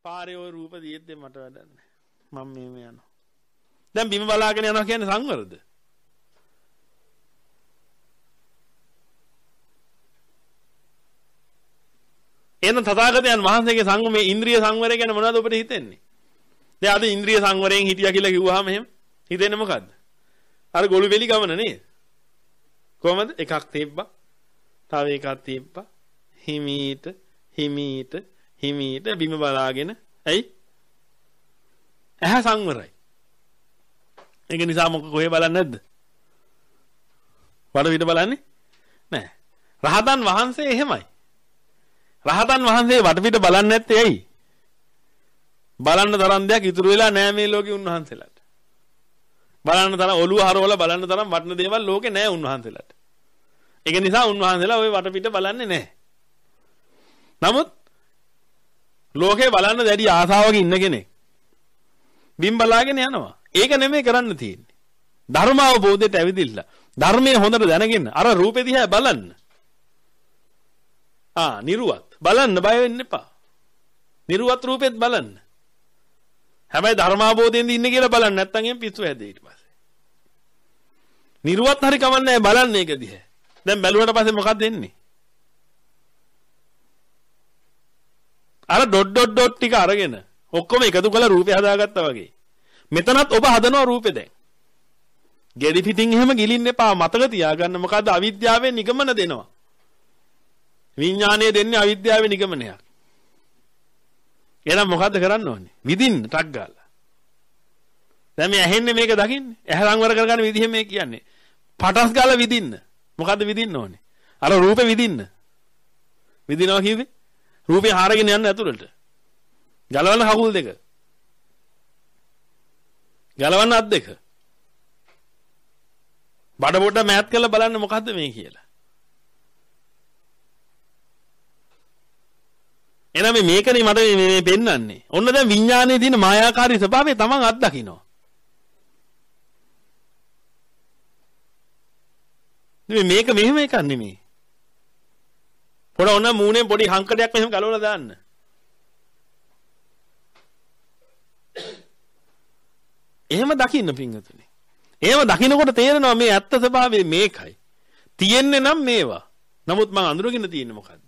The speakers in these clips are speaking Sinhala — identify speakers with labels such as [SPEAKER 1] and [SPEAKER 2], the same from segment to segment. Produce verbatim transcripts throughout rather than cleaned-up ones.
[SPEAKER 1] පාරේ ওই රූප දියෙද්ද මට වැඩන්නේ. මම මේ මේ යනවා. දැන් බිම බලාගෙන යනවා කියන්නේ සංවරද? එහෙනම් තථාගතයන් වහන්සේගේ සංගමයේ ඉන්ද්‍රිය සංවරය ගැන මොනවද ඔබට හිතෙන්නේ? දැන් අද ඉන්ද්‍රිය සංවරයෙන් හිටියා කියලා කිව්වහම එහෙම හිතෙන්නේ මොකද්ද? අර ගොළු වෙලි ගමන නේද? කොහමද? එකක් තිබ්බා. තව එකක් තිබ්බා. හිමීට හිමීට හිමීට බිම බලාගෙන ඇයි? ඇහැ සංවරයි. ඒක නිසා මොකද කොහෙ බලන්නේ නැද්ද? වඩ විට බලන්නේ නැහැ. රහතන් වහන්සේ එහෙමයි. රහතන් වහන්සේ වටපිට බලන්නේ නැත්තේ ඇයි? බලන්න තරම් දෙයක් ඉතුරු වෙලා නැහැ මේ ලෝකේ උන්වහන්සේලාට. බලන්න තරම් ඔළුව හරවලා බලන්න තරම් වටින දේවල් ලෝකේ නැහැ උන්වහන්සේලාට. ඒක නිසා උන්වහන්සේලා ওই වටපිට බලන්නේ නැහැ. නමුත් ලෝකේ බලන්න දැඩි ආසාවක ඉන්න කෙනෙක් බිම් බලාගෙන යනවා. ඒක නෙමෙයි කරන්න තියෙන්නේ. ධර්ම අවබෝධයට ඇවිදින්න. ධර්මයේ හොඳට දැනගෙන අර රූපෙ දිහා බලන්න. ආ නිරුවත් බලන්න බය වෙන්න එපා. නිරුවත් රූපෙත් බලන්න. හැබැයි ධර්මාබෝධයෙන් ඉන්නේ කියලා බලන්න නැත්නම් එම් පිස්සු හැදේ ඊට පස්සේ. නිරුවත් හරි කමන්නේ බලන්න ඒක දිහා. දැන් බැලුවට පස්සේ මොකක්ද වෙන්නේ? අර ඩොට් ඩොට් ඩොට් ටික අරගෙන ඔක්කොම එකතු කරලා රූපය හදාගත්තා වගේ. මෙතනත් ඔබ හදනවා රූපෙ දැන්. ගෙඩි පිටින් එහෙම ගිලින්න එපා මතක තියාගන්න. මොකද්ද අවිද්‍යාවෙන් නිගමන දෙනවා. විඥානය දෙන්නේ අවිද්‍යාවේ නිගමනයක්. එහෙනම් මොකද්ද කරන්න ඕනේ? විදින්න ටක් ගාලා. දැන් මේ ඇහෙන්නේ මේක දකින්නේ. ඇහැ සංවර කරගන්න විදිහ මේ කියන්නේ. පටස් ගාලා විදින්න. මොකද්ද විදින්න ඕනේ? අර රූපේ විදින්න. විදිනවා කිව්වේ? රූපේ හාරගෙන යන්න ඇතුළට. ගලවන්න කකුල් දෙක. ගලවන්න අත් දෙක. බඩ පොඩ මෑත් කරලා බලන්න මොකද්ද මේ කියලා. එහෙනම් මේකනේ මට මේ පෙන්වන්නේ. ඔන්න දැන් විඥානයේ තියෙන මායාකාරී ස්වභාවය තමන් අත්දකින්නවා. මේක මෙහෙම එකක් නෙමෙයි. පොඩ ඔන්න මූණෙන් පොඩි හංකඩයක් මෙහෙම ගලවලා දාන්න. එහෙම දකින්න පිංගතුනි. එහෙම දකින්නකොට තේරෙනවා මේ ඇත්ත ස්වභාවය මේකයි. තියෙන්නේ නම් මේවා. නමුත් මං අඳුරගෙන තියෙන්නේ මොකද්ද?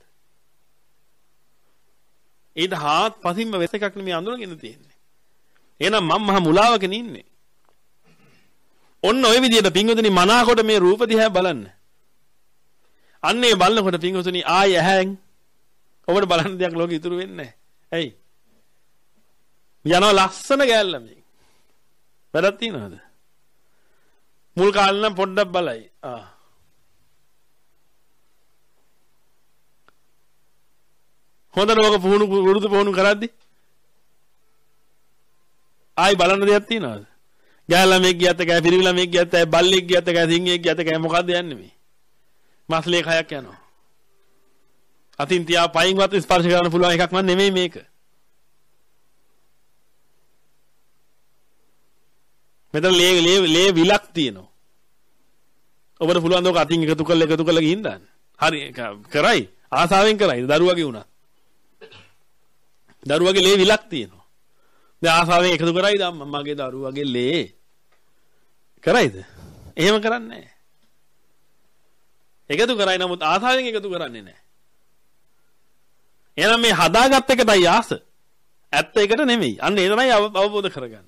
[SPEAKER 1] ඒද හාත් පසින්ම වෙස් එකක් නෙමෙයි අඳුරගෙන තියෙන්නේ. එහෙනම් මම මහ මුලාවකනේ ඉන්නේ. ඔන්න ඔය විදිහට පිංගුතුනි මනාකොට මේ රූප දිහා බලන්න. අන්නේ බලනකොට පිංගුතුනි ආය ඇහෙන් ඔබට බලන්න දෙයක් ලෝකෙ ඉතුරු වෙන්නේ නැහැ. ඇයි? යනවා ලස්සන ගෑල්ල මේ. වැඩක් තියනවද? මුල් කාලේ නම් පොඩ්ඩක් බලයි. ආ. හොඳට ඔක පුහුණු වරුදු පුහුණු කරද්දි ආයි බලන්න දෙයක් තියනවද? ගෑල්ලා මේක ගියත් එකයි පිරිවිලා මේක ගියත් එකයි බල්ලෙක් ගියත් එකයි සිංහෙක් ගියත් එකයි මොකද්ද යන්නේ මේ? මස්ලේ කයක් යනවා. අතින් තියා පයින්වත් ස්පර්ශ කරන්න පුළුවන් එකක් වත් නෙමෙයි මේක. මෙතන ලේ ලේ ලේ විලක් තියෙනවා. ඔබට පුළුවන් දෝක අතින් එකතු කරලා එකතු කරලා ගිහින් දාන්න. හරි කරයි ආසාවෙන් කරයි දරුවගේ උනා. දරුවගේ ලේ විලක් තියෙනවා. දැන් ආසාවෙන් එකතු කරයිද මගේ දරුවගේ ලේ? කරයිද? එහෙම කරන්නේ නැහැ. එකතු කරයි නමුත් ආසාවෙන් එකතු කරන්නේ නැහැ. එහෙනම් මේ හදාගත්ත එකටයි ආස. ඇත්ත එකට නෙමෙයි. අන්න ඒ තමයි අවබෝධ කරගන්න.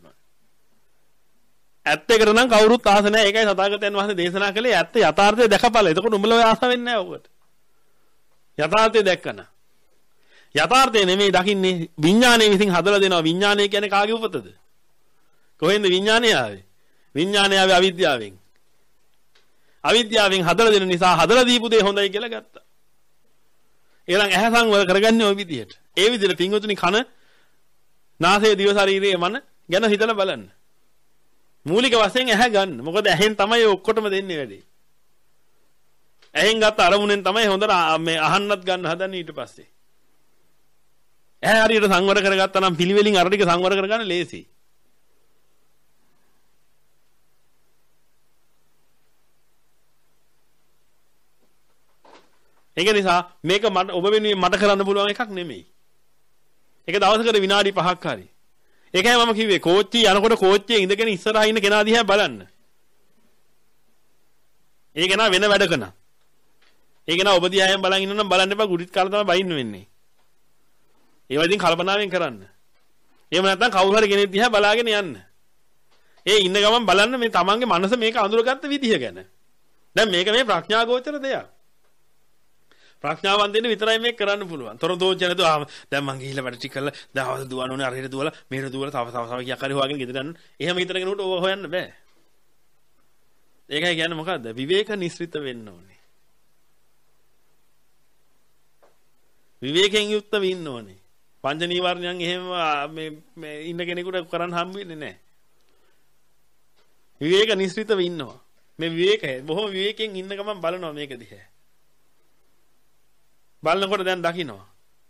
[SPEAKER 1] ඇත්ත එකට නම් කවුරුත් ආස නැහැ. ඒකයි සතාගතයන් වහන්සේ දේශනා කළේ ඇත්ත යථාර්ථය දැකපළ. එතකොට උඹලා ඔය ආස වෙන්නේ නැහැ ඔබට. යථාර්ථය දැක්කන. යථාර්ථය නෙමෙයි දකින්නේ විඥානය විසින් හදලා දෙනවා. විඥානය කියන්නේ කාගේ උපතද? කොහෙන්ද විඥානය ආවේ? විඥානය ආවේ අවිද්‍යාවෙන්. අවිද්‍යාවෙන් හදලා දෙන නිසා හදලා දීපු දේ හොඳයි කියලා ගත්තා. ඊළඟ ඇහැ සංවර කරගන්නේ ওই විදිහට. ඒ විදිහට පින්වතුනි කන, නාසය, දිව, ශරීරයේ මන ගැන හිතලා බලන්න. මූලික වශයෙන් ඇහැ ගන්න. මොකද ඇහෙන් තමයි ඔක්කොටම දෙන්නේ වැඩේ. ඇහෙන් ගත්ත අරමුණෙන් තමයි හොඳට මේ අහන්නත් ගන්න හදන්නේ ඊට පස්සේ. ඇහැ හරියට සංවර කරගත්තා නම් පිළිවෙලින් අර ටික සංවර කරගන්න ලේසියි. ඒක නිසා මේක මට ඔබ වෙනුවෙන් මට කරන්න පුළුවන් එකක් නෙමෙයි. එක දවසකට විනාඩි පහක් හරි. ඒකයි මම කිව්වේ කෝච්චි යනකොට කෝච්චියේ ඉඳගෙන ඉස්සරහා ඉන්න කෙනා දිහා බලන්න. ඒ කෙනා වෙන වැඩ කරන. ඒ කෙනා ඔබ දිහායෙන් බලන් ඉන්නනම් බලන්න එපා ගුඩිත් කාලා තමයි බයින්න වෙන්නේ. ඒවා ඉතින් කල්පනාවෙන් කරන්න. එහෙම නැත්නම් කවුරු හරි කෙනෙක් දිහා බලාගෙන යන්න. ඒ ඉන්න ගමන් බලන්න මේ තමන්ගේ මනස මේක අඳුරගත්ත විදිහ ගැන. දැන් මේක මේ ප්‍රඥා ගෝචර දෙයක්. ප්‍රඥාවන්තයින් විතරයි මේක කරන්න පුළුවන්. තොරතෝච්ච නැතුව ආ දැන් මං ගිහිල්ලා වැඩ ටික කරලා දවස් දුවන්න ඕනේ අරහෙට දුවලා මෙහෙට දුවලා තව තව තව කියක් හරි හොයාගෙන ගෙදර යන්න. එහෙම හිතන කෙනෙකුට ඕව හොයන්න බෑ. ඒකයි කියන්නේ මොකද්ද? විවේක නිස්ෘත වෙන්න ඕනේ. විවේකයෙන් යුක්ත වෙන්න ඕනේ. පංච නීවරණයන් එහෙම මේ මේ ඉන්න කෙනෙකුට කරන්න හම්බ වෙන්නේ නැහැ. විවේක නිස්ෘතව ඉන්නවා. මේ විවේකය බොහොම විවේකයෙන් ඉන්න ගමන් බලනවා මේක දිහා. බලනකොට දැන් දකින්නවා.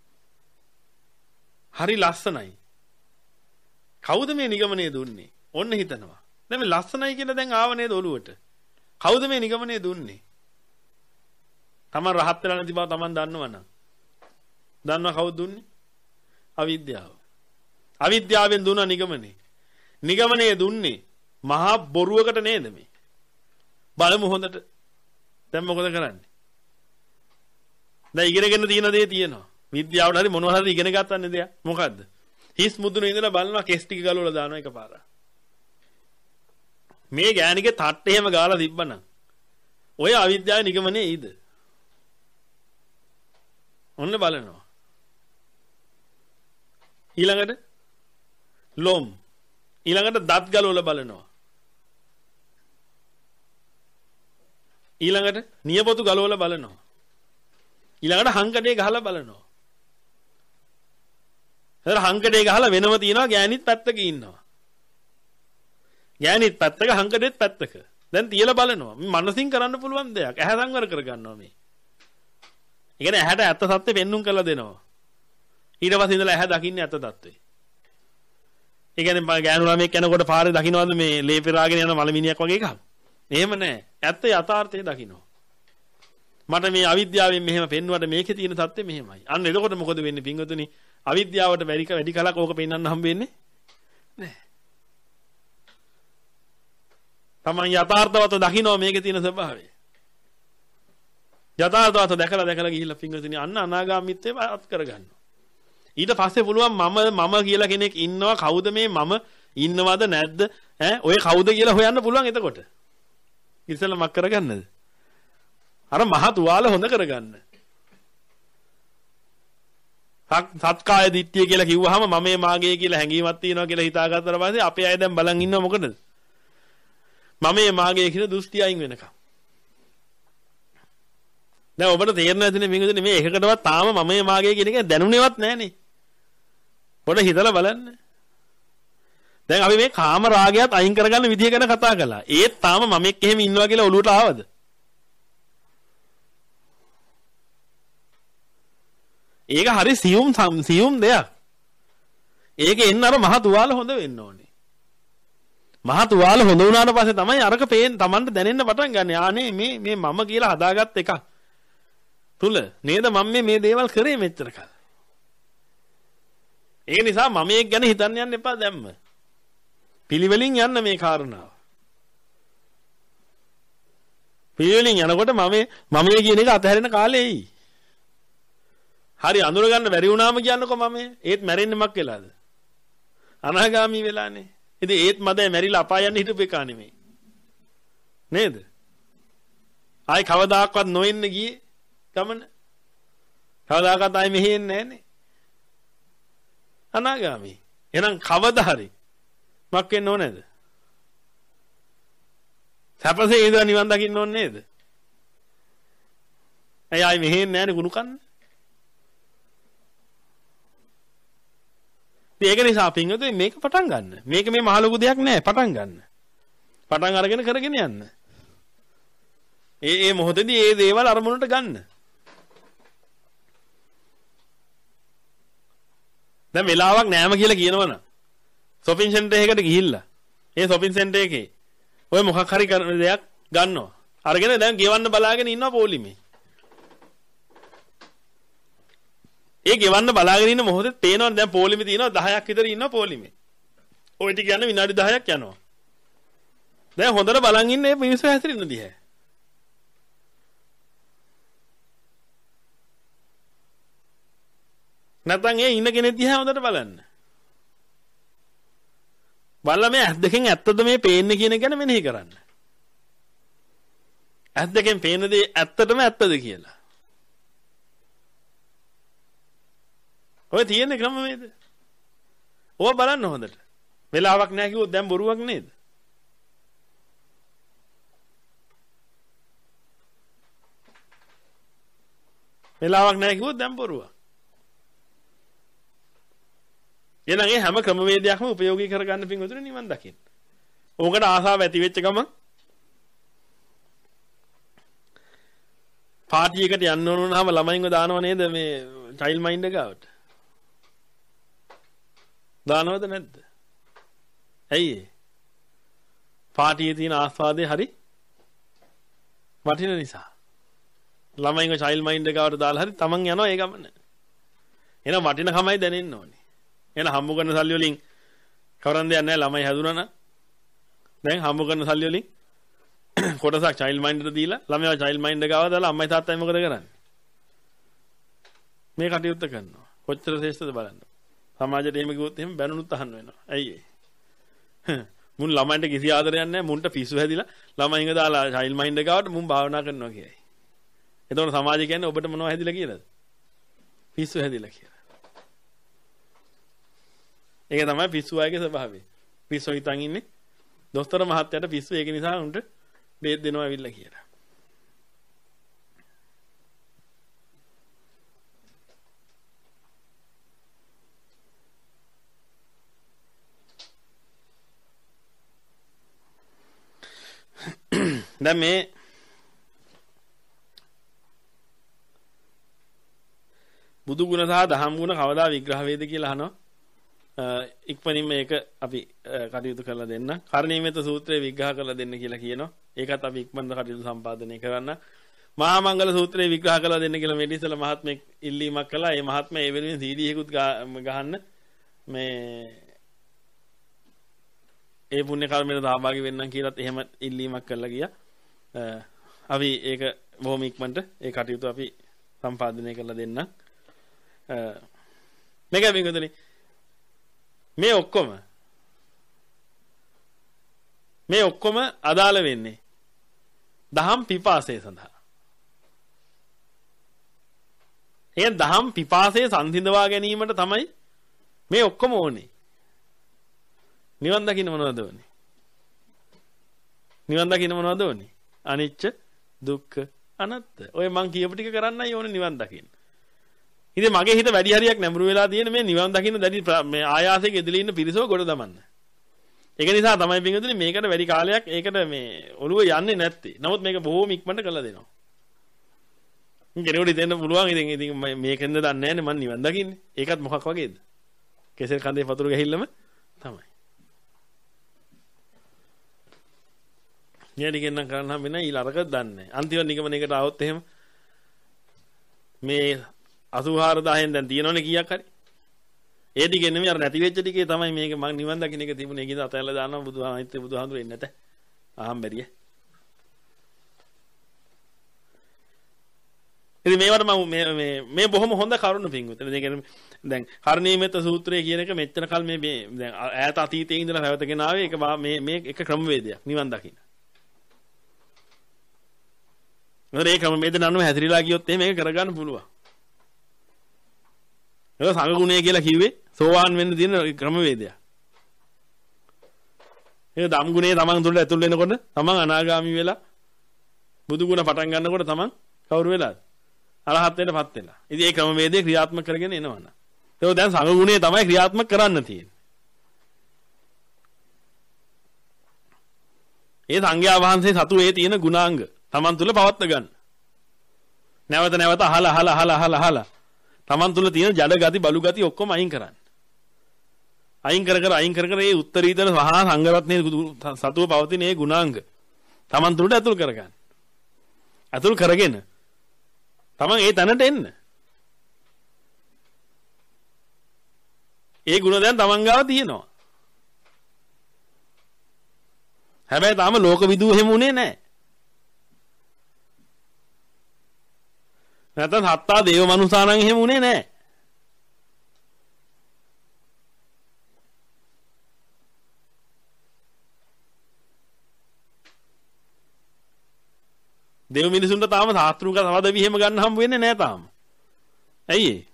[SPEAKER 1] හරි ලස්සනයි. කවුද මේ නිගමනය දුන්නේ? ඔන්න හිතනවා. දැන් මේ ලස්සනයි කියලා දැන් ආව නේද ඔළුවට? කවුද මේ නිගමනය දුන්නේ? තමන් රහත් වෙලා නැති බව තමන් දන්නවනම්. දන්නවා කවුද දුන්නේ? අවිද්‍යාව. අවිද්‍යාවෙන් දුන්න නිගමනේ. නිගමනය දුන්නේ මහා බොරුවකට නේද මේ? බලමු හොඳට. දැන් මොකද කරන්නේ? දැන් ඉගෙනගෙන තියෙන දේ තියෙනවා. විද්‍යාවට හරි මොනවා හරි ඉගෙන ගන්නනේ දෙයක්. මොකද්ද? හිස් මුදුනේ ඉඳලා බලනවා කෙස් ටික ගලවලා දානවා එකපාරට. මේ ගෑණිගේ තට්ට එහෙම ගාලා තිබ්බනම් ඔය අවිද්‍යාවේ නිගමනේ ඊද? ඔන්න බලනවා. ඊළඟට ලොම් ඊළඟට දත් ගලවලා බලනවා. ඊළඟට නියපොතු ගලවලා බලනවා. ඊළඟට හංකඩේ ගහලා බලනවා. හතර හංකඩේ ගහලා වෙනම තියනවා ගෑණිත් පැත්තක ඉන්නවා. ගෑණිත් පැත්තක හංකඩෙත් පැත්තක. දැන් තියලා බලනවා. මේ මනසින් කරන්න පුළුවන් දෙයක්. ඇහැ සංවර කර ගන්නවා මේ. ඒ කියන්නේ ඇහැට ඇත්ත සත්‍ය පෙන්눔 කරලා දෙනවා. ඊට පස්සේ ඉඳලා ඇහැ දකින්නේ ඇත්ත தත්ත්වේ. ඒ කියන්නේ ගෑනු ළමෙක් යනකොට පාරේ දකින්නවද මේ ලේ පෙරාගෙන යන මලමිනියක් වගේ එකක්? එහෙම නැහැ. ඇත්ත යථාර්ථය දකින්නවා. මට මේ අවිද්‍යාවෙන් මෙහෙම පෙන්වුවට මේකේ තියෙන தත්ත්වය මෙහෙමයි. අන්න එතකොට මොකද වෙන්නේ පින්වතුනි? අවිද්‍යාවට වැඩි වැඩි කලක් ඕක පෙන්වන්න හම්බ වෙන්නේ නැහැ. තමන් යථාර්ථවත දකින්නවා මේකේ තියෙන ස්වභාවය. යථාර්ථවත දැකලා දැකලා ගිහිල්ලා පින්වතුනි අන්න අනාගාමීත්වයට අත් කරගන්නවා. ඊට පස්සේ පුළුවන් මම මම කියලා කෙනෙක් ඉන්නවා කවුද මේ මම ඉන්නවද නැද්ද ඈ ඔය කවුද කියලා හොයන්න පුළුවන් එතකොට. ඉතින් මක් කරගන්නද? අර මහ තුවාල හොඳ කරගන්න. සත්කාය දිට්ඨිය කියලා කිව්වහම මමේ මාගේ කියලා හැඟීමක් තියෙනවා කියලා හිතාගත්තට පස්සේ අපේ අය දැන් බලන් ඉන්නව මොකටද? මමේ මාගේ කියන දෘෂ්ටි අයින් වෙනකම්. දැන් ඔබට තේරෙන්නේ නැතිනේ මේකද මේ එකකටවත් තාම මමේ මාගේ කියන එක දැනුනේවත් නැහනේ. පොඩ හිතලා බලන්න. දැන් අපි මේ කාම රාගයත් අයින් කරගන්න විදිය ගැන කතා කළා. ඒත් තාම මමෙක් එහෙම ඉන්නවා කියලා ඔලුවට ආවද? ඒක හරි සියුම් සියුම් දෙයක්. ඒකේ එන්න අර මහ තුවාල හොඳ වෙන්න ඕනේ. මහ තුවාල හොඳ වුණාට පස්සේ තමයි අරක පේන්න Tamanට දැනෙන්න පටන් ගන්න. ආනේ මේ මේ මම කියලා හදාගත්ත එකක්. තුල නේද මම මේ මේ දේවල් කරේ මෙච්චර කල්. ඒ නිසා මම මේක ගැන හිතන්න යන්න එපා දැම්ම. පිළිවෙලින් යන්න මේ කාරණාව. පිළිවෙලින් යනකොට මම මම කියන එක අතහැරෙන කාලේ එයි. හරි අඳුර ගන්න බැරි වුණාම කියන්නකො මම ඒත් මැරෙන්නේ මක් වෙලාද? අනාගාමී වෙලානේ. ඉතින් ඒත් මදේ මැරිලා අපාය යන්න හිටපු එක නෙමෙයි. නේද? ආයි කවදාකවත් නොෙන්න ගියේ ගමන. කවදාකවත් ආයි මෙහෙ එන්නේ නැහනේ. අනාගාමී. එහෙනම් කවදා හරි මක් වෙන්න ඕනේද? සපසේ ඉඳලා නිවන් දකින්න ඕනේ නේද? ඇයි ආයි මෙහෙ එන්නේ නැහනේ කුණු කන්නේ? ඒක නිසා පින්වතුනි මේක පටන් ගන්න. මේක මේ මහ ලොකු දෙයක් නෑ පටන් ගන්න. පටන් අරගෙන කරගෙන යන්න. ඒ ඒ මොහොතේදී ඒ දේවල් අරමුණට ගන්න. දැන් වෙලාවක් නෑම කියලා කියනවනම් shopping center එකකට ගිහිල්ලා ඒ shopping center එකේ ඔය මොකක් හරි කරන දෙයක් ගන්නවා. අරගෙන දැන් ගෙවන්න බලාගෙන ඉන්නවා පොලිමේ. ඒ ගෙවන්න බලාගෙන ඉන්න මොහොතේ පේනවා දැන් පොලිමේ තියෙනවා දහයක් විතර ඉන්නවා පොලිමේ. ওই ටික යන විනාඩි දහයක් යනවා. දැන් හොඳට බලන් ඉන්න මේ මිනිස්සු හැසිරෙන්න දිහා. නැත්නම් ඒ ඉන්න කෙනෙක් දිහා හොඳට බලන්න. බලලා මේ ඇස් දෙකෙන් ඇත්තද මේ පේන්නේ කියන එක ගැන මෙනෙහි කරන්න. ඇස් දෙකෙන් පේන දේ ඇත්තටම ඇත්තද කියලා. ඔය තියෙන ක්‍රම මේද? ඕව බලන්න හොඳට. වෙලාවක් නැහැ කිව්වොත් දැන් බොරුවක් නේද? වෙලාවක් නැහැ කිව්වොත් දැන් බොරුවක්. එහෙනම් ඒ හැම ක්‍රමවේදයක්ම ප්‍රයෝගී කරගන්න පින්වතුනි නිවන් දකින්න. ඕකට ආසාව ඇති වෙච්ච ගමන් පාටි එකට යන්න ඕන වුණාම ළමයින්ව දානව නේද මේ චයිල්ඩ් මයින්ඩ් එකවට? දානවද නැද්ද? ඇයි ඒ? පාටියේ තියෙන ආස්වාදේ හරි වටින නිසා. ළමයින්ව චයිල්ඩ් මයින්ඩ් එකවට දාලා හරි තමන් යනවා ඒ ගමන. එහෙනම් වටිනකමයි දැනෙන්න ඕනේ. එහෙනම් හම්බ කරන සල්ලි වලින් කරන් දෙයක් නැහැ ළමයි හැදුනා නම්. දැන් හම්බ කරන සල්ලි වලින් කොටසක් චයිල්ඩ් මයින්ඩ් එකට දීලා ළමයා චයිල්ඩ් මයින්ඩ් එක ආවා දාලා අම්මයි තාත්තයි මොකද කරන්නේ? මේ කටයුත්ත කරනවා. කොච්චර ශ්‍රේෂ්ඨද බලන්න. සමාජයට එහෙම කිව්වොත් එහෙම බැනුනුත් අහන්න වෙනවා. ඇයි ඒ? මුන් ළමයින්ට කිසි ආදරයක් නැහැ. මුන්ට පිස්සු හැදිලා ළමයින්ව දාලා චයිල්ඩ් මයින්ඩ් එක ආවට මුන් භාවනා කරනවා කියයි. එතකොට සමාජය කියන්නේ ඔබට මොනව හැදිලා කියලාද? පිස්සු හැදිලා කියලා. ඒක තමයි පිස්සු අයගේ ස්වභාවය. පිස්සු හිතන් ඉන්නේ දොස්තර මහත්තයාට පිස්සු ඒක නිසා උන්ට බේත් දෙනවා ඇවිල්ලා කියලා. දැන් මේ බුදු ගුණ සහ දහම් ගුණ කවදා විග්‍රහ වේද කියලා අහනවා. ඉක්මනින් මේක අපි කටයුතු කරලා දෙන්න. කර්ණීයමෙත සූත්‍රය විග්‍රහ කරලා දෙන්න කියලා කියනවා. ඒකත් අපි ඉක්මනට කටයුතු සම්පාදනය කරන්න. මහා මංගල සූත්‍රය විග්‍රහ කරලා දෙන්න කියලා මේ ඉතිසල මහත්මයෙක් ඉල්ලීමක් කළා. ඒ මහත්මයා ඒ වෙනුවෙන් සීඩී එකකුත් ගහන්න මේ ඒ පුණ්‍ය කර්මයට සහභාගී වෙන්නම් කියලාත් එහෙම ඉල්ලීමක් කළා ගියා. අපි ඒක බොහොම ඉක්මනට ඒ කටයුතු අපි සම්පාදනය කරලා දෙන්න. මේක වින්දුනේ මේ ඔක්කොම මේ ඔක්කොම අදාළ වෙන්නේ දහම් පිපාසය සඳහා. ඒ දහම් පිපාසය සංසිඳවා ගැනීමට තමයි මේ ඔක්කොම ඕනේ. නිවන් දකින්න මොනවද ඕනේ? නිවන් දකින්න මොනවද ඕනේ? අනිච්ච දුක්ඛ අනාත්ත. ඔය මං කියපු ටික කරන්නයි ඕනේ නිවන් දකින්න. ඉතින් මගේ හිත වැඩි හරියක් නැඹුරු වෙලා තියෙන මේ නිවන් දකින්න දැඩි මේ ආයාසයෙන් එදලා ඉන්න පිරිසව ගොඩ දමන්න. ඒක නිසා තමයි පින්වතුනි මේකට වැඩි කාලයක් ඒකට මේ ඔළුව යන්නේ නැත්තේ. නමුත් මේක බොහොම ඉක්මනට කරලා දෙනවා. කෙනෙකුට දෙන්න පුළුවන් ඉතින් ඉතින් මේකෙන්ද දන්නේ නැන්නේ මං නිවන් දකින්නේ. ඒකත් මොකක් වගේද? කෙසෙල් කන්දේ වතුර ගහිල්ලම තමයි. ඊයටිකෙන් නම් කරන්න හම්බෙන්නේ නැහැ ඊළඟට දන්නේ නැහැ. අන්තිම නිගමනයකට આવොත් එහෙම මේ අසූහාර දහයෙන් දැන් තියෙනවනේ කීයක් හරි. ඒ ටිකේ නෙමෙයි අර නැති වෙච්ච ටිකේ තමයි මේක මම නිවන් දකින්න එක තිබුණේ. ඒකද අතහැරලා දානවා බුදුහාමිත්‍ය බුදුහාමුදුරු වෙන්නේ නැත. ආහම්බරිය. ඉතින් මේවට මම මේ මේ මේ බොහොම හොඳ කරුණු පිංගුත්. ඒ කියන්නේ දැන් කර්ණීයමෙත සූත්‍රය කියන එක මෙච්චර කල් මේ දැන් ඈත අතීතයේ ඉඳලා පැවතගෙන ආවේ ඒක මේ මේ එක ක්‍රමවේදයක් නිවන් දකින්න. මොකද ඒ ක්‍රමවේද නනුව හැදිරිලා ගියොත් එහෙම මේක කරගන්න පුළුවන්. ඒක සංඝ ගුණය කියලා කිව්වේ සෝවාන් වෙන්න තියෙන ක්‍රමවේදයක්. ඒක ධම් ගුණේ තමන් තුළට ඇතුල් වෙනකොට තමන් අනාගාමී වෙලා බුදු ගුණ පටන් ගන්නකොට තමන් කවුරු වෙලාද? අරහත් වෙන්නපත් වෙලා. ඉතින් ඒ ක්‍රමවේදය ක්‍රියාත්මක කරගෙන එනවනම්. ඒක දැන් සංඝ ගුණේ තමයි ක්‍රියාත්මක කරන්න තියෙන්නේ. ඒ සංඝයා වහන්සේ සතු ඒ තියෙන ගුණාංග තමන් තුළ පවත්ව ගන්න. නැවත නැවත අහලා අහලා අහලා අහලා අහලා තමන් තුළ තියෙන ජඩ ගති බලු ගති ඔක්කොම අයින් කරන්න. අයින් කර කර අයින් කර කර මේ උත්තරීතර මහා සංඝරත්නයේ සතුව පවතින මේ ගුණාංග තමන් තුළට ඇතුල් කරගන්න. ඇතුල් කරගෙන තමන් ඒ තැනට එන්න. ඒ ගුණ දැන් තමන් ගාව තියෙනවා. හැබැයි තාම ලෝක විදුව එහෙම උනේ නැහැ. නැත්නම් හත්තා දේව මනුසානන් එහෙම උනේ නැහැ. දේව මිනිසුන්ට තාම සාස්ත්‍රුක සමදවි එහෙම ගන්න හම්බ වෙන්නේ නැහැ තාම. ඇයි ඒ?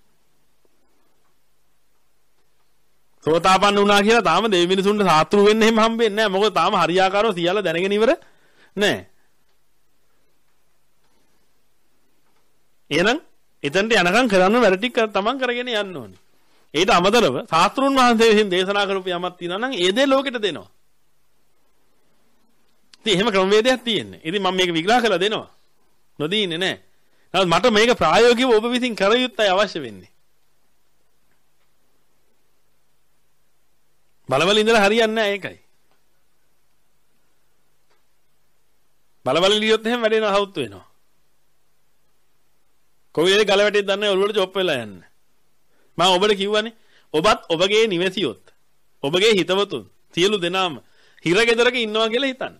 [SPEAKER 1] සෝතාපන්න වුණා කියලා තාම දේව මිනිසුන්ට සාස්ත්‍රු වෙන්න එහෙම හම්බ වෙන්නේ නැහැ. මොකද තාම හරියාකාරව සියල්ල දැනගෙන ඉවර නැහැ. එහෙනම් එතනට යනකම් කරන්න වැඩ ටික තමන් කරගෙන යන්න ඕනේ. ඊට අමතරව සාස්ත්‍රුන් වහන්සේ විසින් දේශනා කරපු යමක් තියෙනවා නම් ඒ දේ ලෝකෙට දෙනවා. ඉතින් එහෙම ක්‍රමවේදයක් තියෙන්නේ. ඉතින් මම මේක විග්‍රහ කරලා දෙනවා. නොදීන්නේ නැහැ. නමුත් මට මේක ප්‍රායෝගිකව ඔබ විසින් කර යුත්තයි අවශ්‍ය වෙන්නේ. බලවල ඉඳලා හරියන්නේ නැහැ ඒකයි. බලවල ඉලියොත් එහෙම වැඩේ නහවුත් වෙනවා. කොවිලේ ගල වැටෙද්ද දන්නේ ඔළුවට චොප් වෙලා යන්න. මම ඔබට කිව්වනේ ඔබත් ඔබගේ නිවැසියොත් ඔබගේ හිතවතුන් සියලු දෙනාම හිරගෙදරක ඉන්නවා කියලා හිතන්න.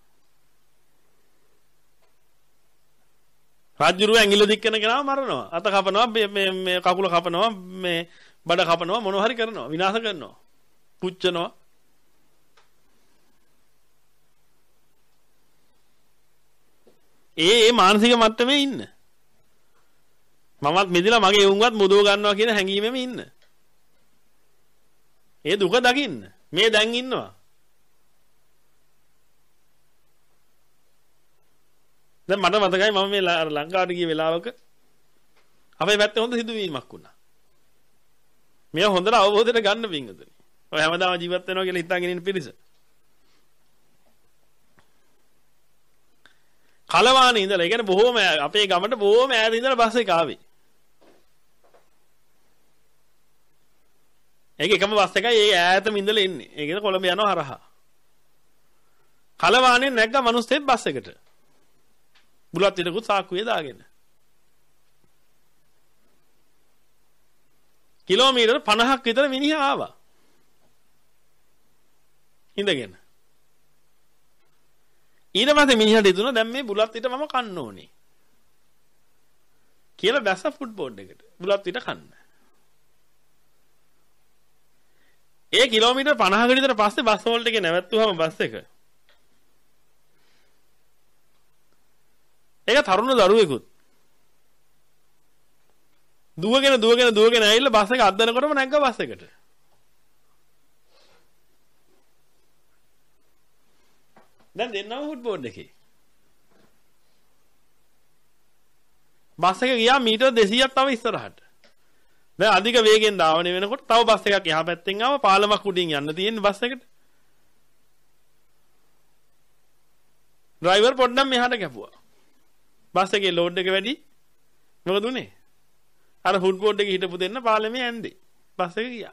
[SPEAKER 1] රාජ්‍යරුව ඇඟිල්ල දික් කරන කෙනාව මරනවා. අත කපනවා මේ මේ කකුල කපනවා මේ බඩ කපනවා මොනවා හරි කරනවා විනාශ කරනවා. පුච්චනවා. ඒ ඒ මානසික මට්ටමේ ඉන්න. මමත් මෙදිලා මගේ උන්වත් මුදව ගන්නවා කියන හැඟීමෙම ඉන්න. ඒ දුක දකින්න. මේ දැන් ඉන්නවා. දැන් මට මතකයි මම මේ ලංකාවට ගිය වෙලාවක අපේ පැත්තේ හොඳ සිදුවීමක් වුණා. මේ හොඳට අවබෝධයට ගන්න පිංගුතුනි. ඔය හැමදාම ජීවත් වෙනවා කියලා හිතාගෙන ඉන්න පිරිස. කලවානේ ඉඳලා, ඒ කියන්නේ බොහෝම අපේ ගමට බොහෝම ඈත ඉඳලා බස් එක ආවේ. ඒක එකම බස් එකයි ඒ ඈතම ඉඳලා එන්නේ. ඒකද කොළඹ යනවා හරහා. කලවානේ නැග්ග මිනිස්සෙක් බස් එකට. බුලත් පිටකුත් සාක්කුවේ දාගෙන. කිලෝමීටර් පනහක් විතර මිනිහා ආවා. ඉඳගෙන. ඊට පස්සේ මිනිහට හිතුණා දැන් මේ බුලත් පිට මම කන්න ඕනේ. කියලා බැස්ස ෆුඩ් බෝඩ් එකට. බුලත් පිට කන්න. ඒ කිලෝමීටර් පනහකට විතර පස්සේ බස් වෝල්ට් එකේ නැවැත්තුවාම බස් එක. ඒක තරුණ දරුවෙකුත්. දුවගෙන දුවගෙන දුවගෙන ඇවිල්ලා බස් එක අද්දනකොටම නැග්ගා බස් එකට. දැන් දෙන්නම ෆුඩ් බෝඩ් එකේ. බස් එක ගියා මීටර් දෙසීයක් තව ඉස්සරහට. දැන් අධික වේගෙන් ධාවනය වෙනකොට තව බස් එකක් එහා පැත්තෙන් ආව පාලමක් උඩින් යන්න තියෙන බස් එකට. ඩ්‍රයිවර් පොඩ්ඩක් මෙහාට කැපුවා. බස් එකේ ලෝඩ් එක වැඩි. මොකද උනේ? අර ෆුඩ් බෝඩ් එකේ හිටපු දෙන්න පාලමේ ඇන්දේ. බස් එක ගියා.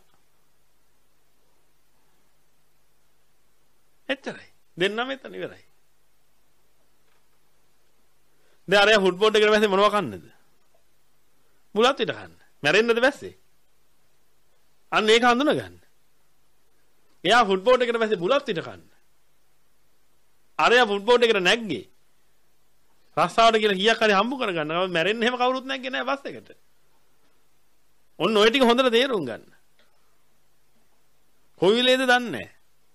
[SPEAKER 1] එච්චරයි. දෙන්නම එතන ඉවරයි. දැන් අර ෆුඩ් බෝඩ් එකට වැස්සේ මොනව කන්නද? බුලත් පිට කන්න. මැරෙන්නද වැස්සේ? අන්න ඒක හඳුන ගන්න. එයා ෆුඩ් බෝඩ් එකට වැස්සේ බුලත් පිට කන්න. අරයා ෆුඩ් බෝඩ් එකට නැග්ගේ. රස්සාවට කියලා කීයක් හරි හම්බ කරගන්න. මැරෙන්න එහෙම කවුරුත් නැග්ගේ නෑ බස් එකට. ඔන්න ඔය ටික හොඳට තේරුම් ගන්න. කොයි වෙලේද දන්නේ නෑ.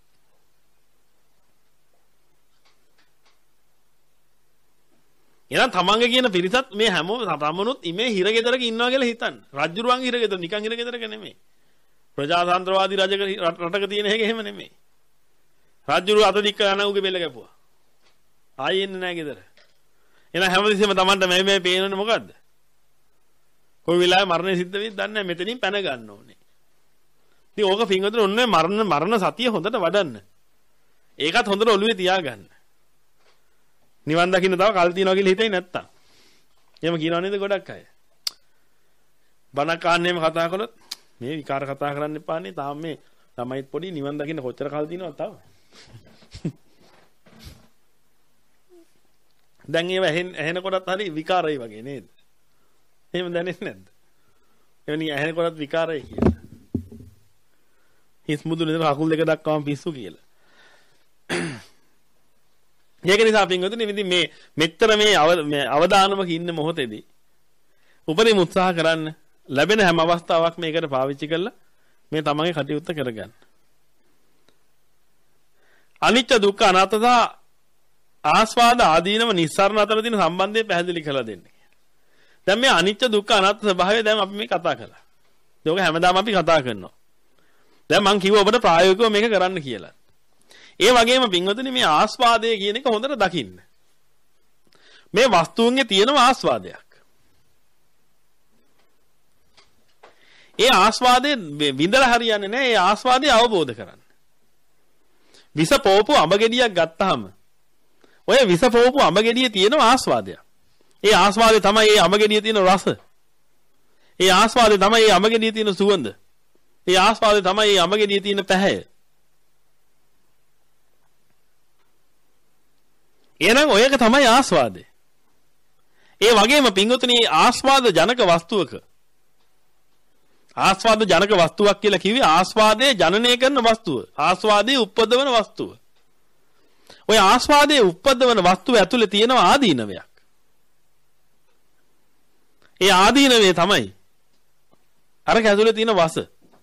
[SPEAKER 1] එහෙනම් තමන්ගේ කියන පිරිසත් මේ හැමෝම තමනුත් ඉමේ හිරගෙදරක ඉන්නවා කියලා හිතන්න. රජුරුවන්ගේ හිරගෙදර නිකන් හිරගෙදරක නෙමෙයි. ප්‍රජාතන්ත්‍රවාදී රජක රටක තියෙන එක එහෙම නෙමෙයි. රජුරුව අත දික් කරලා නංගුගේ බෙල්ල කැපුවා. ආයෙ එන්නේ නැහැ ගෙදර. එහෙනම් හැමදෙස්සෙම තමන්ට මේ මේ පේනවනේ මොකද්ද? කොයි වෙලාවෙ මරණය සිද්ධ වෙයිද දන්නේ නැහැ. මෙතනින් පැන ගන්න ඕනේ. ඉතින් ඕක පින්වතුන් ඔන්නේ මරණ මරණ සතිය හොඳට වඩන්න. ඒකත් හොඳට ඔළුවේ තියාගන්න. නිවන් දකින්න තව කල් තියනවා කියලා හිතේ නැත්තම්. එහෙම කියනවා නේද ගොඩක් අය. බණක් අහන්නේම කතා කළොත් මේ විකාර කතා කරන්න එපානේ. තාම මේ ළමයිත් පොඩි නිවන් දකින්න කොච්චර කල් තියනවද තව. දැන් ඒව ඇහෙන ඇහෙනකොටත් හරි විකාරයි වගේ නේද? එහෙම දැනෙන්නේ නැද්ද? එවනි ඇහෙනකොටත් විකාරයි කියලා. හිස් මුදුනේ ඉඳලා කකුල් දෙක දක්වාම පිස්සු කියලා. ඒක නිසා පින්වතුනි ඉතින් මේ මෙච්චර මේ අවදානමක ඉන්න මොහොතේදී උපරිම උත්සාහ කරන්න ලැබෙන හැම අවස්ථාවක් මේකට පාවිච්චි කරලා මේ තමන්ගේ කටයුත්ත කරගන්න. අනිත්‍ය දුක්ඛ අනාත්මතා ආස්වාද ආදීනව නිස්සාරණ අතර තියෙන සම්බන්ධය පැහැදිලි කරලා දෙන්න. දැන් මේ අනිත්‍ය දුක්ඛ අනාත්ම ස්වභාවය දැන් අපි මේ කතා කළා. ඒක හැමදාම අපි කතා කරනවා. දැන් මං කිව්වා ඔබට ප්‍රායෝගිකව මේක කරන්න කියලා. ඒ වගේම පින්වතුනි මේ ආස්වාදය කියන එක හොඳට දකින්න. මේ වස්තුන්ගේ තියෙන ආස්වාදයක්. ඒ ආස්වාදේ විඳලා හරියන්නේ නැහැ. ඒ ආස්වාදය අවබෝධ කරගන්න. විස පොවපු අඹ ගෙඩියක් ගත්තාම ඔය විස පොවපු අඹ ගෙඩියේ තියෙන ආස්වාදය. ඒ ආස්වාදේ තමයි ඒ අඹ ගෙඩියේ තියෙන රස. ඒ ආස්වාදේ තමයි ඒ අඹ ගෙඩියේ තියෙන සුවඳ. ඒ ආස්වාදේ තමයි ඒ අඹ ගෙඩියේ තියෙන පැහැය. එහෙනම් ඔයක තමයි ආස්වාදේ. ඒ වගේම පින්වතුනි ආස්වාද ජනක වස්තුවක ආස්වාද ජනක වස්තුවක් කියලා කිව්වේ ආස්වාදයේ ජනනය කරන වස්තුව. ආස්වාදයේ උප්පදවන වස්තුව. ඔය ආස්වාදයේ උප්පදවන වස්තුව ඇතුලේ තියෙන ආදීනවයක්. ඒ ආදීනවේ තමයි අර ඇතුලේ තියෙන වස.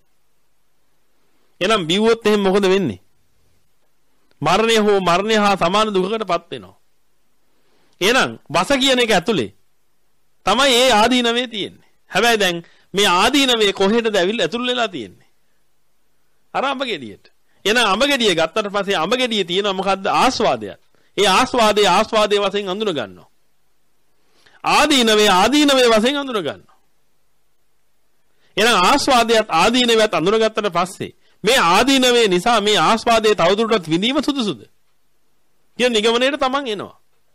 [SPEAKER 1] එනම් බිව්වොත් එහෙනම් මොකද වෙන්නේ? මරණය හෝ මරණය හා සමාන දුකකටපත් වෙනවා. එහෙනම් වස කියන එක ඇතුලේ තමයි ඒ ආදීනවේ තියෙන්නේ. හැබැයි දැන් මේ ආදීනවේ කොහෙටද ඇවිල්ලා ඇතුල් වෙලා තියෙන්නේ? අර අඹ ගෙඩියට. එහෙනම් අඹ ගෙඩිය ගත්තට පස්සේ අඹ ගෙඩියේ තියෙනවා මොකද්ද? ආස්වාදයක්. ඒ ආස්වාදයේ ආස්වාදයේ වශයෙන් අඳුන ගන්නවා. ආදීනවේ ආදීනවේ වශයෙන් අඳුන ගන්නවා. එහෙනම් ආස්වාදයට ආදීනවයත් අඳුනගත්තට පස්සේ මේ ආදීනවේ නිසා මේ ආස්වාදයේ තවදුරටත් විඳීම සුදුසුද? කියන නිගමනයට තමන් එනවා.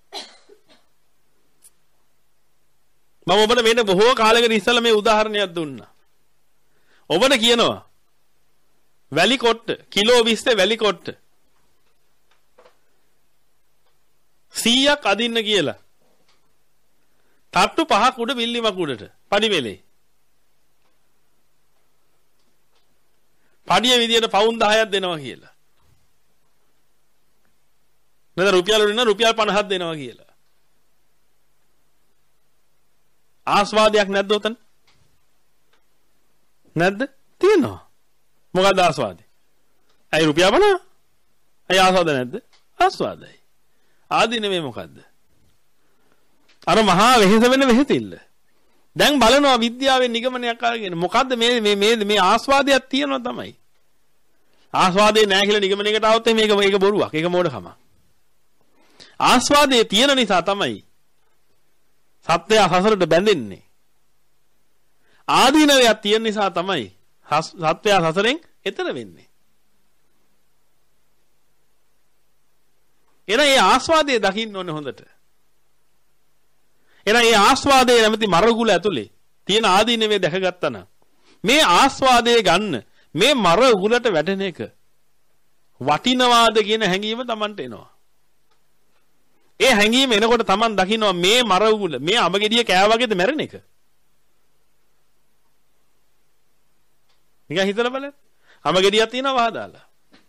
[SPEAKER 1] මම ඔබට මේක බොහෝ කාලයකට ඉස්සෙල්ලා මේ උදාහරණයක් දුන්නා. ඔබට කියනවා වැලි කොට්ට කිලෝ විස්ස වැලි කොට්ට සීයක් අදින්න කියලා. තට්ටු පහක් උඩ බිල්ලිමක් උඩට පඩිවෙලේ. පඩිය විදියට පවුන් දහයක් දෙනවා කියලා. නේද රුපියල් වලින් රුපියල් පනහක් දෙනවා කියලා. ආස්වාදයක් නැද්ද උතන? නැද්ද? තියෙනවා. මොකක්ද ආස්වාදේ? අයි රුපියල් පනහ. අයි ආස්වාද නැද්ද? ආස්වාදයි. ආදීනවේ මොකද්ද? අර මහා වෙහෙස වෙන වෙහෙතිල්ල. දැන් බලනවා විද්‍යාවෙන් නිගමනයක් අරගෙන මොකද්ද මේ මේ මේ මේ ආස්වාදයක් තියෙනවා තමයි. ආස්වාදේ නැහැ කියලා නිගමනයකට આવොත් මේක මේක බොරුවක්. ඒක මෝඩකම. ආස්වාදේ තියෙන නිසා තමයි සත්‍යය සසරට බැඳෙන්නේ. ආදීනවයක් තියෙන නිසා තමයි සත්‍යය සසරෙන් එතර වෙන්නේ. එන ඒ ආස්වාදයේ දකින්න ඕනේ හොඳට. එන ඒ ආස්වාදයේ නැමැති මරගුල ඇතුලේ තියෙන ආදීනවේ දැකගත්තා නම් මේ ආස්වාදයේ ගන්න මේ මරගුලට වැටෙන එක වටිනවාද කියන හැඟීම Tamanට එනවා. ඒ හැඟීම එනකොට Taman දකින්නවා මේ මරගුල මේ අඹගෙඩිය කෑ වගේද මැරෙන එක. නිකන් හිතලා බලන්න. අඹගෙඩියක් තියෙනවා වහදාලා.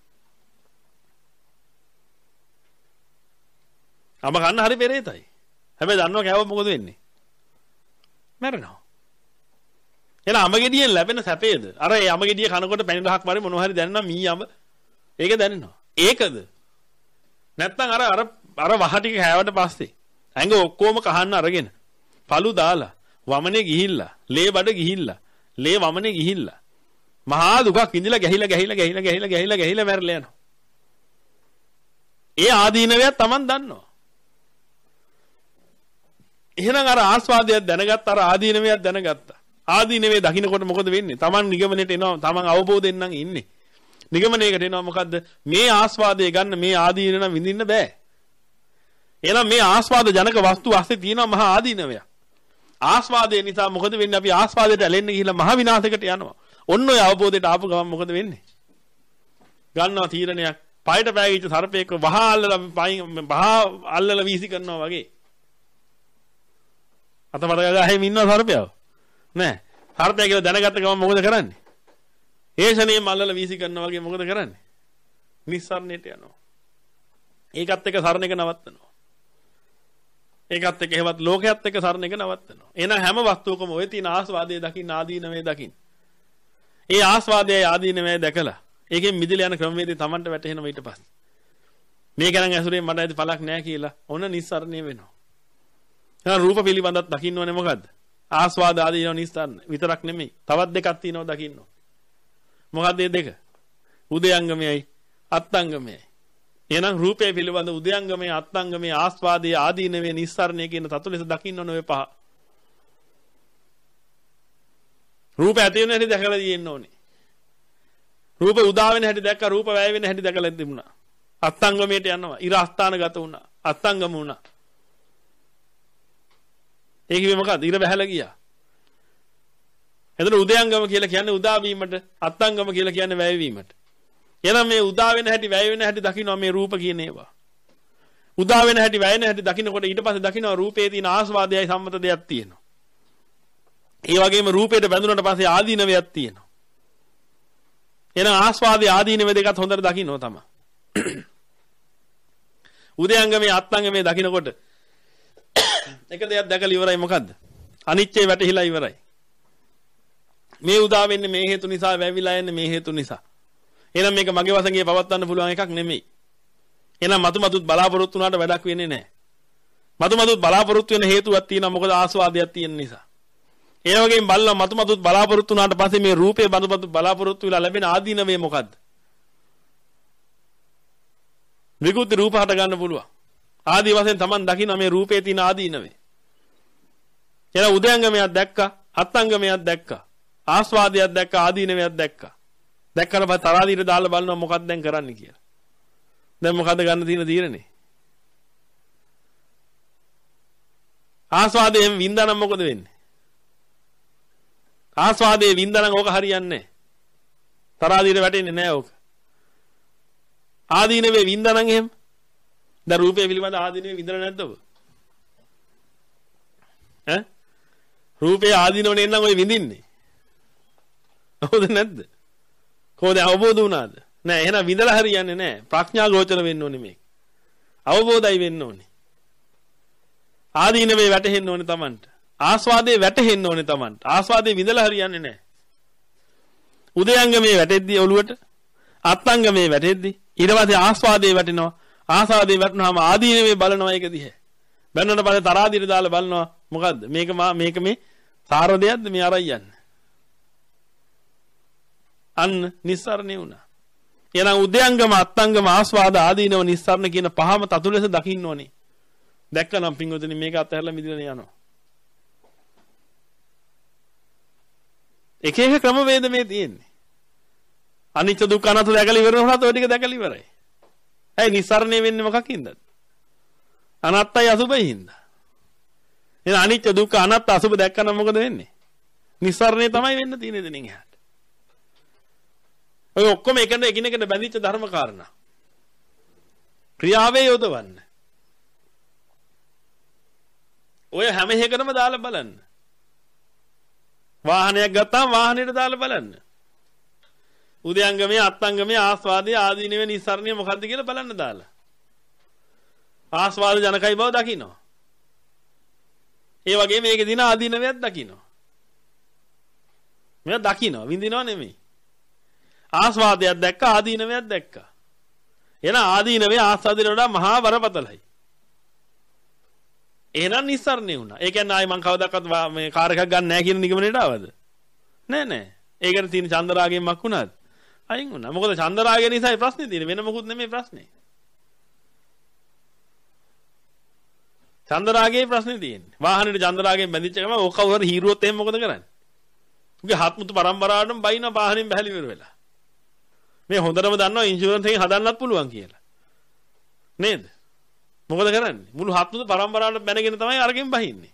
[SPEAKER 1] අඹ කන්න හරි පෙරේතයි. හැබැයි දන්නවා කෑවොත් මොකද වෙන්නේ? මැරෙනවා. එන අඹගෙඩියෙන් ලැබෙන සැපේද? අර ඒ අඹගෙඩිය කනකොට පැණි රහක් වරේ මොනවා හරි දැනෙනවා මී අඹ. ඒක දැනෙනවා. ඒකද? නැත්නම් අර අර අර වහ ටික කෑවට පස්සේ ඇඟ ඔක්කොම කහන්න අරගෙන පළු දාලා වමනේ ගිහිල්ලා, ලේ බඩ ගිහිල්ලා, ලේ වමනේ ගිහිල්ලා මහා දුකක් ඉඳලා ගැහිලා ගැහිලා ගැහිලා ගැහිලා ගැහිලා ගැහිලා මැරලා යනවා. ඒ ආදීනවයක් Taman දන්නවා. එහෙනම් අර ආස්වාදයක් දැනගත්ත අර ආදීනවයක් දැනගත්තා. ආදීනවේ දකින්නකොට මොකද වෙන්නේ? Taman නිගමනයට එනවා. Taman අවබෝධයෙන් නම් ඉන්නේ. නිගමනයකට එනවා මොකද්ද? මේ ආස්වාදය ගන්න මේ ආදීන නම් විඳින්න බෑ. එහෙනම් මේ ආස්වාද ජනක වස්තු ඇස්සේ තියෙනවා මහා ආදීනවයක්. ආස්වාදය නිසා මොකද වෙන්නේ? අපි ආස්වාදයට ඇලෙන්න ගිහිල්ලා මහා විනාශයකට යනවා. ඔන්න ඔය අවබෝධයට ආපු ගමන් මොකද වෙන්නේ? ගන්නවා තීරණයක්. පයට පෑගිච්ච සර්පයෙක් වහා අල්ලලා පයින් වහා අල්ලලා වීසි කරනවා වගේ. අතමර ගහගෙන ඉන්න සර්පයව. නෑ. සර්පයා කියලා දැනගත්ත ගමන් මොකද කරන්නේ? ඒ ශනේ මල්ලල වීසි කරනවා වගේ මොකද කරන්නේ? නිස්සරණයට යනවා. ඒකත් එක්ක සරණ එක නවත්තනවා. ඒකත් එක්ක හේවත් ලෝකයේත් එක්ක සරණ එක නවත්තනවා. එහෙනම් හැම වස්තුවකම ඔය තියෙන ආස්වාදයේ දකින්න ආදීනවේ දකින්න. ඒ ආස්වාදයේ ආදීනවේ දැකලා ඒකෙන් මිදලා යන ක්‍රමවේදය Tamanට වැටහෙනවා ඊට පස්සේ. මේ ගණන් ඇසුරෙන් මට ඇති පළක් නැහැ කියලා ඔන්න නිස්සරණය වෙනවා. එහෙනම් රූප පිළිබඳත් දකින්න ඕනේ මොකද්ද? ආස්වාද ආදීනව නිස්සරණ විතරක් නෙමෙයි. තවත් දෙකක් තියෙනවා දකින්න. මොකද්ද මේ දෙක? උදයංගමයයි අත්ංගමයයි. එහෙනම් රූපය පිළිබඳ උදයංගමයේ අත්ංගමයේ ආස්වාදයේ ආදීනවේ නිස්සරණය කියන තතු ලෙස දකින්න ඕනේ ඔය පහ. රූප ඇති වෙන හැටි දැකලා තියෙන්න ඕනේ. රූප උදා වෙන හැටි දැක්ක රූප වැය වෙන හැටි දැකලා තිබුණා. අත්ංගමයට යනවා. ඉර අස්ථානගත වුණා. අත්ංගම වුණා. ඒ කිව්වේ මොකද්ද? ඉර බහැලා ගියා. එතන උදයංගම කියලා කියන්නේ උදා වීමට, අත්ංගම කියලා කියන්නේ වැය වීමට. එහෙනම් මේ උදා වෙන හැටි වැය වෙන හැටි දකින්නවා මේ රූප කියන ඒවා. උදා වෙන හැටි වැය වෙන හැටි දකින්නකොට ඊට පස්සේ දකින්නවා රූපේ තියෙන ආස්වාදයයි සම්මත දෙයක් තියෙනවා. ඒ වගේම රූපයට බැඳුනට පස්සේ ආදීනවයක් තියෙනවා. එහෙනම් ආස්වාදයේ ආදීනව දෙකත් හොඳට දකින්නවා තමයි. උදයංගමේ අත්ංගමේ දකින්නකොට එක දෙයක් දැකලා ඉවරයි මොකද්ද? අනිච්චේ වැටහිලා ඉවරයි. මේ උදා වෙන්නේ මේ හේතු නිසා වැවිලා යන්නේ මේ හේතු නිසා. එහෙනම් මේක මගේ වශයෙන් පවත්වන්න පුළුවන් එකක් නෙමෙයි. එහෙනම් මතු මතුත් බලාපොරොත්තු වුණාට වැඩක් වෙන්නේ නැහැ. මතු මතුත් බලාපොරොත්තු වෙන හේතුවක් තියෙනවා මොකද ආස්වාදයක් තියෙන නිසා. ඒ වගේම බලලා මතු මතුත් බලාපොරොත්තු වුණාට පස්සේ මේ රූපේ මතු මතුත් බලාපොරොත්තු වෙලා ලැබෙන ආදීනවේ මොකද්ද? විකෘති රූප හට ගන්න පුළුවන්. ආදී වශයෙන් Taman දකින්න මේ රූපේ තියෙන ආදීනවේ. එහෙනම් උදයංගමයක් දැක්කා, අත්ංගමයක් දැක්කා, ආස්වාදයක් දැක්කා, ආදීනවයක් දැක්කා. දැක්කම පස්සේ තරාදීට දාලා බලනවා මොකක්ද දැන් කරන්න කියලා. දැන් මොකද ගන්න තියෙන තීරණේ? ආස්වාදයෙන් වින්දානම් මොකද වෙන්නේ? ආස්වාදයේ වින්දානම් ඕක හරියන්නේ නැහැ. තරාදීට වැටෙන්නේ නැහැ ඕක. ආදීනවේ වින්දානම් එහෙම. දැන් රූපේ පිළිබඳ ආදීනවේ වින්දන නැද්ද ඔබ? ඈ? රූපේ ආදීනවනේ නම් ඔය විඳින්නේ. හොද නැද්ද? කොහොමද අවබෝධ වුණාද? නෑ එහෙනම් විඳලා හරියන්නේ නෑ. ප්‍රඥා ගෝචර වෙන්න ඕනේ මේක. අවබෝධයි වෙන්න ඕනේ. ආදීනවේ වැටෙන්න ඕනේ Tamanට. ආස්වාදයේ වැටෙන්න ඕනේ Tamanට. ආස්වාදයේ විඳලා හරියන්නේ නෑ. උදයංගමේ වැටෙද්දී ඔළුවට, අත්ංගමේ වැටෙද්දී ඊට පස්සේ ආස්වාදයේ වැටෙනවා. ආස්වාදයේ වැටුනහම ආදීනවේ බලනවා ඒක දිහා. බැලනට පස්සේ තරාදීට දාලා බලනවා මොකද්ද? මේක මේක මේ සාර දෙයක්ද මේ අරයි යන්නේ. අන්න නිස්සරණේ වුණා. එහෙනම් උදයංගම අත්ංගම ආස්වාද ආදීනව නිස්සරණ කියන පහම තතු ලෙස දකින්න ඕනේ. දැක්කනම් පින්වතුනි මේක අතහැරලා මිදලා යනවා. එක එක ක්‍රම වේද මේ තියෙන්නේ. අනිච්ච දුක්ඛ අනාත්ම දැකලා ඉවර වුණාත් ඔය ටික දැකලා ඉවරයි. ඇයි නිස්සරණේ වෙන්නේ මොකකින්ද? අනාත්තයි අසුබයි හින්දා. එහෙනම් අනිච්ච දුක්ඛ අනාත්ම අසුබ දැක්කනම් මොකද වෙන්නේ? නිස්සරණේ තමයි වෙන්න තියෙන්නේ දෙනින් එහාට. ඔය ඔක්කොම එකට එකිනෙකට බැඳිච්ච ධර්ම කාරණා. ක්‍රියාවේ යොදවන්න. ඔය හැම එකකටම දාලා බලන්න. වාහනයක් ගත්තාම වාහනේට දාලා බලන්න. උදයංගමයේ අත්ංගමයේ ආස්වාදයේ ආදීනවේ නිස්සරණිය මොකද්ද කියලා බලන්න දාලා. ආස්වාද ජනකයි බව දකින්නවා. ඒ වගේ මේකේ දින ආදීනවයක් දකින්නවා. මෙයා දකින්නවා විඳිනව නෙමෙයි. ආස්වාදයක් දැක්කා ආදීනවයක් දැක්කා. එහෙනම් ආදීනවේ ආස්වාදයට වඩා මහා බරපතලයි. එහෙනම් නිස්සරණේ වුණා. ඒ කියන්නේ ආයි මං කවදාවත් මේ කාර් එකක් ගන්න නැහැ කියන නිගමනයට ආවද? නෑ නෑ. ඒකට තියෙන චන්දරාගයෙන් මක් වුණාද? අයින් වුණා. මොකද චන්දරාගය නිසායි ප්‍රශ්නේ තියෙන්නේ. වෙන මොකුත් නෙමෙයි ප්‍රශ්නේ. චන්දරාගයේ ප්‍රශ්නේ තියෙන්නේ. වාහනේට චන්දරාගයෙන් බැඳිච්ච ගමන් ඕක කවුරු හරි හීරුවොත් එහෙම මොකද කරන්නේ? උගේ හත්මුතු පරම්පරාවටම බයින වාහනෙන් බහැලි ඉවර වෙලා. මේ හොඳටම දන්නවා ඉන්ෂුරන්ස් එකෙන් හදන්නත් පුළුවන් කියලා. නේද? මොකද කරන්නේ? මුළු හත්මුතු පරම්පරාවට බැනගෙන තමයි අරගෙන බහින්නේ.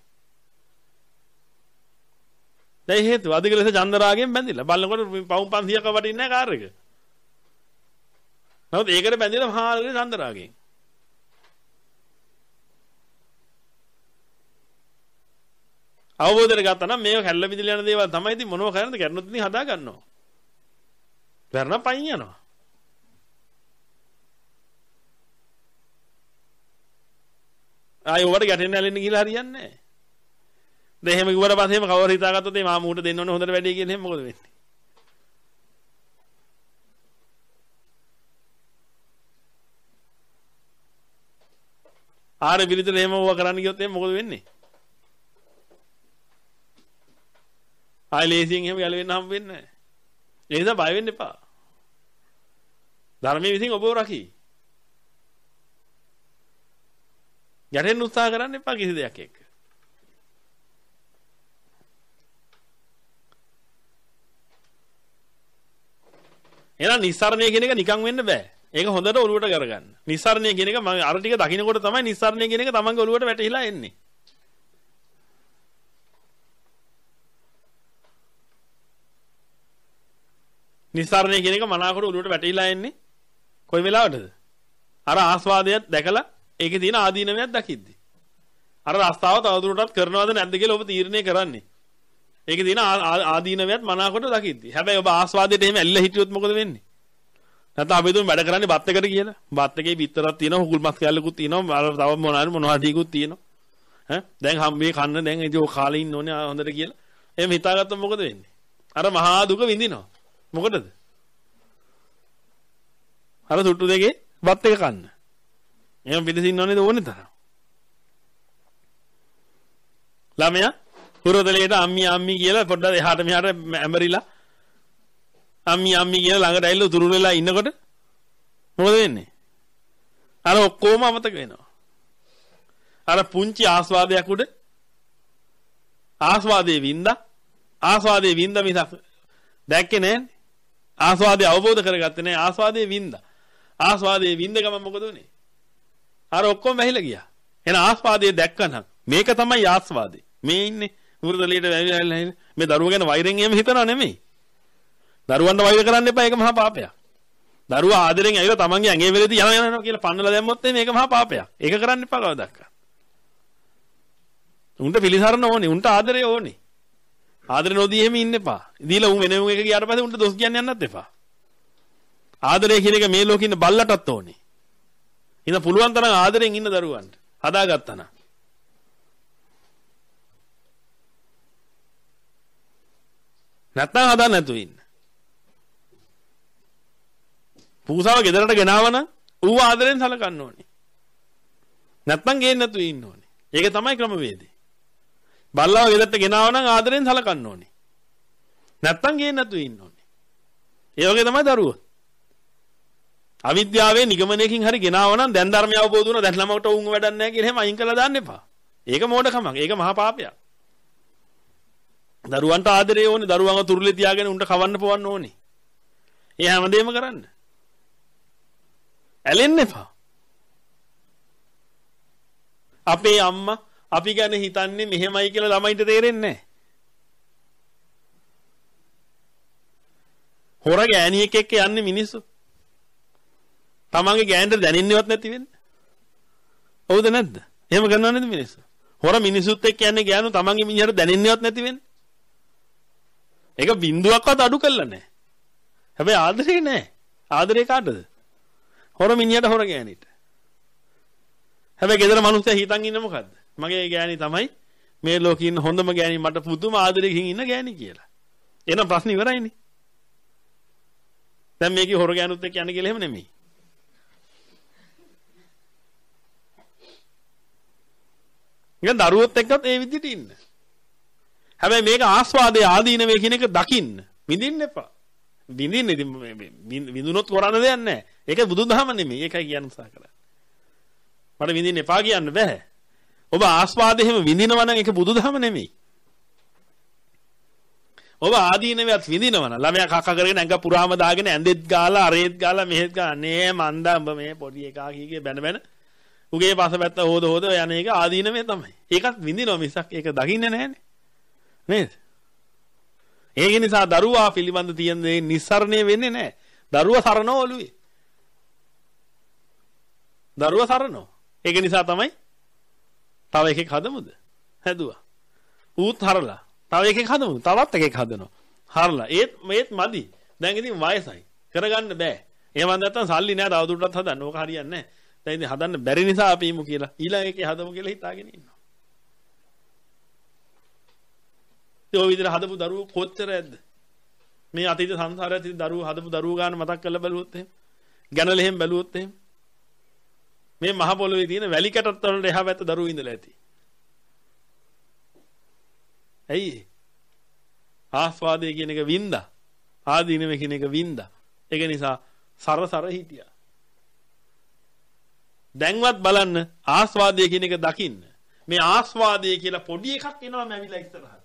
[SPEAKER 1] දැන් හේතුව අධික ලෙස චන්දරාගයෙන් බැඳිලා. බලනකොට පවුම් පන්සියයක් වටින්නේ නැහැ කාර් එක. නමුත් ඒකට බැඳිලා මහාලගේ චන්දරාගයෙන්. අවබෝධයට ගත්තා නම් මේක කැල්ල මිදලා යන දේවල් තමයි ඉතින් මොනව කරන්නද කරනොත් ඉතින් හදා ගන්නවා. වැරණ පයින් යනවා. ආයෙ ඔබට ගැටෙන්න ඇලෙන්න කියලා හරියන්නේ නැහැ. දැන් එහෙම කිව්වට පස්සේ එහෙම කවුරු හිතාගත්තොත් මේ මාමූට දෙන්න ඕනේ හොඳට වැඩි කියලා එහෙම මොකද වෙන්නේ? ආර පිළිතුර එහෙම ඕවා කරන්න ගියොත් එහෙම මොකද වෙන්නේ? ආයෙ ලේසියෙන් එහෙම ගැලවෙන්න හම්බ වෙන්නේ නැහැ. ඒ නිසා බය වෙන්න එපා. ධර්මයේ විසින් ඔබව රකී. ගැටෙන්න උත්සාහ කරන්න එපා කිසි දෙයක් එක්ක. එහෙනම් නිස්සාරණය කියන එක නිකන් වෙන්න බෑ. ඒක හොඳට ඔලුවට කරගන්න. නිස්සාරණය කියන එක මම අර ටික දකින්නකොට තමයි නිස්සාරණය කියන එක තමන්ගේ ඔලුවට වැටහිලා එන්නේ. නිස්සාරණය කියන එක මනාකොට ඔලුවට වැටහිලා එන්නේ කොයි වෙලාවටද? අර ආස්වාදයක් දැකලා ඒකේ තියෙන ආදීනමයක් දකිද්දි. අර රස්තාව තවදුරටත් කරනවද නැද්ද කියලා ඔබ තීරණය කරන්නේ. ඒකේ තියෙන ආදීනමයක් මනාකොට දකිද්දි. හැබැයි ඔබ ආස්වාදයට එහෙම ඇල්ල හිටියොත් මොකද වෙන්නේ? නැත්නම් අපි දුම් වැඩ කරන්නේ බත් එකට කියලා. බත් එකේ පිටතරක් තියෙනවා, හුකුල් මස් කැල්ලකුත් තියෙනවා, තව මොනවාරි මොනවා ටිකුත් තියෙනවා. ඈ දැන් හම්බේ කන්න දැන් ඉතින් ඔය කාලේ ඉන්න ඕනේ හොඳට කියලා. එහෙම හිතාගත්තොත් මොකද වෙන්නේ? අර මහා දුක විඳිනවා. මොකටද? අර සුට්ටු දෙකේ බත් එක කන්න. එහෙම පිළිසින්න ඕනේද ඕනේ තරම්. ළමයා හුරතලයට අම්මි අම්මි කියලා පොඩ්ඩක් එහාට මෙහාට ඇඹරිලා අම්මි අම්මි කියලා ළඟට ඇවිල්ලා උතුරු වෙලා ඉන්නකොට මොකද වෙන්නේ? අර ඔක්කොම අමතක වෙනවා. අර පුංචි ආස්වාදයක් උඩ ආස්වාදයේ වින්දා ආස්වාදයේ වින්දා මිසක් දැක්කේ නෑනේ. ආස්වාදය අවබෝධ කරගත්තේ නෑ. ආස්වාදයේ වින්දා. ආස්වාදයේ වින්ද ගම මොකද උනේ? අර ඔක්කොම වැහිලා ගියා. එහෙනම් ආස්වාදයේ දැක්කනම් මේක තමයි ආස්වාදේ. මේ ඉන්නේ මුරුදලියට වැවිලා මේ දරුවා ගැන වෛරෙන් එහෙම හිතනවා නෙමෙයි. දරුවන්ට වෛර කරන්න එපා. ඒක මහා පාපයක්. දරුවා ආදරෙන් ඇවිල්ලා තමන්ගේ ඇඟේ වෙලෙදී යන යනවා කියලා පන්නලා දැම්මොත් මේක මහා පාපයක්. ඒක කරන්න එපා කවදාවත්. උන්ට පිළිසරණ ඕනේ. උන්ට ආදරය ඕනේ. ආදරේ නොදී එහෙම ඉන්න එපා. දීලා උන් වෙන උන් එක ගියාට පස්සේ උන්ට දොස් කියන්න යන්නත් එපා. ආදරය කියන එක මේ ලෝකේ ඉන්න බල්ලටත් ඕනේ. ඉතින් පුළුවන් තරම් ආදරෙන් ඉන්න දරුවන්ට හදාගත්තා නම්. නැත්තම් හදන්න නැතුව ඉන්න. පූසාව ගෙදරට ගෙනාවනම් ඌ ආදරෙන් සලකන්න ඕනේ. නැත්තම් ගේන්න නැතුව ඉන්න ඕනේ. ඒක තමයි ක්‍රමවේදය. බල්ලාව ගෙදරට ගෙනාවනම් ආදරෙන් සලකන්න ඕනේ. නැත්තම් ගේන්න නැතුව ඉන්න ඕනේ. ඒ වගේ තමයි දරුවෝ. අවිද්‍යාවේ නිගමනයකින් හරි ගෙනාවනම් දැන් ධර්මය අවබෝධ වුණා දැන් ළමකට උන් වැඩක් නැහැ කියලා එහෙම අයින් කළා දාන්න එපා. ඒක මෝඩකමක්. ඒක මහා පාපයක්. දරුවන්ට ආදරේ ඕනේ. දරුවන්ව තුරුලේ තියාගෙන උන්ට කවන්න පොවන්න ඕනේ. ඒ හැමදේම කරන්න. ඇලෙන්න එපා. අපේ අම්මා අපි ගැන හිතන්නේ මෙහෙමයි කියලා ළමයින්ට තේරෙන්නේ නැහැ. හොර ගෑණියෙක් එක්ක යන්නේ මිනිස්සු. තමන්ගේ ගෑනට දැනෙන්නේවත් නැති වෙන්නේ. හවුද නැද්ද? එහෙම කරනව නේද මිනිස්සු? හොර මිනිසුත් එක්ක යන්නේ ගෑනු තමන්ගේ මිනිහට දැනෙන්නේවත් නැති වෙන්නේ. ඒක බින්දුවක්වත් අඩු කළා නැහැ. හැබැයි ආදරේ නැහැ. ආදරේ කාටද? හොර මිනිහට හොර ගෑනිට. හැබැයි ගෙදර මිනිස්සු හිතන් ඉන්නේ මොකද්ද? මගේ ගෑණි තමයි මේ ලෝකේ ඉන්න හොඳම ගෑණි මට පුදුම ආදරෙකින් ඉන්න ගෑණි කියලා. එහෙනම් ප්‍රශ්නේ ඉවරයිනේ. දැන් මේකේ හොර ගෑනුත් එක්ක යන්නේ කියලා එහෙම නෙමෙයි. නිකන් දරුවොත් එක්කත් ඒ විදිහට ඉන්න. හැබැයි මේක ආස්වාදයේ ආදීනවේ කියන එක දකින්න. විඳින්න එපා. විඳින්න ඉතින් විඳුනොත් කරන්න දෙයක් නැහැ. ඒක බුදුදහම නෙමෙයි. ඒකයි කියන්න උත්සාහ කරන්නේ. මට විඳින්න එපා කියන්න බෑ. ඔබ ආස්වාදයේ හැම විඳිනවා නම් ඒක බුදුදහම නෙමෙයි. ඔබ ආදීනවයත් විඳිනවා නම් ළමයා කක්ක කරගෙන ඇඟ පුරාම දාගෙන ඇඳෙත් ගාලා අරේත් ගාලා මෙහෙත් ගාලා නේ මන්දා උඹ මේ පොඩි එකා කීගේ බැන බැන උගේ පසපැත්ත හොද හොද යන එක ආදීනමේ තමයි. ඒකත් විඳිනවා මිසක් ඒක දකින්නේ නැහනේ. නේද? ඒක නිසා දරුවා පිළිබඳ තියෙන දේ නිස්සරණය වෙන්නේ නැහැ. දරුවා සරණෝ ඔළුවේ. දරුවා සරණෝ. ඒක නිසා තමයි තව එකෙක් හදමුද? හැදුවා. ඌත් හරලා. තව එකෙක් හදමු. තවත් එකෙක් හදනවා. හරලා. ඒත් මේත් මදි. දැන් ඉතින් වයසයි. කරගන්න බෑ. එහෙම නැත්නම් සල්ලි නෑ තවදුරටත් හදන්න. ඕක හරියන්නේ නෑ. දැන් ඉතින් හදන්න බැරි නිසා අපි ඉමු කියලා. ඊළඟ එකේ හදමු කියලා හිතාගෙන ඉන්නවා. ඒ ඔය විදිහට හදපු දරුවෝ කොච්චර ඇද්ද? මේ අතීත සංසාරයේ තිය දරුවෝ හදපු දරුවෝ ගන්න මතක් කරලා බැලුවොත් එහෙම. ගැනල එහෙම බැලුවොත් එහෙම. මේ මහ පොළොවේ තියෙන වැලි කැටත් වලට එහා පැත්ත දරුවෝ ඉඳලා ඇති. ඇයි? ආස්වාදයේ කියන එක වින්දා. ආදීනව කියන එක වින්දා. ඒක නිසා සරසර හිටියා. දැන්වත් බලන්න ආස්වාදයේ කියන එක දකින්න. මේ ආස්වාදයේ කියලා පොඩි එකක් එනවා මැවිලා ඉස්සරහට.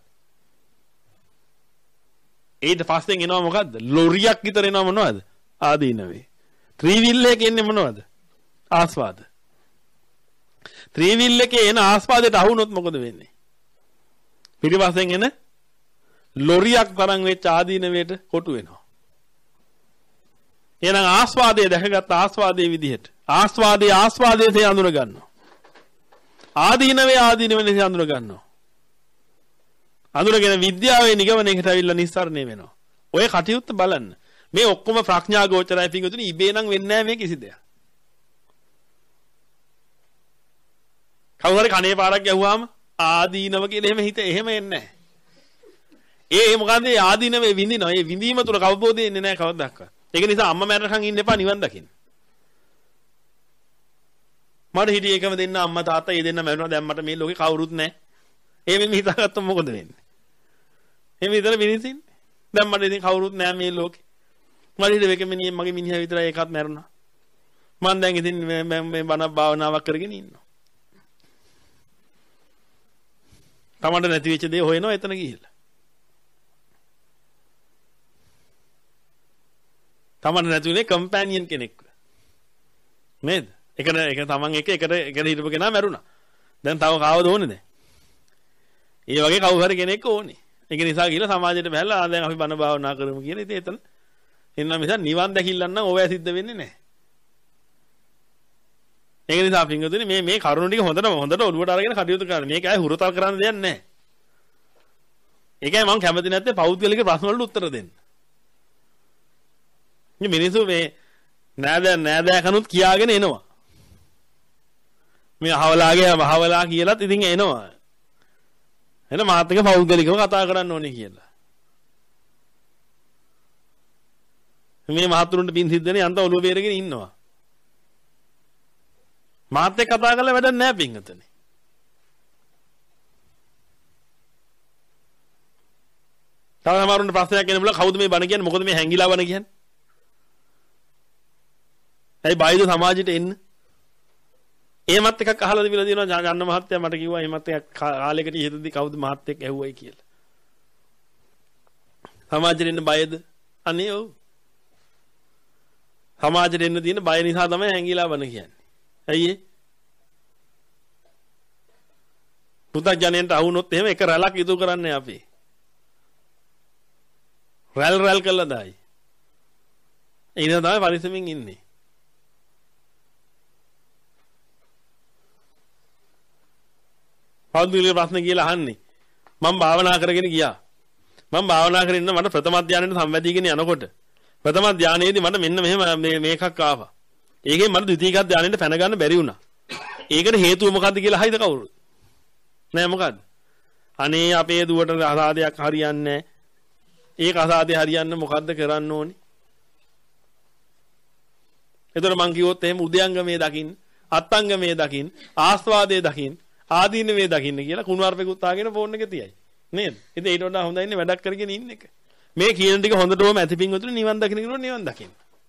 [SPEAKER 1] ඊට පස්සෙන් එනවා මොකද්ද? ලොරියක් විතර එනවා මොනවද? ආදීනවේ. ත්‍රිවිල් එකේ එන්නේ මොනවද? ආස්වාද. ත්‍රිවිල් එකේ එන ආස්වාදයට අහුනොත් මොකද වෙන්නේ? පිටිපස්සෙන් එන ලොරියක් තරම් වෙච්ච ආදීනවයට කොටු වෙනවා. එහෙනම් ආස්වාදයේ දැකගත්ත ආස්වාදයේ විදිහට ආස්වාදයේ ආස්වාදයේ අඳුර ගන්නවා. ආදීනවේ ආදීනවේ අඳුර ගන්නවා. අඳුරගෙන විද්‍යාවේ නිගමනයකට ඇවිල්ලා නිස්සාරණය වෙනවා. ඔය කටයුත්ත බලන්න. මේ ඔක්කොම ප්‍රඥා ගෝචරයි පිටුතුනි ඉබේ නම් වෙන්නේ නැහැ මේ කිසි දෙයක්. කවුරු හරි කනේ පාරක් ගැහුවාම ආදීනව කියලා එහෙම හිත එහෙම එන්නේ නැහැ. ඒ මොකන්ද ඒ ආදීනවේ විඳිනවා. ඒ විඳීම තුල කවබෝධය එන්නේ නැහැ කවදාවත්. ඒක නිසා අම්මා මැරෙනකන් ඉන්න එපා නිවන් දකින්න. මට හිටිය එකම දෙන්න අම්මා තාත්තා ඒ දෙන්න මැරුණා. දැන් මට මේ ලෝකේ කවුරුත් නැහැ. ඒ මෙන්න හිතාගත්තොත් මොකද වෙන්නේ? එහෙම විතර මිනිසින්. දැන් මට ඉතින් කවුරුත් නැහැ මේ ලෝකේ. මට හිටිය එක මිනිහෙක් මගේ මිනිහා විතරයි ඒකත් මැරුණා. මම දැන් ඉතින් මේ බණ භාවනාවක් කරගෙන ඉන්නවා. තමන්ට නැති වෙච්ච දේ හොයනවා එතන ගිහිල්ලා. තමන්ට නැති උනේ කම්පැනියන් කෙනෙක්. නේද? එක එක තමන් එක එකට එකට හිටපු කෙනා මැරුණා. දැන් තව කාවද ඕනේ දැන්? ඒ වගේ කවුරු හරි කෙනෙක් ඕනේ. ඒක නිසා ගිහලා සමාජයට බැලලා ආ දැන් අපි බණ භාවනා කරමු කියන ඉතින් එතන එන්න මිස නිවන් දැකිල්ලන් නම් ඕවැ සිද්ධ වෙන්නේ නැහැ. ඒක නිසා පින්වතුනි මේ මේ කරුණු ටික හොඳට හොඳට ඔළුවට අරගෙන කටයුතු කරන්න. මේක ඇයි හුරතල් කරන්න දෙයක් නැහැ. ඒකයි මම කැමති නැත්තේ පෞද්ගලික ප්‍රශ්න වලට උත්තර දෙන්න. මේ මිනිස්සු මේ නෑද නෑදෑ කනුත් කියාගෙන එනවා. මේ අහවලාගේ අහවලා කියලාත් ඉතින් එනවා. එන මාත් එක පෞද්ගලිකව කතා කරන්න ඕනේ කියලා. මේ මහතුරුන්ට පින් සිද්ධ වෙන යන්ත ඔළුව බේරගෙන ඉන්නවා. මාත් එක්ක කතා කරලා වැඩක් නැහැ පින්වතුනි. තව සමහරුන්ට ප්‍රශ්නයක් එන්න බුණා කවුද මේ බණ කියන්නේ මොකද මේ හැංගිලා බණ කියන්නේ? ඇයි බයිද සමාජයට එන්න? එහෙමත් එකක් අහලා තිබිලා තියෙනවා ජාන්න මහත්තයා මට කිව්වා එහෙමත් එකක් කාලයකට ඉහතදී කවුද මහත්තයෙක් ඇහුවයි කියලා. සමාජයට එන්න බයද? අනේ ඔව්. සමාජයට එන්න තියෙන බය නිසා තමයි හැංගිලා බණ කියන්නේ. ඇයි ඒ? පුතඥයන්ට අහුනොත් එහෙම එක රැලක් ඉදු කරන්නේ අපි. රැල් රැල් කළා දායි. ඒ නිසා තමයි පරිස්සමින් ඉන්නේ. පෞද්ගලික ප්‍රශ්න කියලා අහන්නේ. මම භාවනා කරගෙන ගියා. මම භාවනා කරගෙන ඉන්න මට ප්‍රථම ධානයට සම්වැදීගෙන යනකොට ප්‍රථම ධානයේදී මට මෙන්න මෙහෙම මේ මේකක් ආවා. ඒකෙන් මට ද්විතීයික ධානයට පැන ගන්න බැරි වුණා. ඒකට හේතුව මොකද්ද කියලා අහයිද කවුරුත්? නෑ මොකද්ද? අනේ අපේ දුවට අසාදයක් හරියන්නේ නෑ. ඒක අසාදේ හරියන්න මොකද්ද කරන්න ඕනේ? එතකොට මං කිව්වොත් එහෙම උදයංගමේ දකින්න, අත්ංගමේ දකින්න, ආස්වාදයේ දකින්න, ආදීනවේ දකින්න කියලා කුණුවarpෙකුත් ආගෙන ෆෝන් එකේ තියයි. නේද? ඉතින් ඊට වඩා හොඳ ඉන්නේ වැඩක් කරගෙන ඉන්න එක. මේ කියන ටික හොඳටම ඇතිපින් උතුරු නිවන් දකින්න කිව්වොත් නිවන් දකින්න.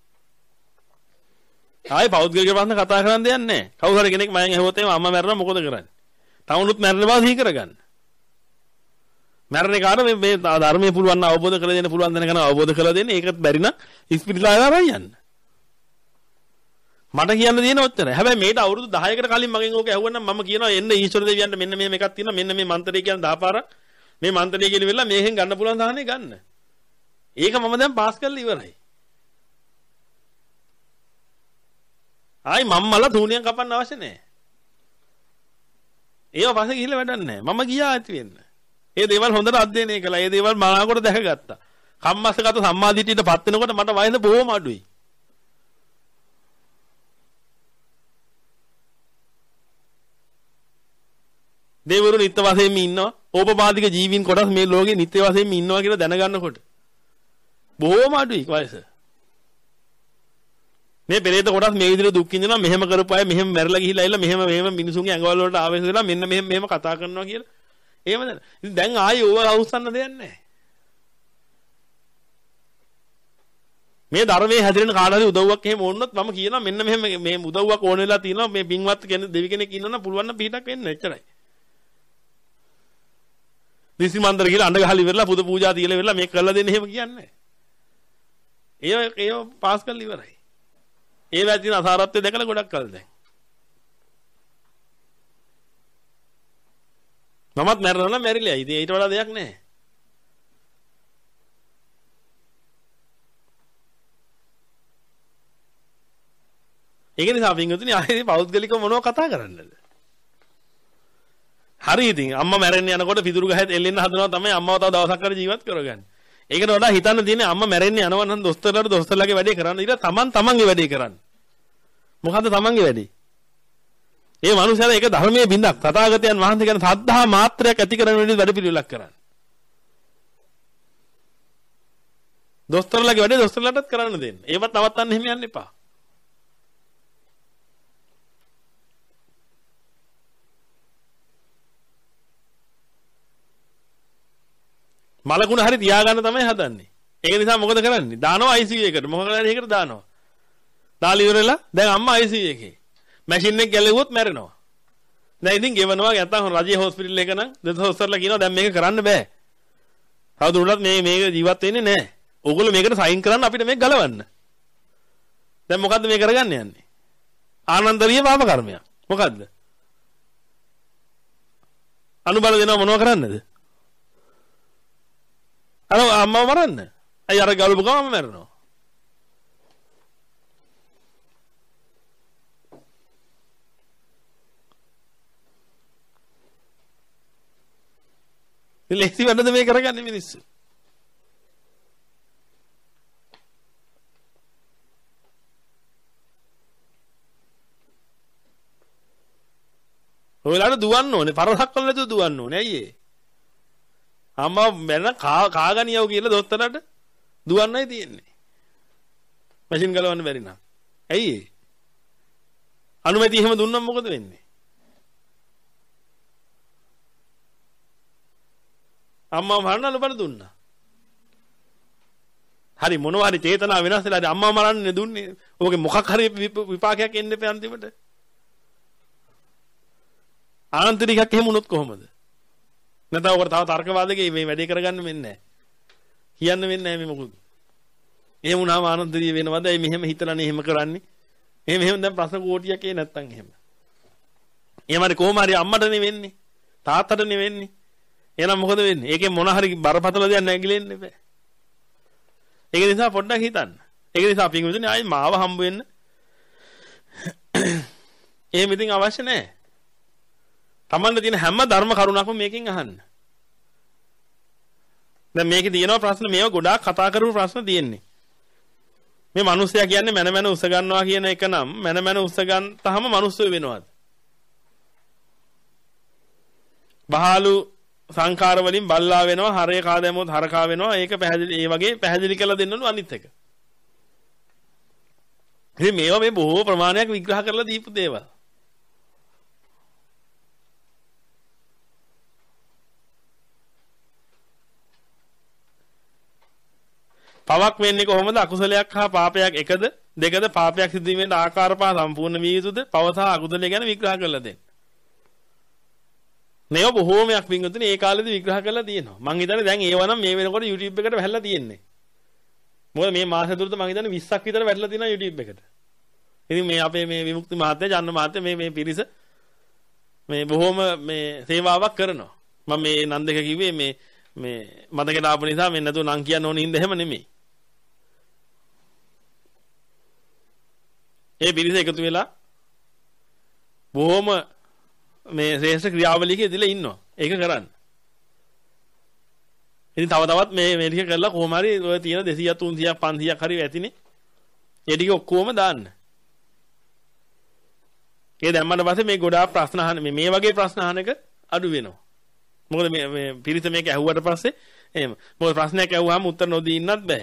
[SPEAKER 1] ආයේ පෞද්ගලික ප්‍රශ්න කතා කරන්න දෙයක් නැහැ. කවුරු හරි කෙනෙක් මයන් ඇහුවොත් එහෙම අම්මා මැරුණා මොකද කරන්නේ? තවුනුත් මැරෙන බව සිහි කරගන්න. මැරෙන කාට මේ මේ ධර්මයේ පුළුවන් අවබෝධ කරලා දෙන්න පුළුවන් දෙන කෙනා අවබෝධ කරලා දෙන්න. ඒකත් බැරි නම් ඉස්පිරිතාලේ ආරයි යන්න. මට කියන්න තියෙන ඔච්චරයි. හැබැයි මේට අවුරුදු දහයකට කලින් මගෙන් ඕක ඇහුවනම් මම කියනවා එන්න ඊශ්වර දෙවියන්ට මෙන්න මෙහෙම එකක් තියෙනවා. මෙන්න මේ මන්ත්‍රය කියන දහ පාරක්. මේ මන්ත්‍රය කියලා ඉවරලා මේකෙන් ගන්න පුළුවන් සාහනේ ගන්න. ඒක මම දැන් පාස් කරලා ඉවරයි. ආයි මම්මලා තුනියන් කපන්න අවශ්‍ය නැහැ. ඒව පස්සේ ගිහිල්ලා වැඩක් නැහැ. මම ගියා ඇති වෙන්න. ඒ දේවල් හොඳට අධ්‍යයනය කළා. ඒ දේවල් මනාකොට දැකගත්තා. කම්මස්සගත සම්මාදිටියටපත් වෙනකොට මට වයස බොහොම අඩුයි. දෙවිවරු නිත්‍ය වශයෙන්ම ඉන්නවා. ඕපපාදික ජීවීන් කොටස් මේ ලෝකේ නිත්‍ය වශයෙන්ම ඉන්නවා කියලා දැනගන්නකොට බොහොම අඩුයි වයස. මේ පෙරේත කොටස් මේ විදිහට දුක් විඳිනවා මෙහෙම කරපු අය මෙහෙම මැරලා ගිහිලා ඇවිල්ලා මෙහෙම මෙහෙම මිනිසුන්ගේ ඇඟවල වලට ආවේශ වෙලා මෙන්න මෙහෙම මෙහෙම කතා කරනවා කියලා. එහෙම දැන්. ඉතින් දැන් ආයේ ඕව අවුස්සන්න දෙයක් නැහැ. මේ ධර්මයේ හැදිරෙන කාට හරි උදව්වක් එහෙම ඕනොත් මම කියනවා මෙන්න මෙහෙම මේ උදව්වක් ඕන වෙලා තියෙනවා මේ පින්වත් කෙනෙක් දෙවි කෙනෙක් ඉන්නවනම් පුළුවන් නම් පිටක් වෙන්න එච්චරයි. දිසි මන්දර ගිහලා අඬ ගහලා ඉවරලා පුද පූජා තියලා ඉවරලා මේක කරලා දෙන්න එහෙම කියන්නේ. ඒ ඒ පාස් කරලා ඉවරයි. ඒ වැදින අසාරත්වය දැකලා ගොඩක් කල් දැන්. මමත් මැරෙනවා නම් මැරිලා. ඉතින් ඊට වඩා දෙයක් නැහැ. ඒක නිසා පින්වතුනි ආයේ පෞද්ගලිකව මොනව කතා කරන්නද? හරි ඉතින් අම්මා මැරෙන්න යනකොට පිදුරු ගහත් එල්ලෙන්න හදනවා තමයි අම්මව තව දවසක් කර ජීවත් කරගන්නේ. ඒකට වඩා හිතන්න තියෙන්නේ අම්මා මැරෙන්න යනවා නම් දොස්තරලාට දොස්තරලාගේ වැඩේ කරන්න ඉතින් තමන් තමන්ගේ වැඩේ කරන්න. මොකද්ද තමන්ගේ වැඩේ? ඒ මනුස්සයාලා ඒක ධර්මයේ බින්දක් තථාගතයන් වහන්සේ කියන සද්ධා මාත්‍රයක් ඇති කරන විදිහට වැඩ පිළිවෙලක් කරන්න. දොස්තරලාගේ වැඩේ දොස්තරලාටත් කරන්න දෙන්න. ඒවත් නවත්තන්න එහෙම යන්න එපා. මලකුණ හරි තියාගන්න තමයි හදන්නේ. ඒක නිසා මොකද කරන්නේ? දානවා I C U එකට. මොකද කරන්නේ? ඒකට දානවා. දාලා ඉවරලා දැන් අම්මා I C U එකේ. මැෂින් එක ගැලෙව්වොත් මැරෙනවා. දැන් ඉතින් ගෙවනවා නැත්තම් රජයේ හොස්පිටල් එක නම් දෙදොස්තරලා කියනවා දැන් මේක කරන්න බෑ. තවදුරටත් මේ මේක ජීවත් වෙන්නේ නැහැ. ඕගොල්ලෝ මේකට සයින් කරන්න අපිට මේක ගලවන්න. දැන් මොකද්ද මේ කරගන්න යන්නේ? ආනන්දරීය පාප කර්මයක්. මොකද්ද? අනුබල දෙනවා මොනව කරන්නද? අර අම්මව මරන්න. අය අර ගලපු ගමම මැරෙනවා. ලේසි වැඩද මේ කරගන්නේ මිනිස්සු? ඔයාලට දුවන්න ඕනේ. පරසක් කළ නැතුව දුවන්න ඕනේ. ඇයි ඒ? අම්මා මැරෙන කා කාගනියව කියලා දොස්තරට දුවන්නයි තියෙන්නේ. මැෂින් ගලවන්න බැරි නම්. ඇයි ඒ? අනුමැතිය එහෙම දුන්නම මොකද වෙන්නේ? අම්මා මරන්න බල දුන්නා. හරි මොනවා හරි චේතනාව වෙනස් වෙලා හරි අම්මා මරන්නේ දුන්නේ. ඕකේ මොකක් හරි විපාකයක් එන්න එපා අන්තිමට. ආනන්තරිකක් එහෙම වුණොත් කොහොමද? නැත්නම් ඔකට තව තර්කවාදකේ මේ වැඩේ කරගන්න වෙන්නේ නැහැ. කියන්න වෙන්නේ නැහැ මේ මොකද? එහෙම වුණාම ආනන්තරිය වෙනවද? ඒ මෙහෙම හිතලානේ එහෙම කරන්නේ. එහෙම එහෙම දැන් ප්‍රශ්න කෝටියක් ඒ නැත්තම් එහෙම. එහෙම හරි කොහොම හරි අම්මටනේ වෙන්නේ. තාත්තටනේ වෙන්නේ. එහෙනම් මොකද වෙන්නේ? ඒකේ මොන හරි බරපතල දෙයක් නැගිලෙන්න බෑ. ඒක නිසා පොඩ්ඩක් හිතන්න. ඒක නිසා අපි කියමුනේ ආයි මාව හම්බ වෙන්න. එහෙම ඉතින් අවශ්‍ය නැහැ. තමන්ට තියෙන හැම ධර්ම කරුණක්ම මේකෙන් අහන්න. දැන් මේකේ තියෙනවා ප්‍රශ්න මේව ගොඩාක් කතා කරපු ප්‍රශ්න තියෙන්නේ. මේ මිනිස්සයා කියන්නේ මන මන උස ගන්නවා කියන එක නම් මන මන උස ගන්නතහම මිනිස්සු වෙනවද? බහාලු සංඛාර වලින් බල්ලා වෙනවා, හරේ කා දැමුවොත් හරකා වෙනවා. ඒක පැහැදිලි ඒ වගේ පැහැදිලි කරලා දෙන්නලු අනිත් එක. ඉතින් මේවා මේ බොහෝ ප්‍රමාණයක් විග්‍රහ කරලා දීපු දේවල්. පවක් වෙන්නේ කොහොමද? අකුසලයක් හා පාපයක් එකද? දෙකද? පාපයක් සිදු වීමෙන් ආකාර පහ සම්පූර්ණ විය යුතුද? පව සහ අකුසලය ගැන විග්‍රහ කරලා දෙන්න. මේව බොහෝමයක් වින්දුනේ ඒ කාලේදී විග්‍රහ කරලා තියෙනවා. මං හිතන්නේ දැන් ඒව නම් මේ වෙනකොට YouTube එකට වැහැලා තියෙන්නේ. මොකද මේ මාස තුනට මං හිතන්නේ විස්සක් විතර වැටලා තියෙනවා YouTube එකට. ඉතින් මේ අපේ මේ විමුක්ති මහත්තයා, ජන්න මහත්තයා මේ මේ පිරිස මේ බොහොම මේ සේවාවක් කරනවා. මම මේ නන් දෙක කිව්වේ මේ මේ මතකයට ආපු නිසා මේ නැතුව නම් කියන්න ඕන හින්දා එහෙම නෙමෙයි. ඒ පිරිස එකතු වෙලා බොහොම මේ ශ්‍රේෂ්ඨ ක්‍රියාවලියක ඉදලා ඉන්නවා. ඒක කරන්න. ඉතින් තව තවත් මේ මේ ටික කරලා කොහොම හරි ඔය තියෙන දෙසීයක් තුන්සීයක් පන්සීයක් හරි ඇතිනේ. ඒ ටික ඔක්කොම දාන්න. ඒ දැම්මට පස්සේ මේ ගොඩාක් ප්‍රශ්න අහන මේ මේ වගේ ප්‍රශ්න අහන එක අඩු වෙනවා. මොකද මේ මේ පිරිස මේක ඇහුවට පස්සේ එහෙම. මොකද ප්‍රශ්නයක් ඇහුවාම උත්තර නොදී ඉන්නත් බෑ.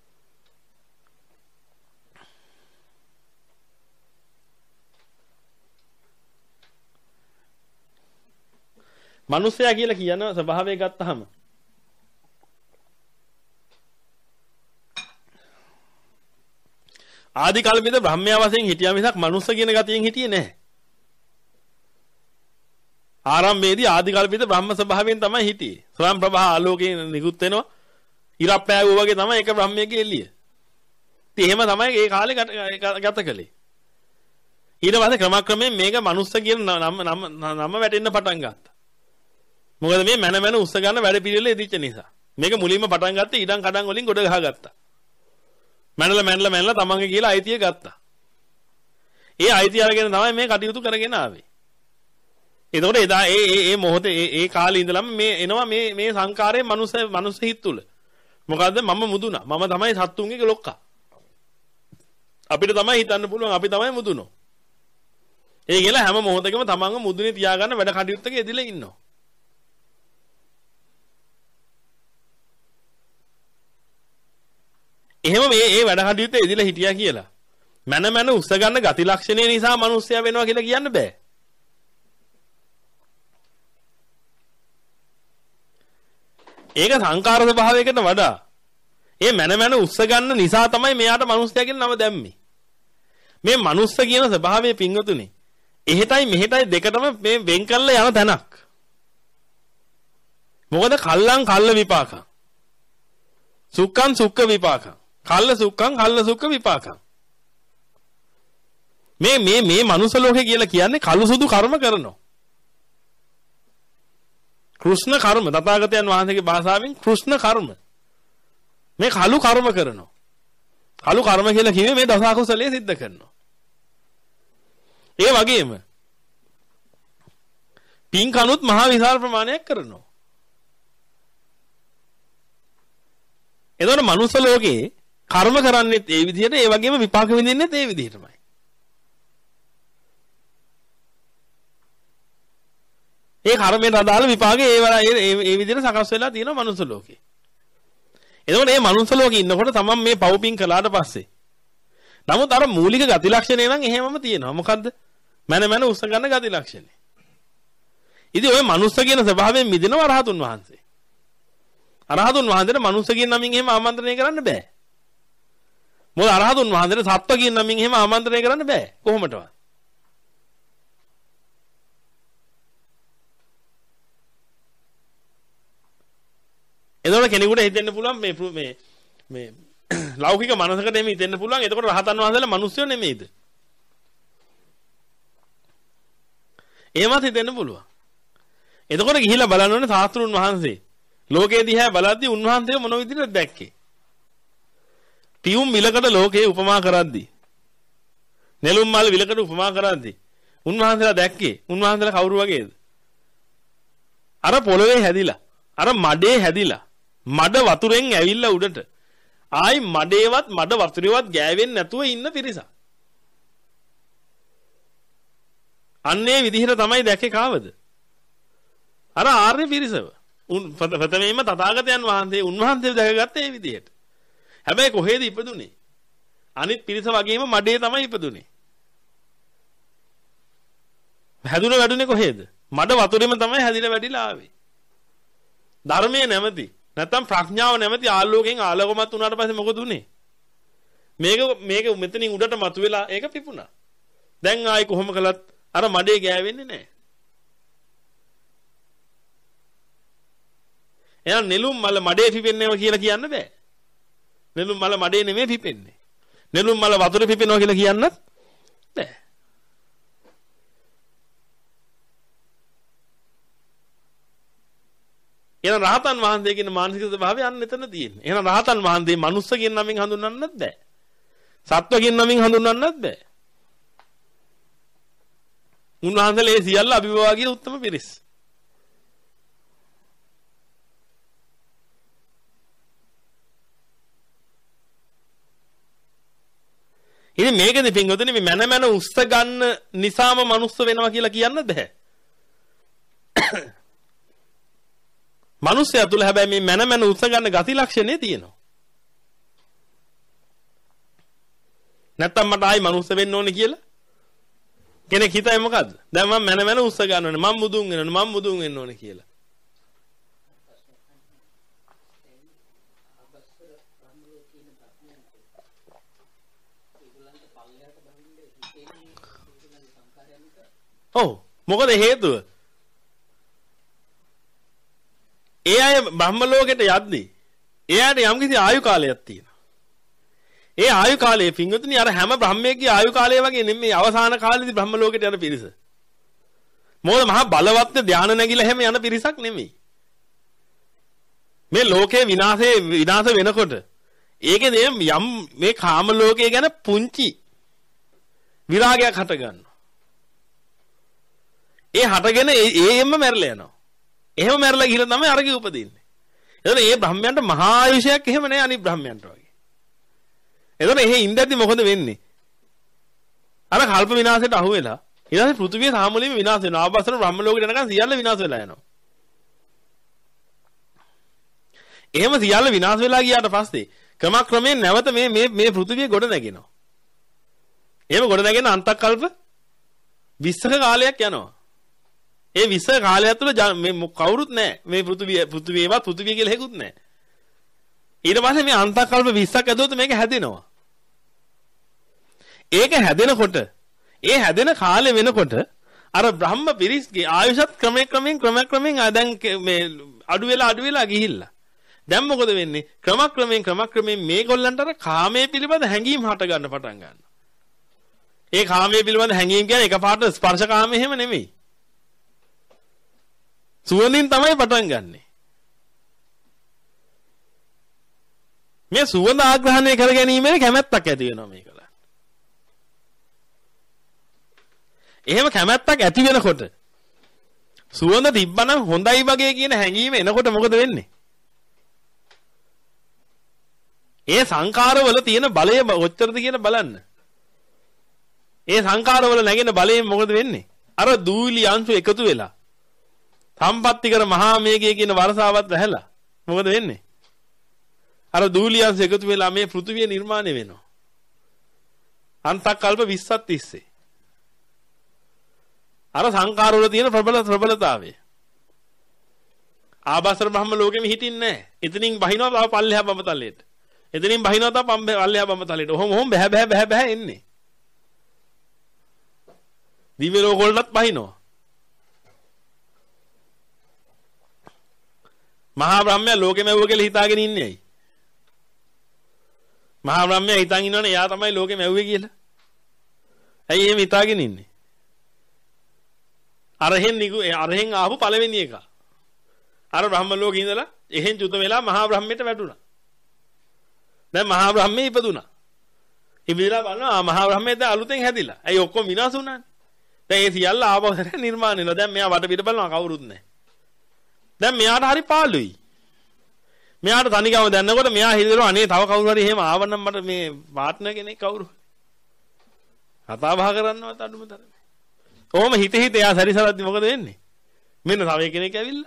[SPEAKER 1] මිනිස්සයා කියලා කියන ස්වභාවය ගත්තාම ආදි කල්පිත බ්‍රහ්මයා වශයෙන් හිටියා මිසක් මනුස්ස කියන ගතියෙන් හිටියේ නැහැ. ආරම්භයේදී ආදි කල්පිත බ්‍රහ්ම ස්වභාවයෙන් තමයි හිටියේ. ස්වයං ප්‍රභා ආලෝකයෙන් නිකුත් වෙනවා. ඉරප්පෑවෝ වගේ තමයි ඒක බ්‍රහ්මයේ එළිය. ඉතින් එහෙම තමයි ඒ කාලේ ගත කළේ. ඊට පස්සේ ක්‍රමක්‍රමයෙන් මේක මනුස්ස කියන නම නම වැටෙන්න පටන් ගත්තා. මොකද මේ මන මන උස්ස ගන්න වැඩ පිළිවෙල එදිච්ච නිසා. මේක මුලින්ම පටන් ගත්තේ ඉඩම් කඩම් වලින් ගොඩ ගහගත්තා. මැනලා මැනලා මැනලා තමන්ගේ කියලා අයිතිය ගත්තා. ඒ අයිතිය අරගෙන තමයි මේ කටයුතු කරගෙන ආවේ. එතකොට එදා ඒ ඒ ඒ මොහොතේ ඒ ඒ කාලේ ඉඳලම මේ එනවා මේ මේ සංකාරයේ මනුස්ස මනුස්ස හිත් තුල. මොකද්ද මම මුදුනා. මම තමයි සත්තුන්ගේ ලොක්කා. අපිට තමයි හිතන්න පුළුවන් අපි තමයි මුදුනෝ. ඒ කියලා හැම මොහොතකම තමන්ව මුදුනේ තියාගන්න වැඩ කටයුත්තක යෙදিলা ඉන්නවා. එහෙම මේ ඒ වැඩ කටයුත්ත යෙදিলা හිටියා කියලා. මන මන උස්ස ගන්න ගති ලක්ෂණය නිසා මිනිස්සයා වෙනවා කියලා කියන්න බෑ. ඒක සංකාර ස්වභාවයකට වඩා ඒ මන මන උස්ස ගන්න නිසා තමයි මෙයාට මිනිස්සයා කියන නම දැම්මේ. මේ මිනිස්ස කියන ස්වභාවයේ පිංගතුනේ එහෙටයි මෙහෙටයි දෙකටම මේ වෙන් කරලා යන තැනක්. මොකද කල්ලං කල්ල විපාකං. සුක්ඛං සුක්ඛ විපාකං. කල්ල සුක්ඛං කල්ල සුක්ඛ විපාකං. මේ මේ මේ මනුස්ස ලෝකේ කියලා කියන්නේ කළු සුදු කර්ම කරනවා. කෘෂ්ණ කර්ම තථාගතයන් වහන්සේගේ භාෂාවෙන් කෘෂ්ණ කර්ම. මේ කළු කර්ම කරනවා. කළු කර්ම කියලා කිව්වේ මේ දස අකුසලයේ සිද්ධ කරනවා. ඒ වගේම පින් කනුත් මහා විශාල ප්‍රමාණයක් කරනවා. එතකොට මනුස්ස ලෝකේ කර්ම කරන්නේත් ඒ විදිහට ඒ වගේම විපාක විඳින්නෙත් ඒ විදිහටමයි. ඒ කර්මයට අදාළ විපාකේ ඒ ඒ ඒ විදිහට සකස් වෙලා තියෙනවා මනුස්ස ලෝකේ. එතකොට මේ මනුස්ස ලෝකේ ඉන්නකොට තමයි මේ පව්පින් කළාට පස්සේ. නමුත් අර මූලික ගති ලක්ෂණේ නම් එහෙමම තියෙනවා. මොකද්ද? මන මන උස්ස ගන්න ගති ලක්ෂණේ. ඉතින් ওই මනුස්ස කියන ස්වභාවයෙන් මිදෙනවා රහතුන් වහන්සේ. අරහතුන් වහන්සේට මනුස්ස කියන නමින් එහෙම ආමන්ත්‍රණය කරන්න බෑ. මොකද අරහතුන් වහන්සේට සත්ව කියන නමින් එහෙම ආමන්ත්‍රණය කරන්න බෑ කොහොමදවත්. එතකොට කෙනෙකුට හිතෙන්න පුළුවන් මේ මේ මේ ලෞකික මනසකට එමෙ හිතෙන්න පුළුවන්. එතකොට රහතන් වහන්සේලා මිනිස්සු නෙමෙයිද? එහෙමත් හිතෙන්න පුළුවන්. එතකොට ගිහිලා බලන්න ඕනේ සාස්ත්‍රුන් වහන්සේ ලෝකයේ දිහා බලද්දී උන්වහන්සේ මොන විදිහටද දැක්කේ? පියුම් විලකට ලෝකේ උපමා කරද්දී නෙළුම් මල් විලකට උපමා කරද්දී උන්වහන්සේලා දැක්කේ උන්වහන්සේලා කවුරු වගේද? අර පොළවේ හැදිලා අර මඩේ හැදිලා මඩ වතුරෙන් ඇවිල්ලා උඩට ආයි මඩේවත් මඩ වතුරේවත් ගෑවෙන්නේ නැතුව ඉන්න පිරිසක්. අන්නේ විදිහට තමයි දැක්කේ කාවද? අර ආර්ය පිරිසව. උන් ප්‍රථමයෙන්ම තථාගතයන් වහන්සේ උන්වහන්සේ දැකගත්තේ මේ විදිහට. හැබැයි කොහෙද ඉපදුනේ? අනිත් පිරිස වගේම මඩේ තමයි ඉපදුනේ. හැදුන වැඩුනේ කොහෙද? මඩ වතුරෙම තමයි හැදිලා වැඩිලා ආවේ. ධර්මයේ නැමැති නැත්තම් ප්‍රඥාව නැමැති ආලෝකයෙන් ආලෝකමත් වුණාට පස්සේ මොකද උනේ? මේක මේක මෙතනින් උඩට මතුවෙලා ඒක පිපුණා. දැන් ආයි කොහොම කළත් අර මඩේ ගෑවෙන්නේ නැහැ. එහෙනම් නෙළුම් මල මඩේ පිපෙන්නේව කියලා කියන්න බෑ. නෙළුම් මල මඩේ නෙමෙයි පිපෙන්නේ. නෙළුම් මල වතුරේ පිපෙනවා කියලා කියන්නත් බෑ. එහෙනම් රහතන් වහන්සේ කියන මානසික ස්වභාවය අන්න එතන තියෙන්නේ. එහෙනම් රහතන් වහන්සේ මනුස්ස කියන නමින් හඳුන්වන්නත් බෑ. සත්ව කියන නමින් හඳුන්වන්නත් බෑ. උන්වහන්සේලා ඒ සියල්ල අභිභවාගිය උත්තම පිරිස්. ඉතින් මේකෙදි පින්වතුනි මේ මන මන උස්ස ගන්න නිසාම මනුස්ස වෙනවා කියලා කියන්න බෑ. මනුස්සයා තුල හැබැයි මේ මන මන උස්ස ගන්න ගති ලක්ෂණේ තියෙනවා. නැත්තම් මට ආයි මනුස්ස වෙන්න ඕනේ කියලා කෙනෙක් හිතයි මොකද්ද? දැන් මම මන මන උස්ස ගන්න ඕනේ. මම මුදුන් වෙන්න ඕනේ. මම මුදුන් වෙන්න ඕනේ කියලා. ඔව් මොකද හේතුව? ඒ අය බ්‍රහ්ම ලෝකෙට යද්දී එයාට යම්කිසි ආයු කාලයක් තියෙනවා. ඒ ආයු කාලයේ පින්වතුනි අර හැම බ්‍රහ්මයෙක්ගේ ආයු කාලය වගේ නෙමෙයි අවසාන කාලෙදී බ්‍රහ්ම ලෝකෙට යන පිරිස. මොකද මහා බලවත් ධානය නැගිලා හැම යන පිරිසක් නෙමෙයි. මේ ලෝකේ විනාශේ විනාශ වෙනකොට ඒකේ යම් මේ කාම ලෝකයේ ගැන පුංචි විරාගයක් හට ගන්නවා. ඒ හටගෙන ඒෙම මැරලා යනවා. එහෙම මැරලා ගිහලා තමයි අරගේ උපදින්නේ. එතකොට මේ බ්‍රහ්මයන්ට මහා ආයුෂයක් එහෙම නෑ අනිත් බ්‍රහ්මයන්ට වගේ. එතකොට එහෙ ඉඳද්දි මොකද වෙන්නේ? අර කල්ප විනාශයට අහු වෙලා ඊළඟ පෘථිවිය සාමුලින්ම විනාශ වෙනවා. ආපස්සට බ්‍රහ්ම ලෝකෙට යනකම් සියල්ල විනාශ වෙලා යනවා. එහෙම සියල්ල විනාශ වෙලා ගියාට පස්සේ ක්‍රමක්‍රමයෙන් නැවත මේ මේ මේ පෘථිවිය ගොඩ නැගෙනවා. එහෙම ගොඩ නැගෙන අන්තකල්ප විස්සක කාලයක් යනවා. ඒ විස්සක කාලය තුළ මේ කවුරුත් නැහැ. මේ පෘථිවිය පෘථිවියවත් පෘථිවිය කියලා හේකුත් නැහැ. ඊට පස්සේ මේ අන්තකල්ප විස්සක් ඇදුවොත් මේක හැදෙනවා. ඒක හැදෙනකොට ඒ හැදෙන කාලෙ වෙනකොට අර බ්‍රහ්ම පිරිස්ගේ ආයුෂත් ක්‍රමයෙන් ක්‍රමයෙන් ක්‍රමක්‍රමයෙන් දැන් මේ අඩු වෙලා අඩු වෙලා ගිහිල්ලා. දැන් මොකද වෙන්නේ? ක්‍රමක්‍රමයෙන් ක්‍රමක්‍රමයෙන් මේගොල්ලන්ට අර කාමයේ පිළිබඳ හැඟීම් හට ගන්න පටන් ගන්නවා. ඒ කාමයේ පිළිබඳ හැඟීම් කියන්නේ එකපාරට ස්පර්ශ කාමයේ හැම නෙමෙයි. සුවඳින් තමයි පටන් ගන්නෙ. මේ සුවඳ ආග්‍රහණය කර ගැනීමේ කැමැත්තක් ඇති වෙනවා මේකල. එහෙම කැමැත්තක් ඇති වෙනකොට සුවඳ තිබ්බනම් හොඳයි වගේ කියන හැඟීම එනකොට මොකද වෙන්නේ? ඒ සංකාරවල තියෙන බලය ඔච්චරද කියන බලන්න. ඒ සංකාරවල නැගෙන බලයෙන් මොකද වෙන්නේ? අර දූලි අංශු එකතු වෙලා සම්පත්‍තිකර මහා මේඝය කියන වර්ෂාවත් වැහැලා මොකද වෙන්නේ? අර දූලි අංශු එකතු වෙලා මේ පෘථිවිය නිර්මාණය වෙනවා. අන්තකල්ප විස්සක් තිස්සේ. අර සංකාරවල තියෙන ප්‍රබල ප්‍රබලතාවය. ආභාසර බ්‍රහ්ම ලෝකෙම හිටින්නේ නැහැ. එතනින් බහිනවා තව පල්ලෙහා බඹතලයට. එතනින් බහිනවා තව පල්ලෙහා බඹතලයට. ඔහොම ඔහොම බහැ බහැ බහැ බහැ එන්නේ. දිව්‍ය ලෝක වලටත් බහිනවා. මහා බ්‍රහ්මයා ලෝකෙම ඇව්ව කියලා හිතාගෙන ඉන්නේ ඇයි? මහා බ්‍රහ්මයා හිතන් ඉන්නවනේ එයා තමයි ලෝකෙම ඇව්වේ කියලා. ඇයි එහෙම හිතාගෙන ඉන්නේ? අරහෙන් නිකු අරහෙන් ආපු පළවෙනි එක. අර බ්‍රහ්ම ලෝකේ ඉඳලා එහෙන් චුත වෙලා මහා බ්‍රහ්මයට වැටුණා. දැන් මහා බ්‍රහ්මේ ඉපදුණා. ඉපදිලා බලනවා මහා බ්‍රහ්මේ දැන් අලුතෙන් හැදිලා. ඇයි ඔක්කොම විනාශ වුණානේ? දැන් ඒ සියල්ල ආපහු නිර්මාණය වෙනවා. දැන් මෙයා වටපිට බලනවා කවුරුත් නැහැ. දැන් මෙයාට හරි පාළුයි. මෙයාට තනිකම දැන්නකොට මෙයා හිතනවා අනේ තව කවුරු හරි එහෙම ආවනම් මට මේ පාර්ට්නර් කෙනෙක් කවුරු. කතා බහ කරන්නවත් අඩුම තරමේ. ඔහොම හිත හිත එයා සැරිසරද්දි මොකද වෙන්නේ? මෙන්න තව කෙනෙක් ඇවිල්ලා.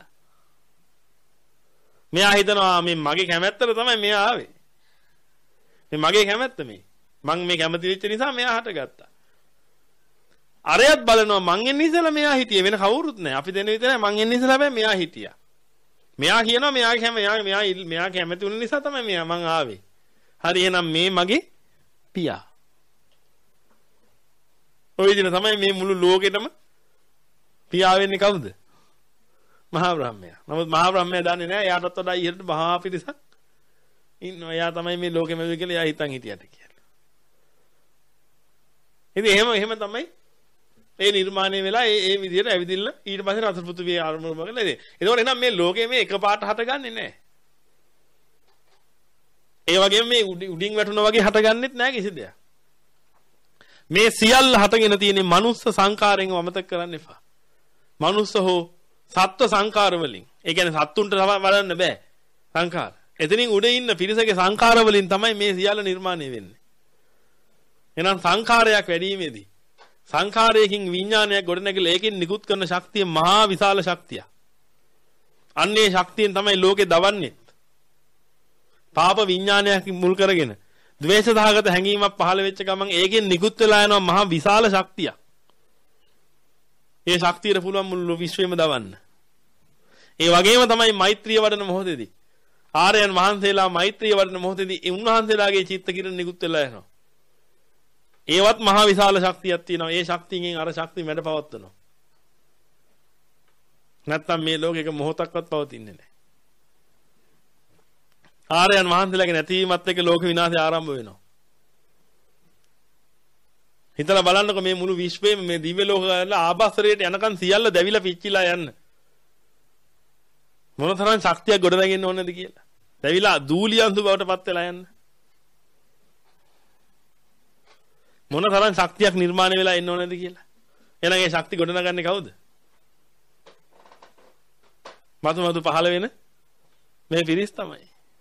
[SPEAKER 1] මෙයා හිතනවා මේ මගේ කැමැත්තට තමයි මෙයා ආවේ. මේ මගේ කැමැත්ත මේ. මං මේ කැමති වෙච්ච නිසා මෙයා හටගත්තා. අරයත් බලනවා මං එන්නේ ඉස්සලා මෙයා හිටියේ වෙන කවුරුත් නැහැ. අපි දෙන විතරයි මං එන්නේ ඉස්සලා හැබැයි මෙයා හිටියා. මෙයා කියනවා මෙයා කැම මෙයා මෙයා මෙයා කැමති වුණ නිසා තමයි මෙයා මං ආවේ. හරි එහෙනම් මේ මගේ පියා. ඔය දින තමයි මේ මුළු ලෝකෙටම පියා වෙන්නේ කවුද? මහා බ්‍රහ්මයා. නමුත් මහා බ්‍රහ්මයා දන්නේ නැහැ එයාටත් වඩා ඉහළට මහා පිරිසක් ඉන්නවා. එයා තමයි මේ ලෝකෙම වෙන්නේ කියලා එයා හිතන් හිටියට කියලා. ඉතින් එහෙම එහෙම තමයි ඒ නිර්මාණය වෙලා ඒ ඒ විදිහට ඇවිදින්න ඊට පස්සේ රස පෘථිවිය ආරම්භ කරලා ඉතින් ඒකෝර එහෙනම් මේ ලෝකයේ මේ එකපාරට හටගන්නේ නැහැ. ඒ වගේම මේ උඩින් වැටුණා වගේ හටගන්නෙත් නැහැ කිසි දෙයක්. මේ සියල්ල හටගෙන තියෙන මනුස්ස සංකාරයෙන් වමතක කරන්න එපා. මනුස්ස හෝ සත්ව සංකාර වලින්. ඒ කියන්නේ සත්තුන්ට බලන්න බෑ සංකාර. එතනින් උඩ ඉන්න පිරිසගේ සංකාර වලින් තමයි මේ සියල්ල නිර්මාණය වෙන්නේ. එහෙනම් සංඛාරයක් වැඩිීමේදී සංඛාරයකින් විඥානයක් ගොඩනැගිලා ඒකෙන් නිකුත් කරන ශක්තිය මහා විශාල ශක්තියක්. අන්නේ ශක්තියෙන් තමයි ලෝකේ දවන්නේ. පාප විඥානයක් මුල් කරගෙන ද්වේෂ සහගත හැඟීමක් පහළ වෙච්ච ගමන් ඒකෙන් නිකුත් වෙලා යනවා මහා විශාල ශක්තියක්. ඒ ශක්තියට පුළුවන් මුළු විශ්වෙම දවන්න. ඒ වගේම තමයි මෛත්‍රිය වඩන මොහොතේදී ආර්යයන් වහන්සේලා මෛත්‍රිය වඩන මොහොතේදී ඒ උන්වහන්සේලාගේ චිත්ත කිරණ නිකුත් වෙලා යනවා. ඒවත් මහා විශාල ශක්තියක් තියෙනවා. ඒ ශක්තියෙන් අර ශක්තිය මැඩ පවත්වනවා. නැත්තම් මේ ලෝකෙක මොහොතක්වත් පවතින්නේ නැහැ. ආර්යයන් වහන්සේලාගේ නැතිවීමත් එක්ක ලෝක විනාශය ආරම්භ වෙනවා. හිතලා බලන්නකො මේ මුළු විශ්වයේම මේ දිව්‍ය ලෝක වල ආභාසරයට යනකන් සියල්ල දැවිලා පිච්චිලා යන්න. මොනතරම් ශක්තියක් ගොඩනගෙන්න ඕනද කියලා. දැවිලා දූලියන්තු බවට පත් වෙලා යන්න. මොනතරම් ශක්තියක් නිර්මාණය වෙලා එන්න ඕනද කියලා. එහෙනම් ඒ ශක්තිය ගොඩනගන්නේ කවුද? මතු මතු පහළ වෙන මේ පිරිස් තමයි.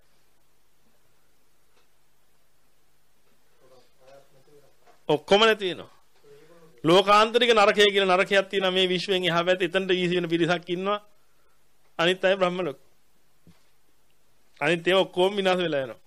[SPEAKER 1] ඔක්කොම නැති වෙනවා. ලෝකාන්තරික නරකය කියලා නරකයක් තියෙනවා මේ විශ්වයෙන් එහා පැත්තේ. එතනට වීසි වෙන පිරිසක් ඉන්නවා. අනිත් අය බ්‍රහ්ම ලෝක. අනිත් ඒවා ඔක්කොම විනාශ වෙලා යනවා.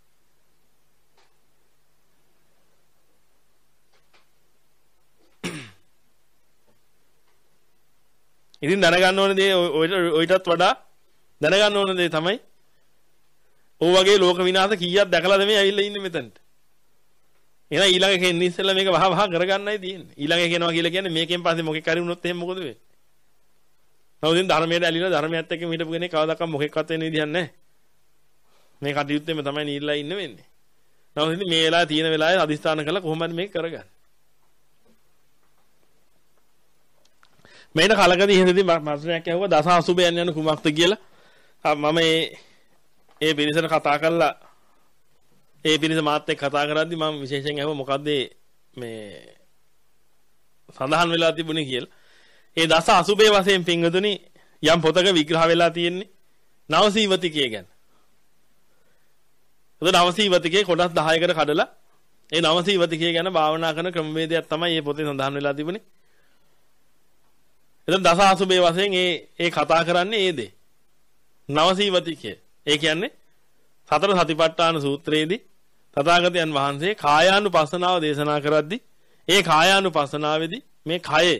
[SPEAKER 1] ඉතින් දැනගන්න ඕන දේ ඔයිටත් වඩා දැනගන්න ඕන දේ තමයි ඔය වගේ ලෝක විනාශ කීයක් දැකලාද මේ ඇවිල්ලා ඉන්නේ මෙතනට. එහෙනම් ඊළඟ කෙනෙක් ඉස්සෙල්ලා මේක වහ වහ කරගන්නයි තියෙන්නේ. ඊළඟ කෙනවා කියලා කියන්නේ මේකෙන් පස්සේ මොකෙක් හරි වුණොත් එහෙනම් මොකද වෙන්නේ? නමුත් ධර්මයට ඇලිලා ධර්මයත් එක්ක හිටපු කෙනෙක් කවදාකවත් මොකෙක්වත් වෙන්න විදිහක් නැහැ. මේ කටයුත්තෙම තමයි නීලා ඉන්න වෙන්නේ. නමුත් ඉතින් මේ වෙලාවේ තියෙන වෙලාවේ අදිස්ථාන කළා කොහොමද මේක කරගන්නේ? මේන කලකදී එහෙදදී මාත්‍රයක් ඇහුවා දස අසුබයන් යන කුමක්ද කියලා. මම මේ ඒ පිරිසට කතා කළා. ඒ පිරිස මාත් එක්ක කතා කරද්දි මම විශේෂයෙන් ඇහුවා මොකද්ද මේ සඳහන් වෙලා තිබුණේ කියලා. ඒ දස අසුබේ වශයෙන් පින්වතුනි යම් පොතක විග්‍රහ වෙලා තියෙන්නේ නවසීවතිකය ගැන. ඒ නවසීවතිකේ කොටස් දහයකට කඩලා ඒ නවසීවතිකය ගැන භාවනා කරන ක්‍රමවේදයක් තමයි මේ පොතේ සඳහන් වෙලා තිබුණේ. එතන දස අසුබේ වශයෙන් ඒ ඒ කතා කරන්නේ ඒ දේ. නවසීවතිකය. ඒ කියන්නේ සතර සතිපට්ඨාන සූත්‍රයේදී තථාගතයන් වහන්සේ කායානුපස්සනාව දේශනා කරද්දී ඒ කායානුපස්සනාවේදී මේ කයේ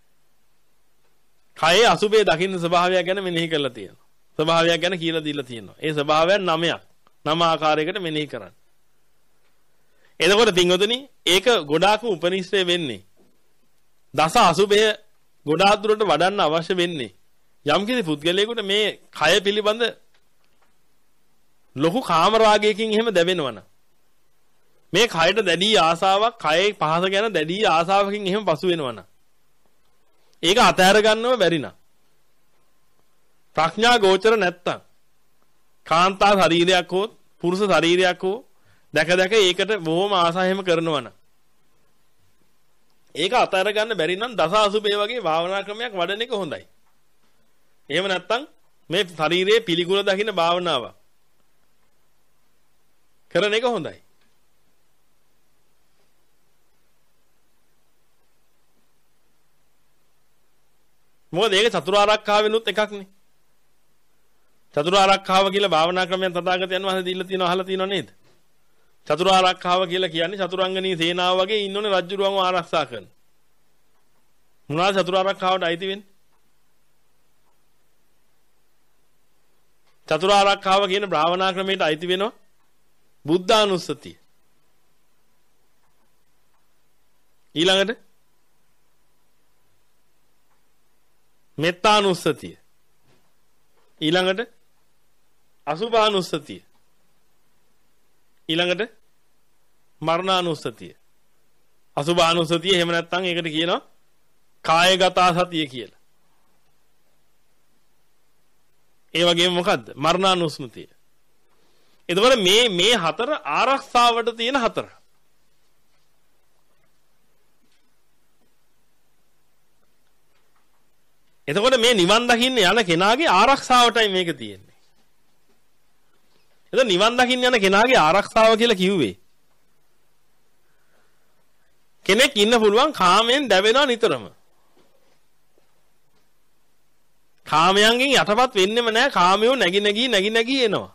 [SPEAKER 1] කයේ අසුබේ දකින්න ස්වභාවය ගැන මෙනෙහි කරලා තියෙනවා. ස්වභාවයක් ගැන කියලා දීලා තියෙනවා. ඒ ස්වභාවයන් නවයක්. නම ආකාරයකට මෙනෙහි කරන්න. එතකොට පින්වතුනි ඒක ගොඩාක් උපනිෂ්ඨය වෙන්නේ. දස අසුබය ගොඩාක් දුරට වඩන්න අවශ්‍ය වෙන්නේ. යම්කිසි පුද්ගලයෙකුට මේ කය පිළිබඳ ලොකු කාමරාගයකින් එහෙම දැවෙනවනම් මේ කයට දැඩි ආසාවක් කයේ පහස ගැන දැඩි ආසාවකින් එහෙම පසු වෙනවනම් ඒක අතහැර ගන්නව බැරි නම් ප්‍රඥා ගෝචර නැත්තම් කාන්තා ශරීරයක් හෝ පුරුෂ ශරීරයක් හෝ දැක දැක ඒකට බොහොම ආසාවෙම කරනවනම් ඒක අතහැර ගන්න බැරි නම් දස අසුබේ වගේ භාවනා ක්‍රමයක් වඩන එක හොඳයි. එහෙම නැත්තම් මේ ශරීරයේ පිළිකුල දකින්න භාවනාවක් කරන එක හොඳයි. මොකද ඒක චතුරාර්යකාව වෙනුත් එකක්නේ. චතුරාර්යකාව කියලා භාවනා ක්‍රමයක් තථාගතයන් වහන්සේ දීලා තියෙනවා අහලා තියෙනව නේද? චතුරාර්යකාව කියලා කියන්නේ චතුරංගනී සේනාව වගේ ඉන්නෝනේ රජුරුවන්ව ආරක්ෂා කරන. මොනවාද චතුරාර්යකාවට අයිති වෙන්නේ? චතුරාර්යකාව කියන භාවනා ක්‍රමයට අයිති වෙනවා බුද්ධානුස්සතිය. ඊළඟට මෙත්තානුස්සතිය. ඊළඟට අසුභානුස්සතිය. ඊළඟට මරණානුස්සතිය. අසුභානුස්සතිය එහෙම නැත්නම් ඒකට කියනවා කායගත සතිය කියලා. ඒ වගේම මොකද්ද? මරණානුස්මතිය. එතකොට මේ මේ හතර ආරක්ෂාවට තියෙන හතර. එතකොට මේ නිවන් දකින්න යන කෙනාගේ ආරක්ෂාවටයි මේක තියෙන්නේ. එතකොට නිවන් දකින්න යන කෙනාගේ ආරක්ෂාව කියලා කිව්වේ කෙනෙක් ඉන්න පුළුවන් කාමයෙන් දැවෙනවා නිතරම. කාමයන්ගෙන් යටපත් වෙන්නෙම නැහැ. කාමයෝ නැగి නැగి නැగి නැగి එනවා.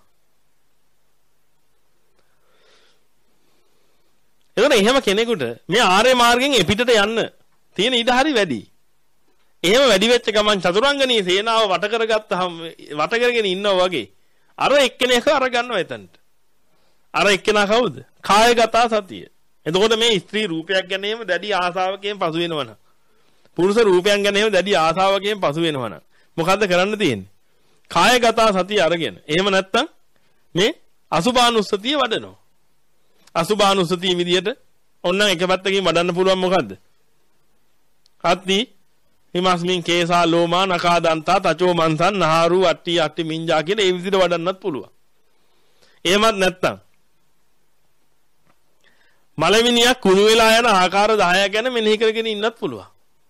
[SPEAKER 1] එතන එහෙම කෙනෙකුට මේ ආර්ය මාර්ගයෙන් එපිටට යන්න තියෙන ඉඩ හරි වැඩි. එහෙම වැඩි වෙච්ච ගමන් චතුරංගනී සේනාව වට කරගත්තාම වට කරගෙන ඉන්නවා වගේ අර එක්කෙනෙක් අර ගන්නවා එතනට. අර එක්කෙනා කවුද? කායගත සතිය. එතකොට මේ ස්ත්‍රී රූපයක් ගැනීම දැඩි ආසාවකින් පසු වෙනවනම් පුරුෂ රූපයන් ගැනීම දැඩි ආසාවකින් පසු වෙනවනම් මොකද්ද කරන්න තියෙන්නේ? කායගත සතිය අරගෙන. එහෙම නැත්තම් මේ අසුභානුස්සතිය වඩනවා. අසුභානුස්සතිය විදියට ඔන්න එක පැත්තකින් වඩන්න පුළුවන් මොකද්ද? අත්ති හිමස්මින් කේසා ලෝමා නකාදන්තා තචෝ මන්සන් නහාරු අට්ටි අට්ටි මින්ජා කියන ඒ විදිහට වඩන්නත් පුළුවන්. එහෙමත් නැත්තම් මලමිනියක් කුණු වෙලා යන ආකාර දහයක් ගැන මෙනෙහි කරගෙන ඉන්නත් පුළුවන්.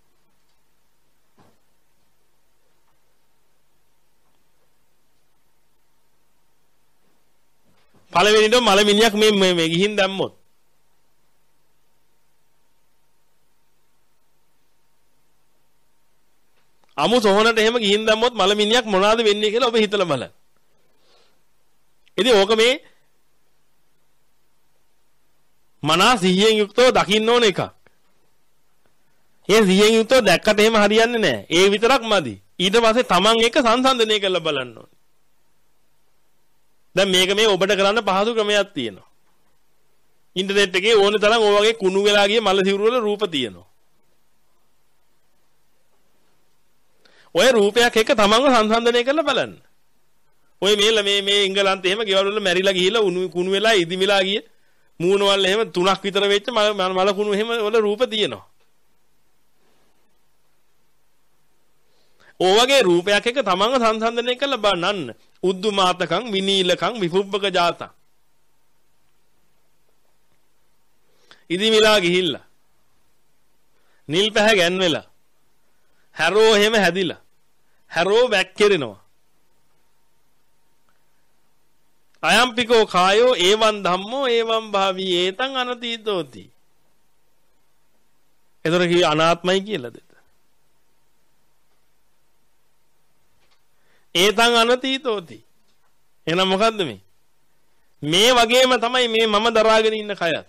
[SPEAKER 1] පළවෙනිට මලමිනියක් මේ මේ ගිහින් දැම්මොත් අමු සොහනට එහෙම ගිහින් දැම්මොත් මලමිනියක් මොනවාද වෙන්නේ කියලා ඔබ හිතලා බලන්න. ඉතින් ඕක මේ මනස සිහියෙන් යුක්තව දකින්න ඕන එකක්. ඒ සිහියෙන් යුක්තව දැක්කට එහෙම හරියන්නේ නැහැ. ඒ විතරක් මදි. ඊට පස්සේ Taman එක සංසන්දනය කරලා බලන්න ඕනේ. දැන් මේක මේ ඔබට කරන්න පහසු ක්‍රමයක් තියෙනවා. ඉන්ටර්නෙට් එකේ ඕනේ තරම් ඔය වගේ කුණු වෙලා ගිය මල සිවුරු වල රූප තියෙනවා. ඔය රූපයක් එක්ක තමන්ව සංසන්දනය කරලා බලන්න. ඔය මේල මේ මේ එංගලන්තේ එහෙම ගෙවල් වල මැරිලා ගිහිල්ලා උණු කුණු වෙලා ඉදිමිලා ගිය මූණ වල එහෙම තුනක් විතර වෙච්ච මල කුණු එහෙම වල රූප තියෙනවා. ඔය වගේ රූපයක් එක්ක තමන්ව සංසන්දනය කරලා බලන්න. උද්දුමාතකං විනීලකං විපුබ්බක ජාතං. ඉදිමිලා ගිහිල්ලා නිල් පැහැ ගැන්වෙලා හැරෝ එහෙම හැදිලා හැරෝ වැක්කිරෙනවා. අයම්පිකෝ කායෝ ඒවං ධම්මෝ ඒවං භාවී ඒතං අනතීතෝති. එතකොට කී අනාත්මයි කියලාද? ඒතං අනතීතෝති. එහෙනම් මොකද්ද මේ? මේ වගේම තමයි මේ මම දරාගෙන ඉන්න කයත්.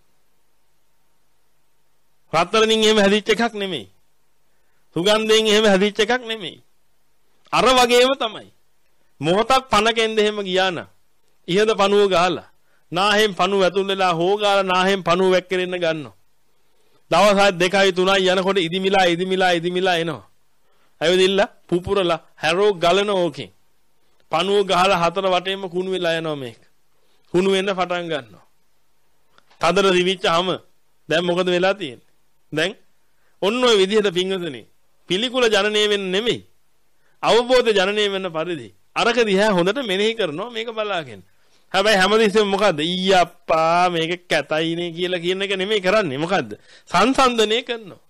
[SPEAKER 1] රත්තරන්ින් එහෙම හැදිච්ච එකක් නෙමෙයි. සුගන්ධයෙන් එහෙම හැදිච්ච එකක් නෙමෙයි. අර වගේම තමයි. මොහොතක් පණකෙන්ද එහෙම ගියා නම් ඉහද පණුව ගහලා නාහෙන් පණුව ඇතුල් වෙලා හොගාලා නාහෙන් පණුව වැක්කිරෙන්න ගන්නවා. දවස් දෙකයි තුනයි යනකොට ඉදිමිලා ඉදිමිලා ඉදිමිලා එනවා. ඇවිදින්න පුපුරලා හැරෝ ගලන ඕකෙන් පණුව ගහලා හතර වටේම කුණු වෙලා යනවා මේක. කුණු වෙන්න පටන් ගන්නවා. තදර දිවිච්චාම දැන් මොකද වෙලා තියෙන්නේ? දැන් ඔන්න ඔය විදිහට පිංගුතුනි පිළිකුල ජනනය වෙන්න නෙමෙයි. අවබෝධ ජනනය වෙන්න පරිදි අරක දිහා හොඳට මෙනෙහි කරනවා මේක බලාගෙන. හැබැයි හැමදෙස්සෙම මොකද්ද? ඊයප්පා මේක කැතයිනේ කියලා කියන එක නෙමෙයි කරන්නේ. මොකද්ද? සංසන්දනය කරනවා.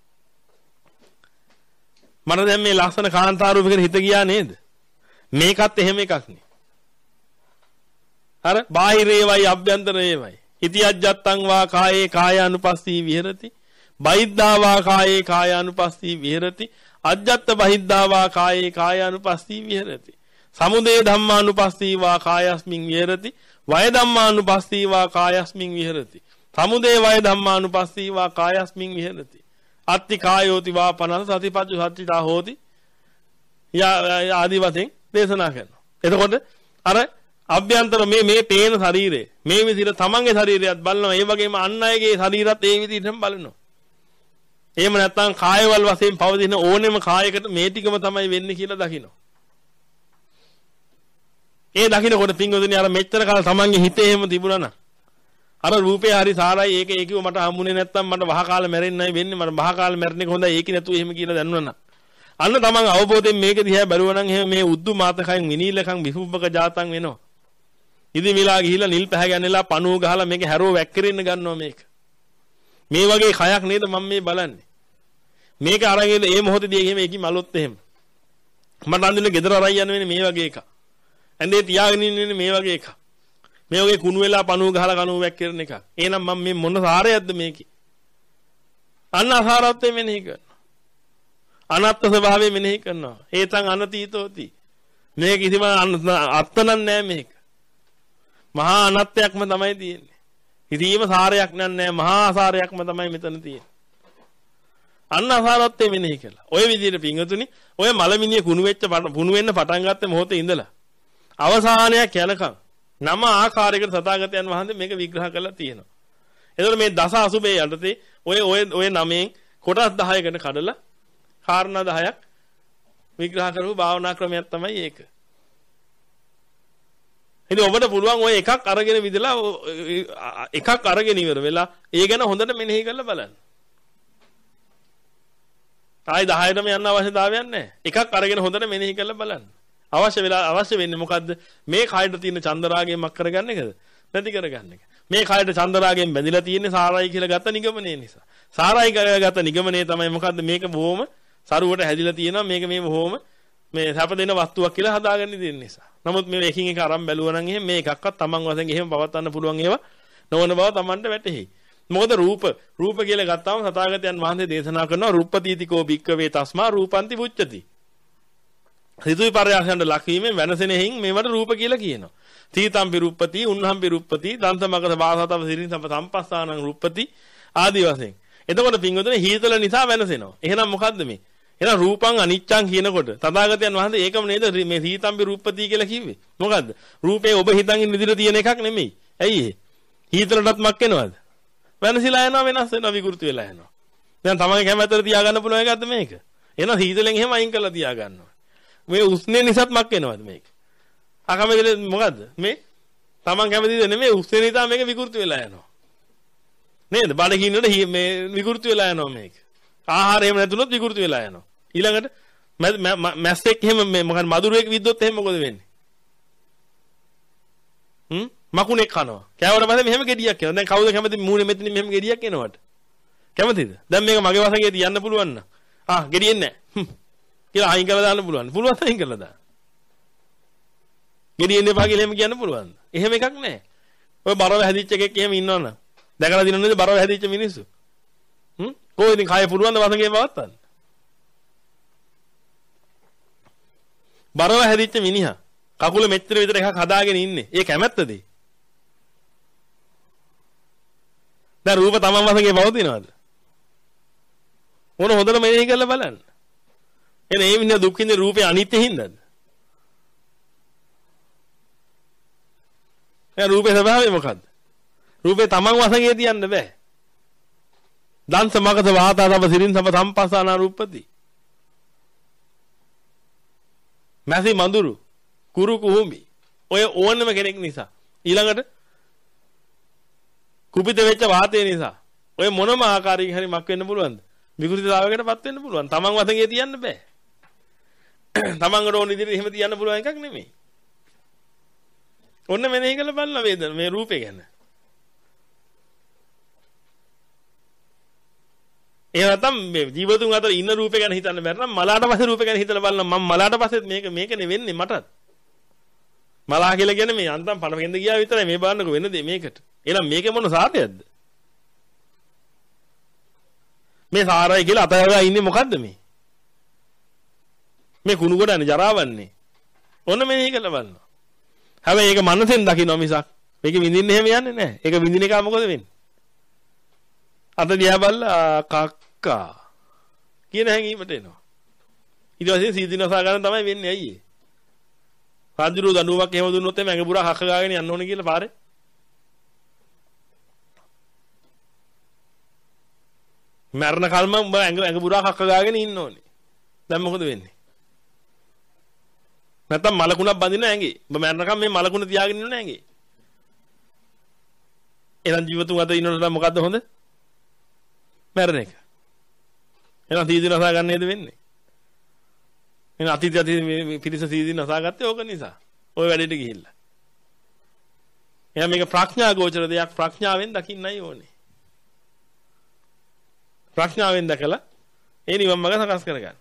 [SPEAKER 1] මට දැන් මේ ලස්සන කාන්තාරූපයකට හිත ගියා නේද? මේකත් එහෙම එකක් නේ. අර බාහිරේවයි අභ්‍යන්තරේවයි. ඉතියජ්ජත්තං වා කායේ කායානුපස්සී විහෙරති. බහිද්ධා වා කායේ කායානුපස්සී විහෙරති. අජ්ජත්ත බහිද්ධා වා කායේ කායානුපස්සී විහෙරති. සමුදය ධම්මානුපස්සී වා කායස්මින් විහෙරති. වය ධම්මානුපස්සී වා කායස්මින් විහෙරති. සමුදය වය ධම්මානුපස්සී වා කායස්මින් විහෙරති. අත්ති කායෝති වා පනස සතිපත්තු සත්‍චිතා හෝති ආදි වශයෙන් දේශනා කරනවා. එතකොට අර අභ්‍යන්තර මේ මේ පේන ශරීරය මේ විදිහට තමන්ගේ ශරීරයත් බලනවා. ඒ වගේම අන් අයගේ ශරීරත් ඒ විදිහටම බලනවා. එහෙම නැත්නම් කායවල වශයෙන් පවතින ඕනෙම කායයකට මේ ටිකම තමයි වෙන්නේ කියලා දකිනවා. ඒ දකින්නකොට පින්වතුනි අර මෙච්චර කාල තමන්ගේ හිතේ එහෙම තිබුණා නම් අර රූපේ හරි සාරයි ඒක ඒකිව මට හම්බුනේ නැත්තම් මට වහ කාලේ මැරෙන්නයි වෙන්නේ. මට වහ කාලේ මැරෙන එක හොඳයි ඒක නැතුව එහෙම කියලා දන්නවා නම් අන්න තමන් අවබෝධයෙන් මේක දිහා බැලුවා නම් එහෙම මේ උද්දු මාතකයන් විනීලකම් විසුබ්බක ජාතං වෙනවා. ඉදි මිලා ගිහිලා නිල් පැහැ ගැනලා පණුව ගහලා මේක හැරෝ වැක්කිරෙන්න ගන්නවා මේක. මේ වගේ කයක් නේද මම මේ බලන්නේ. මේක අරගෙන ඒ මොහොතේදී එහෙම ඒකි මලොත් එහෙම. මට අඳින්න ගෙදර අරන් යන්න වෙන්නේ මේ වගේ එකක්. ඇඳේ තියාගෙන ඉන්නේ මේ වගේ එකක්. මේ වගේ කුණු වෙලා පණුව ගහලා කණුව වැක්කිරන එකක්. එහෙනම් මම මේ මොන සාරයක්ද මේකේ? අන්න අසාරත්වය මෙනෙහි කරනවා. අනත්ත් ස්වභාවය මෙනෙහි කරනවා. ඒතං අනතීතෝති. මේ කිසිම අත්තනක් නැහැ මේක. මහා අනත්යක්ම තමයි තියෙන්නේ. කිසිම සාරයක් නැහැ. මහා අසාරයක්ම තමයි මෙතන තියෙන්නේ. අන්න අසාරත්වය මෙනෙහි කළා. ඔය විදිහට පිංගතුනි ඔය මලමිනිය කුණු වෙච්ච කුණු වෙන්න පටන් ගත්ත මොහොතේ ඉඳලා අවසානයක් යනකම් නම ආකාරයකට තථාගතයන් වහන්සේ මේක විග්‍රහ කරලා තියෙනවා. එතකොට මේ දස අසුබේ යටතේ ඔය ඔය ඔය නමෙන් කොටස් දහයකට කඩලා කාරණා දහයක් විග්‍රහ කරපු භාවනා ක්‍රමයක් තමයි ඒක. ඉතින් ඔබට පුළුවන් ඔය එකක් අරගෙන විදලා එකක් අරගෙන ඉවර වෙලා ඒ ගැන හොඳට මෙනෙහි කරලා බලන්න. ආයි දහයටම යන්න අවශ්‍යතාවයක් නැහැ. එකක් අරගෙන හොඳට මෙනෙහි කරලා බලන්න. අවශ්‍ය වෙලා අවශ්‍ය වෙන්නේ මොකද්ද? මේ කයයට තියෙන චන්දරාගයෙන් මක් කරගන්න එකද? නැති කරගන්න එක. මේ කයයට චන්දරාගයෙන් බැඳිලා තියෙන්නේ සාරයි කියලා ගත නිගමනය නිසා. සාරයි කරගත නිගමනය තමයි මොකද්ද? මේක බොහොම සරුවට හැදිලා තියෙනවා. මේක මේ බොහොම මේ සැප දෙන වස්තුවක් කියලා හදාගන්න දෙන්න නිසා. නමුත් මේ එකින් එක අරන් බැලුවා නම් එහෙම මේ එකක්වත් Taman වශයෙන් එහෙම පවත්වන්න පුළුවන් ඒවා නොවන බව Tamanට වැටහෙයි. මොකද රූප රූප කියලා ගත්තාම සතාගතයන් වහන්සේ දේශනා කරනවා රූපපතීතිකෝ භික්කවේ තස්මා රූපන්ති පුච්චති. සිතුයි පරයාසයන්ට ලක්වීමෙන් වෙනසෙනෙහින් මේවට රූප කියලා කියනවා. තීතම්පි රූපති උන්හම්පි රූපති දන්තමගත වාසතව සිරින් සම්පස්සානං රූපති ආදි වශයෙන්. එතකොට පින්වතුනි හීතල නිසා වෙනසෙනවා. එහෙනම් මොකද්ද මේ? එහෙනම් රූපං අනිච්චං කියනකොට තථාගතයන් වහන්සේ ඒකම නේද මේ තීතම්පි රූපති කියලා කිව්වේ. මොකද්ද? රූපේ ඔබ හිතන් ඉන්න විදිහට තියෙන එකක් නෙමෙයි. ඇයි ඒ? හීතලටත් මක් වෙනවද? වෙනසිලා යනවා වෙනස් වෙනවා විකෘති වෙලා යනවා. දැන් තමන්ගේ කැමැත්තට තියාගන්න පුළුවන් එකක්ද මේක? එහෙනම් හීතලෙන් එහෙම අයින් කරලා තියාගන්නවා. මේ උස්නේ නිසාත් මක් වෙනවද මේක? අකමැතිද මොකද්ද? මේ තමන් කැමතිද නෙමෙයි උස්නේ නිසා මේක විකෘති වෙලා යනවා. නේද? බඩගින්නට මේ විකෘති වෙලා යනවා මේක. ආහාර එහෙම නැතුනොත් විකෘති වෙලා යනවා. ඊළඟට මැස්සෙක් එහෙම මේ මොකද මදුරුවෙක් විද්දොත් එහෙම මොකද වෙන්නේ? හ්ම්? මකුණෙක් කනවා. කෑවට පස්සේ මෙහෙම ගෙඩියක් එනවා. දැන් කවුද කැමති මූණේ මෙතනින් මෙහෙම ගෙඩියක් එනවට? කැමතිද? දැන් මේක මගේ වශයෙන් තියන්න පුළුවන් නම්. ආ ගෙඩියෙන්නේ නැහැ. කියලා අයින් කරලා දාන්න පුළුවන්. පුළුවන් අයින් කරලා දාන්න. ගෙඩියෙන්නේ එපා කියලා එහෙම කියන්න පුළුවන්ද? එහෙම එකක් නැහැ. ඔය බරව හැදිච්ච එකෙක් එහෙම ඉන්නවනම් දැකලා දිනන්නේ බරව හැදිච්ච මිනිස්සු. හ්ම්? කොහොමද කය පුළුවන් ද වශයෙන් පවත්තන්න? බරව හැදිච්ච මිනිහා කකුල මෙච්චර විතර එකක් හදාගෙන ඉන්නේ. ඒ කැමැත්තද? දැන් රූප තමන් වශයෙන් පවතිනවද? මොන හොඳට මෙහෙය කරලා බලන්න. එනේ මේ මිනිහ දුක් විඳින රූපේ අනිත්‍ය හින්දාද? ඒ රූපේ ස්වභාවය මොකද්ද? රූපේ තමන් වශයෙන් තියන්න බෑ. දන්ස මගත වාතාවව සිරින් සම සම්පස්සාන රූපති. මැසි මඳුරු කුරු කුහුඹි ඔය ඕනම කෙනෙක් නිසා ඊළඟට කුපිත වෙච්ච වාතය නිසා ඔය මොනම ආකාරයකින් හරි මක් වෙන්න පුළුවන්ද? විකෘතිතාවයකටපත් වෙන්න පුළුවන්. තමන් වශයෙන් තියන්න බෑ. තමන්ට ඕන විදිහට එහෙම තියන්න පුළුවන් එකක් නෙමෙයි. ඔන්න මෙනෙහි කරලා බලන්න වේදන මේ රූපේ ගැන. ඒ නැත්තම් මේ ජීවතුන් අතර ඉන්න රූපේ ගැන හිතන්න බැරි නම් මලාට පස්සේ රූපේ ගැන හිතලා බලන්න මම මලාට පස්සෙත් මේක මේකනේ වෙන්නේ මටත්. මලා කියලා කියන්නේ මේ අන්තම් පණවෙන්ද ගියා විතරයි මේ බලන්නකො වෙන දේ මේකට. එහෙනම් මේකේ මොන සාරයක්ද? මේ සාරය කියලා අතහැරලා ඉන්නේ මොකද්ද මේ? මේ කුණු ගොඩනේ ජරාවන්නේ. ඔන්න මෙහෙ කියලා බලනවා. හැබැයි ඒක මනසෙන් දකින්න මිසක් මේක විඳින්න එහෙම යන්නේ නැහැ. ඒක විඳින එක මොකද වෙන්නේ? අත දිහා බලලා කක්කා කියන හැඟීමට එනවා. ඊට පස්සේ සීදීනසා ගන්න තමයි වෙන්නේ අයියේ. රාජ්‍යරු දඬුවමක් එහෙම දුන්නොත් එමේ ඇඟ පුරා හක්ක ගාගෙන යන්න ඕනේ කියලා පාරේ. මරණ කල්ම උඹ ඇඟ ඇඟ පුරා හක්ක ගාගෙන ඉන්න ඕනේ. දැන් මොකද වෙන්නේ? නැත්තම් මලකුණක් බඳින ඇඟේ. උඹ මරණකම් මේ මලකුණ තියාගෙන ඉන්න ඇඟේ. එහෙනම් ජීවිතුන් අත ඉන්නකොට මොකද්ද හොඳ? මරණ එක. එහෙනම් සීදී නසා ගන්න නේද වෙන්නේ? එහෙනම් අතීත අතීත මේ පිරිස සීදී නසා ගත්තේ ඕක නිසා. ওই වැඩේට ගිහිල්ලා. එහෙනම් මේක ප්‍රඥා ගෝචර දෙයක් ප්‍රඥාවෙන් දකින්නයි ඕනේ. ප්‍රඥාවෙන් දැකලා ඒ නිවන් මඟ සකස් කරගන්න.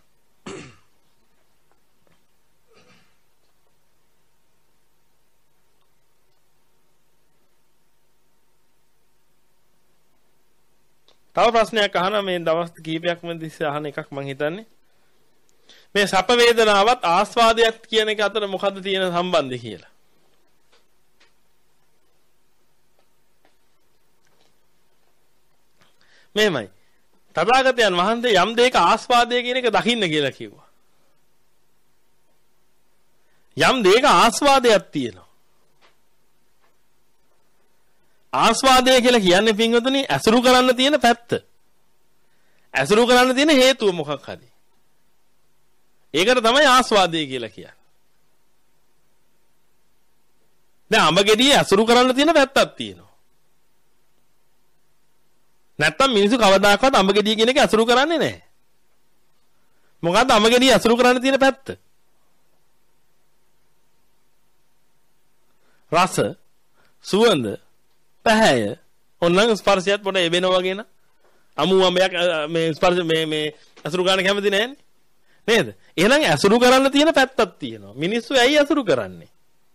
[SPEAKER 1] තව ප්‍රශ්නයක් අහනවා මේ දවස් කීපයක්ම තිස්සේ අහන එකක් මම හිතන්නේ. මේ සැප වේදනාවත් ආස්වාදයක් කියන එක අතර මොකද්ද තියෙන සම්බන්ධය කියලා. මේමයි. තථාගතයන් වහන්සේ යම් දෙයක ආස්වාදය කියන එක දකින්න කියලා කිව්වා. යම් දෙයක ආස්වාදයක් තියෙනවා. ආස්වාදය කියලා කියන්නේ පින්වතුනි ඇසුරු කරන්න තියෙන පැත්ත. ඇසුරු කරන්න තියෙන හේතුව මොකක් හරි. ඒකට තමයි ආස්වාදය කියලා කියන්නේ. දැන් අඹගෙඩිය ඇසුරු කරන්න තියෙන පැත්තක් තියෙනවා. නැත්තම් මිනිස්සු කවදාකවත් අඹගෙඩිය කියන එක ඇසුරු කරන්නේ නැහැ. මොකද්ද අඹගෙඩිය ඇසුරු කරන්න තියෙන පැත්ත? රස, සුවඳ, පැහැය, ඔන්නං ස්පර්ශයත් පොඩ එබෙනවා වගේ න 'අමු අඹයක් මේ ස්පර්ශ මේ මේ ඇසුරු ගන්න කැමති නැහැනේ. නේද? එහෙනම් ඇසුරු කරන්න තියෙන පැත්තක් තියෙනවා. මිනිස්සු ඇයි ඇසුරු කරන්නේ?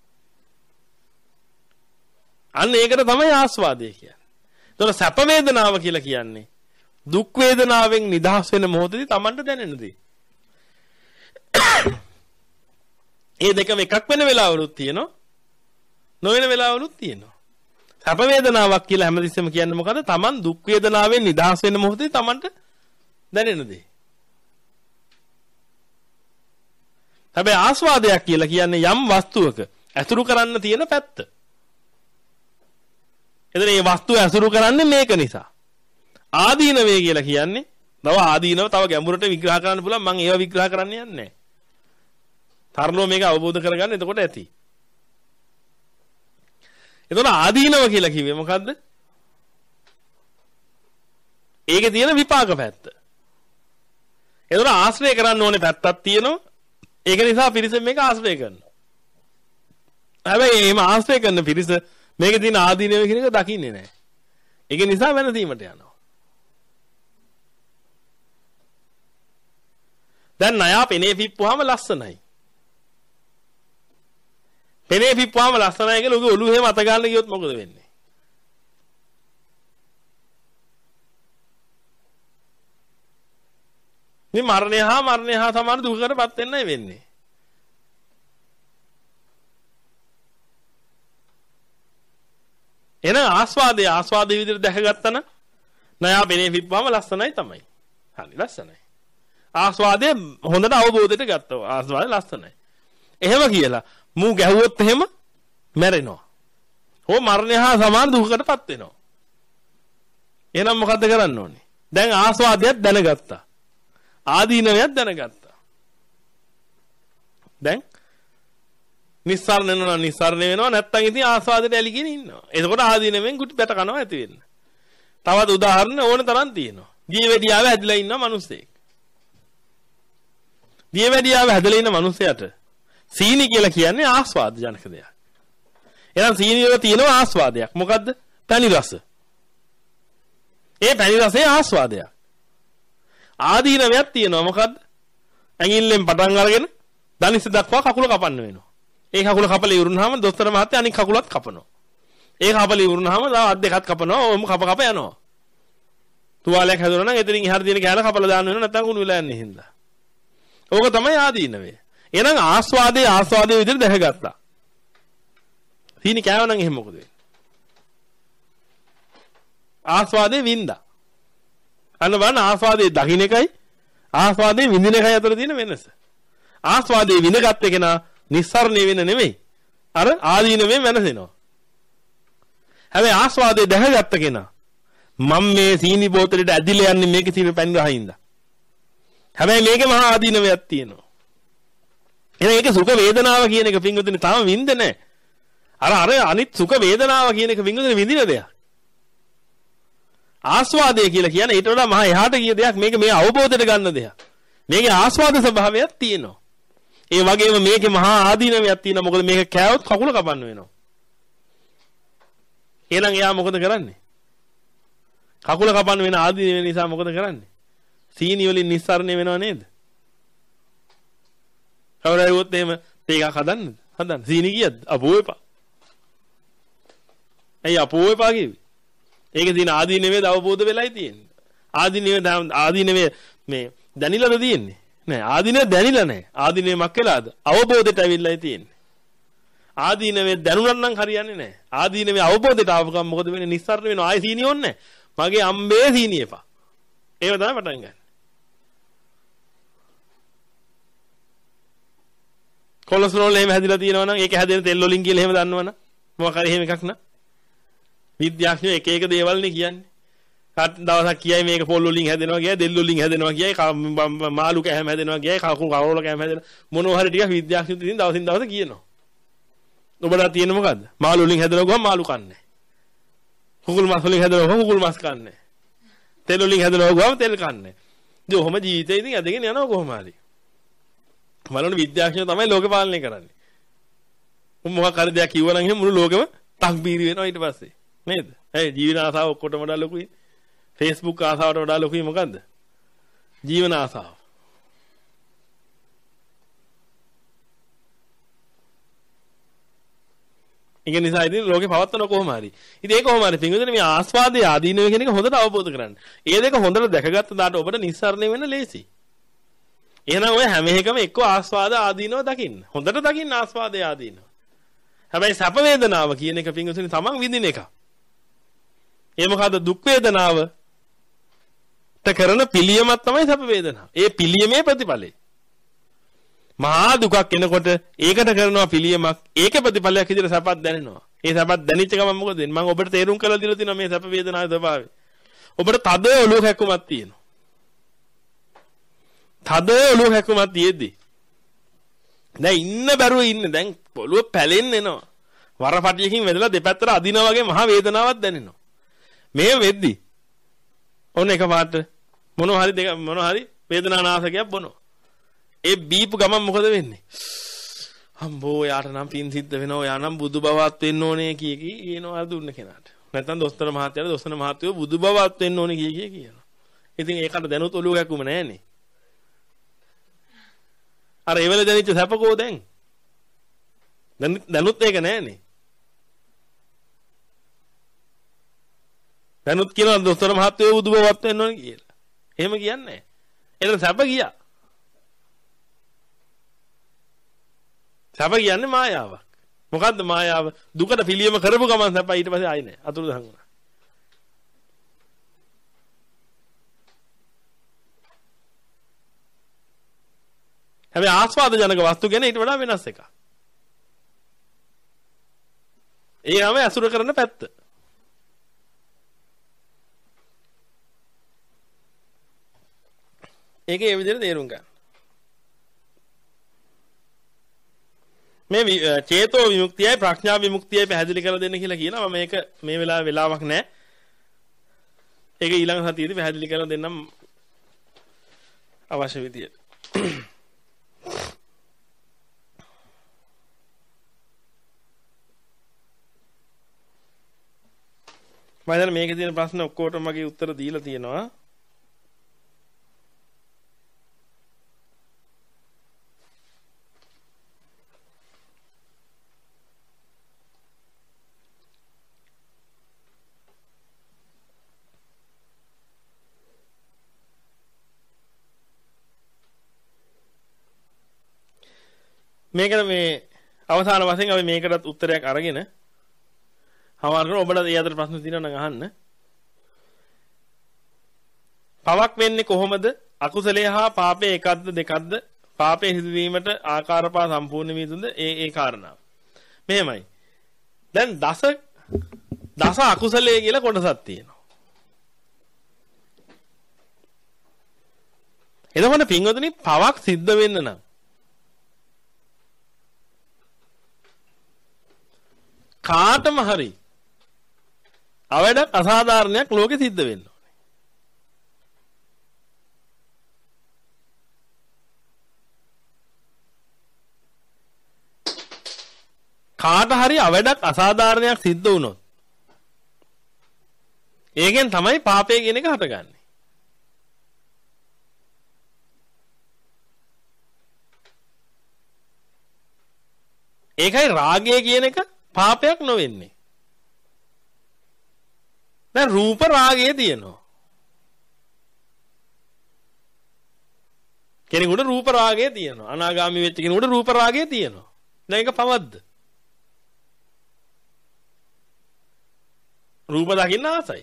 [SPEAKER 1] අන්න ඒකට තමයි ආස්වාදය කියන්නේ. ඒතකොට සැප වේදනාව කියලා කියන්නේ දුක් වේදනාවෙන් නිදහස් වෙන මොහොතේදී Tamanට දැනෙන දේ. ඒ දෙකම එකක් වෙන වෙලාවලුත් තියෙනවා. නොවන වෙලාවලුත් තියෙනවා. සැප වේදනාවක් කියලා හැමතිස්සෙම කියන්නේ මොකද? Taman දුක් වේදනාවෙන් නිදහස් වෙන මොහොතේදී Tamanට දැනෙන දේ. හැබැයි ආස්වාදයක් කියලා කියන්නේ යම් වස්තුවක ඇසුරු කරන්න තියෙන පැත්ත. එතන මේ වස්තුව ඇසුරු කරන්නේ මේක නිසා. ආදීනවේ කියලා කියන්නේ තව ආදීනව තව ගැඹුරට විග්‍රහ කරන්න පුළුවන්. මම ඒව විග්‍රහ කරන්න යන්නේ නැහැ. තරලෝ මේක අවබෝධ කරගන්න එතකොට ඇති. එතකොට ආදීනව කියලා කිව්වේ මොකද්ද? ඒකේ තියෙන විපාක පැත්ත. එතකොට ආශ්‍රය කරන්න ඕනේ පැත්තක් තියෙනවා. ඒක නිසා පිරිස මේක ආශ්‍රය කරනවා. හැබැයි එහෙම ආශ්‍රය කරන පිරිස මේකේ තියෙන ආදීනව කියන එක දකින්නේ නැහැ. ඒක නිසා වෙනදීමට යනවා. දැන් ණයා පෙනේ පිප්පුවාම ලස්සනයි. පෙනේ පිප්පුවාම ලස්සනයි කියලා උගේ ඔළුව එහෙම අත ගන්න ගියොත් මොකද වෙන්නේ? මේ මරණය හා මරණය හා සමාන දුකකටපත් වෙන්නයි වෙන්නේ. එන ආස්වාදයේ ආස්වාදයේ විදිහට දැකගත්තා නම් ණයා පෙනේ පිප්පුවාම ලස්සනයි තමයි. හරි ලස්සනයි. ආස්වාදයේ හොඳට අවබෝධයට ගත්තා. ආස්වාදය ලස්සනයි. එහෙම කියලා මූ ගැහුවොත් එහෙම මැරෙනවා. හෝ මරණය හා සමාන දුකකටපත් වෙනවා. එහෙනම් මොකද්ද කරන්න ඕනේ? දැන් ආස්වාදයක් දැනගත්තා. ආදීනවයක් දැනගත්තා. දැන් නිස්සාරණ වෙනවා නිස්සාරණ වෙනවා නැත්තම් ඉතින් ආස්වාදයට ඇලිගෙන ඉන්නවා. එතකොට ආදීනවෙන් කුටි පැට කනවා ඇති වෙන්න. තවත් උදාහරණ ඕන තරම් තියෙනවා. දියවැඩියාව හැදිලා ඉන්න මිනිස්සෙක්. දියවැඩියාව හැදලා ඉන්න මිනිසයාට සීනි කියලා කියන්නේ ආස්වාද ජනක දෙයක්. එහෙනම් සීනි වල තියෙනවා ආස්වාදයක්. මොකද්ද? පැණි රස. ඒ පැණි රසයේ ආස්වාදයක්. ආදීනවයක් තියෙනවා. මොකද්ද? ඇඟිල්ලෙන් පටන් අරගෙන දනිස දක්වා කකුල කපන්න වෙනවා. ඒ කකුල කපලා ඉවරුනහම දොස්තර මහත්තයා අනිත් කකුලත් කපනවා. ඒ කපලා ඉවරුනහම තව අත් දෙකක් කපනවා. ඔහොම කප කප යනවා. තුවාලයක් හැදුණා නම් එතනින් එහාට තියෙන කෑල්ල කපලා දාන්න වෙනවා. නැත්නම් කුණු වෙලා යන්නේ හින්දා. ඕක තමයි ආදීනවේ. එහෙනම් ආස්වාදයේ ආස්වාදයේ විදිහට දැකගත්තා. සීනි කෑව නම් එහෙම මොකද වෙන්නේ? ආස්වාදයේ වින්දා. අන්න බලන්න ආස්වාදයේ දකින්න එකයි ආස්වාදයේ විඳින එකයි අතර තියෙන වෙනස. ආස්වාදයේ විඳගත් එකේනා නිස්සාරණය වෙන නෙමෙයි. අර ආදීනවෙන් වෙනසෙනවා. හැබැයි ආස්වාදයේ දැකගත්ත කෙනා මම මේ සීනි බෝතලෙට ඇදිලා යන්නේ මේකේ තියෙන පැණි රහින්ද. හැබැයි මේකේ මහා ආදීනවයක් තියෙනවා. එහෙනම් ඒකේ සුඛ වේදනාව කියන එක පින්වතුනි තාම විඳින්නේ නැහැ. අර අර අනිත් සුඛ වේදනාව කියන එක පින්වතුනි විඳින දෙයක්. ආස්වාදය කියලා කියන්නේ ඊට වඩා මහා එහාට ගිය දෙයක්. මේක මේ අවබෝධයට ගන්න දෙයක්. මේකේ ආස්වාද ස්වභාවයක් තියෙනවා. ඒ වගේම මේකේ මහා ආදීනවයක් තියෙනවා. මොකද මේක කෑවොත් කකුල කපන්න වෙනවා. එහෙනම් එයා මොකද කරන්නේ? කකුල කපන්න වෙන ආදීනව නිසා මොකද කරන්නේ? සීනි වලින් නිස්සාරණය වෙනව නේද? කවුරුහරිවොත් එහෙම තේකක් හදන්නද? හදන්න. සීනි කියද්ද? අපෝ එපා. ඇයි අපෝ එපා කිව්වේ? ඒකේ තියෙන ආදීනවේද අවබෝධ වෙලයි තියෙන්නේ. ආදීනවේ ආදීනවේ මේ දැනිලාද තියෙන්නේ? නෑ ආදීනවේ දැනිලා නෑ. ආදීනවේ මක් වෙලාද? අවබෝධයට ඇවිල්ලායි තියෙන්නේ. ආදීනවේ දැනුණා නම් හරියන්නේ නෑ. ආදීනවේ අවබෝධයට ආව ගමන් මොකද වෙන්නේ? නිස්සාරණ වෙනවා. ආයෙ සීනිය ඕනේ නෑ. මගේ අම්බේ සීනිය එපා. ඒව තමයි පටන් ගන්න. කොලෙස්ටරෝල් එහෙම හැදිලා තියෙනවා නම් ඒක හැදෙන තෙල් වලින් කියලා එහෙම දන්නවනම් මොකක් හරි එහෙම එකක් න ะ. විද්‍යාඥයෝ එක එක දේවල් නේ කියන්නේ. කාට දවසක් කියයි මේක පොල් වලින් හැදෙනවා කියයි, දෙල් වලින් හැදෙනවා කියයි, මාළු කැහැම හැදෙනවා කියයි, කකුල් කවෝල කැහැම හැදෙනවා. මොනවා හරි ටිකක් විද්‍යාඥයෝ ඉතින් දවසින් දවස කියනවා. ඔබලා තියෙන මොකද්ද? මාළු වලින් හැදෙනවා ගම මාළු කන්නේ. කුකුල් මාස් වලින් හැදෙනවා කුකුල් මාස් කන්නේ. තෙල් වලින් හැදෙනවා ගම තෙල් කන්නේ. ඉතින් ඔහොම ජීවිතේ ඉතින් ඇදගෙන යනවා කොහොම හරි. බලන්න විද්‍යාඥයෝ තමයි ලෝක පාලනය කරන්නේ. මොකක් හරි දෙයක් කිව්වනම් එහෙනම් මුළු ලෝකෙම තක්බීරි වෙනවා ඊට පස්සේ. නේද? ඒ ජීවන ආසාව ඔක්කොටම වඩා ලොකුයි. Facebook ආසාවට වඩා ලොකුයි මොකද්ද? ජීවන ආසාව. ඒක නිසා ඉතින් ලෝකේ පවත්වන කොහොම හරි. ඉතින් ඒක කොහොම හරි පින්විතනේ මේ ආස්වාදයේ ආදීනව කියන එක හොඳට අවබෝධ කරගන්න. ඒ දෙක හොඳට දැකගත්ත දාට ඔබට නිස්සාරණය වෙන්න ලේසි. එහෙනම් ඔය හැම එකම එක්ක ආස්වාද ආදීනව දකින්න. හොඳට දකින්න ආස්වාදයේ ආදීනව. හැබැයි සැප වේදනාව කියන එක පින්විතනේ තමන් විඳින එක. ඒ මොකද දුක් වේදනාව ත කරන පිළියමක් තමයි සැප වේදනාව. ඒ පිළියමේ ප්‍රතිඵලය. මහා දුකක් එනකොට ඒකට කරනවා පිළියමක්. ඒකේ ප්‍රතිඵලයක් විදිහට සැපක් දැනෙනවා. ඒ සැපක් දැනෙච්ච ගමන් මොකද වෙන්නේ? මම ඔබට තේරුම් කරලා දීලා තියෙනවා මේ සැප වේදනාවේ ස්වභාවය. ඔබට තද ඔලුව හැකුමක් තියෙනවා. තද ඔලුව හැකුමක් තියෙද්දි දැන් ඉන්න බැරුව ඉන්නේ. දැන් ඔලුව පැලෙන්න එනවා. වරපටියකින් වැදලා දෙපැත්තට අදිනා වගේ මහා වේදනාවක් දැනෙනවා. මේ වෙද්දි ඔන්න එකපාරට මොනවා හරි දෙක මොනවා හරි වේදනානාශකයක් බොනවා. ඒ බීපු ගමන් මොකද වෙන්නේ? අම්බෝ යාට නම් පින් සිද්ධ වෙනවා. යා නම් බුදු බවත් වෙන්න ඕනේ කිය කී කියනවා දුන්න කෙනාට. නැත්නම් දොස්තර මහත්තයාට දොස්තර මහත්තයෝ බුදු බවත් වෙන්න ඕනේ කිය කී කියනවා. ඉතින් ඒකට දැනුත් ඔලුව ගැක්කුම නැහනේ. අර ඒවල දැනෙච්ච සැපකෝ දැන්. දැනුත් ඒක නැහනේ. දැනුත් කියනවා දොස්තර මහත්තයෝ බුදු බවත් වෙන්න ඕනේ කියලා. එහෙම කියන්නේ නැහැ. එතන සැප ගියා. සැප කියන්නේ මායාවක්. මොකද්ද මායාව? දුකට පිළියම කරපු ගමන් සැපයි ඊට පස්සේ ආයි නැහැ. අතුරුදහන් වුණා. හැබැයි ආස්වාද ජනක වස්තු ගැන ඊට වඩා වෙනස් එකක්. ඒ තමයි අසුර කරන පැත්ත. ඒක ඒ විදිහට තේරුම් ගන්න. මේ චේතෝ විමුක්තියයි ප්‍රඥා විමුක්තියයි පැහැදිලි කරලා දෙන්න කියලා කියනවා. මම මේක මේ වෙලාවේ වෙලාවක් නැහැ. ඒක ඊළඟ සතියේදී පැහැදිලි කරලා දෙන්නම් අවශ්‍ය විදියට. මම දැන් මේකේ තියෙන ප්‍රශ්න ඔක්කොටම මගේ උත්තර දීලා තියෙනවා. මේකට මේ අවසාන වශයෙන් අපි මේකටත් උත්තරයක් අරගෙන හවරන ඔබට ඒ අතර ප්‍රශ්න තියෙනවා නම් අහන්න. පවක් වෙන්නේ කොහොමද? අකුසලයේ හා පාපයේ එකක්ද දෙකක්ද? පාපයේ සිදුවීමට ආකාරපා සම්පූර්ණ වීදුද? ඒ ඒ කාරණාව. මෙහෙමයි. දැන් දස දස අකුසලයේ කියලා කොටසක් තියෙනවා. එතකොට පින්වතුනි පවක් සිද්ධ වෙන්න නම් කාටම හරි අවඩක් අසාධාරණයක් ලෝකෙ සිද්ධ වෙන්න ඕනේ. කාට හරි අවඩක් අසාධාරණයක් සිද්ධ වුණොත් ඒකෙන් තමයි පාපය කියන එක හටගන්නේ. ඒකයි රාගය කියන එක පාපයක් නොවෙන්නේ. දැන් රූප රාගය තියෙනවා. කෙනෙකුට රූප රාගය තියෙනවා. අනාගාමී වෙච්ච කෙනෙකුට රූප රාගය තියෙනවා. දැන් ඒක පවද්ද? රූප දකින්න ආසයි.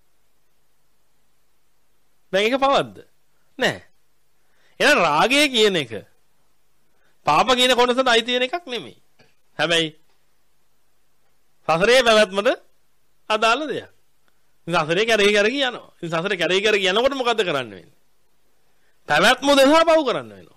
[SPEAKER 1] දැන් ඒක පවද්ද? නෑ. එහෙනම් රාගය කියන එක පාප කියන කොටසට අයිති වෙන එකක් නෙමෙයි. හැබැයි සසරේ පැවැත්මට අදාළ දෙයක්. ඉතින් සසරේ කැරේ කැරේ යනවා. ඉතින් සසරේ කැරේ කැරේ යනකොට මොකද කරන්න වෙන්නේ? පැවැත්ම දෙසා පව් කරන්න වෙනවා.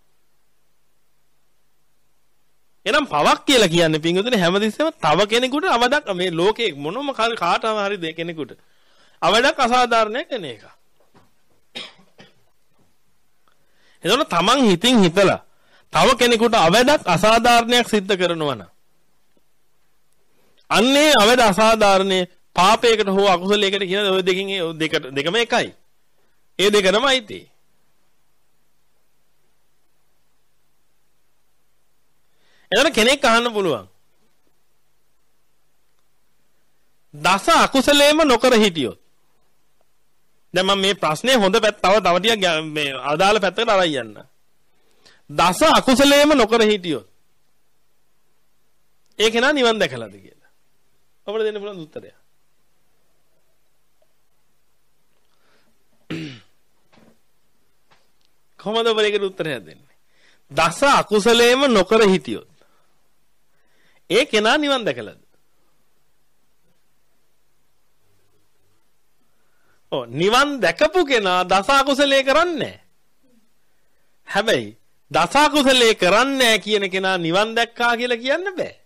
[SPEAKER 1] එනම් පවක් කියලා කියන්නේ පින්වතුනි හැමතිස්සෙම තව කෙනෙකුට අවඩක් මේ ලෝකේ මොනම කාටම හරි දෙ කෙනෙකුට අවඩක් අසාධාරණයක් වෙන එක. එතකොට තමන් හිතින් හිතලා තව කෙනෙකුට අවඩක් අසාධාරණයක් සිද්ධ කරනවා නම් අන්නේ අවඩ අසාධාරණේ පාපයකට හෝ අකුසලයකට කියන ඔය දෙකකින් ඒ දෙකට දෙකම එකයි. ඒ දෙකමයි තියෙන්නේ. එතන කෙනෙක් අහන්න පුළුවන්. දස අකුසලේම නොකර හිටියොත්. දැන් මම මේ ප්‍රශ්නේ හොඳ පැත්ත තව තව ටිකක් මේ අදාළ පැත්තකට අරන් යන්න. දස අකුසලේම නොකර හිටියොත්. ඒක නා නිවන් දැකලාද කියලා. අපිට දෙන්න පුළුවන් උත්තරය. කොහොමද ඔබලේකට උත්තරයක් දෙන්නේ? දස අකුසලේම නොකර හිටියොත්. ඒ කෙනා නිවන් දැකලාද? ඔව් නිවන් දැකපු කෙනා දස අකුසලේ කරන්නේ. හැබැයි දස අකුසලේ කරන්නේ කියන කෙනා නිවන් දැක්කා කියලා කියන්න බෑ.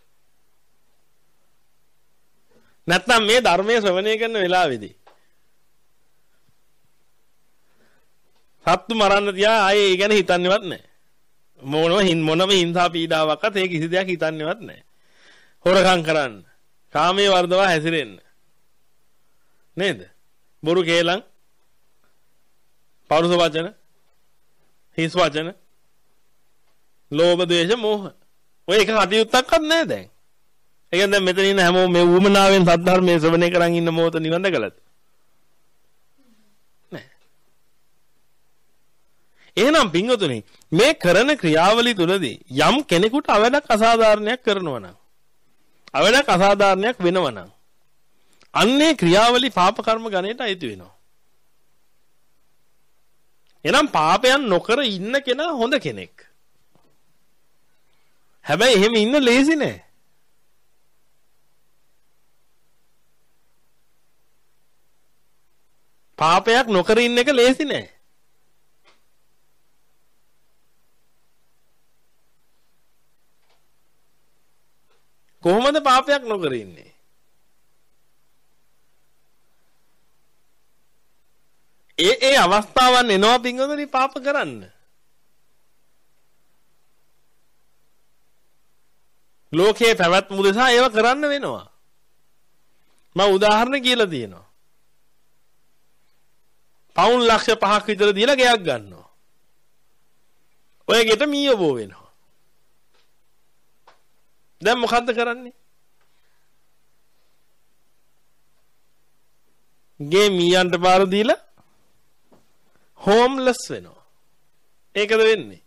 [SPEAKER 1] නැත්නම් මේ ධර්මයේ ශ්‍රවණය කරන වෙලාවේදී සත්තු මරන්න තියා ආයේ ඒ ගැන හිතන්නේවත් නැහැ. මොනම හින් මොනම හිංසා පීඩාවක්වත් ඒ කිසි දෙයක් හිතන්නේවත් නැහැ. හොරකම් කරන්න, කාමයේ වර්ධව හැසිරෙන්න. නේද? බොරු කේලම්, පරුස වචන, හිස් වචන, ලෝභ, ද්වේෂ, මෝහ. ඔය එක කටයුත්තක්වත් නැහැ දැන්. ඒ කියන්නේ දැන් මෙතන ඉන්න හැමෝම මේ වුමනාවෙන් සද්ධර්මයේ ශ්‍රවණය කරන් ඉන්න මොහොත නිවන් දැකලාද? එහෙනම් පින්වතුනි මේ කරන ක්‍රියාවලිය තුළදී යම් කෙනෙකුට අවඩක් අසාධාරණයක් කරනවා නම් අවඩක් අසාධාරණයක් වෙනවා නම් අන්නේ ක්‍රියාවලිය පාප කර්ම ගණයට අයිති වෙනවා. එහෙනම් පාපයන් නොකර ඉන්න කෙනා හොඳ කෙනෙක්. හැබැයි එහෙම ඉන්න ලේසි නෑ. පාපයක් නොකර ඉන්න එක ලේසි නෑ. කොහොමද පාපයක් නොකර ඉන්නේ? ඒ ඒ අවස්ථාවන් එනවා පින්වතුනි පාප කරන්න. ලෝකේ පැවැත්ම උදෙසා ඒව කරන්න වෙනවා. මම උදාහරණ කියලා තියෙනවා. පවුන් ලක්ෂ පහක් විතර දීලා ගයක් ගන්නවා. ඔය ගෙට මීයෝ බෝ වෙනවා. දැන් මොකද්ද කරන්නේ? ගේ මීයන්ට බාර දීලා හෝම්ලස් වෙනවා. ඒකද වෙන්නේ?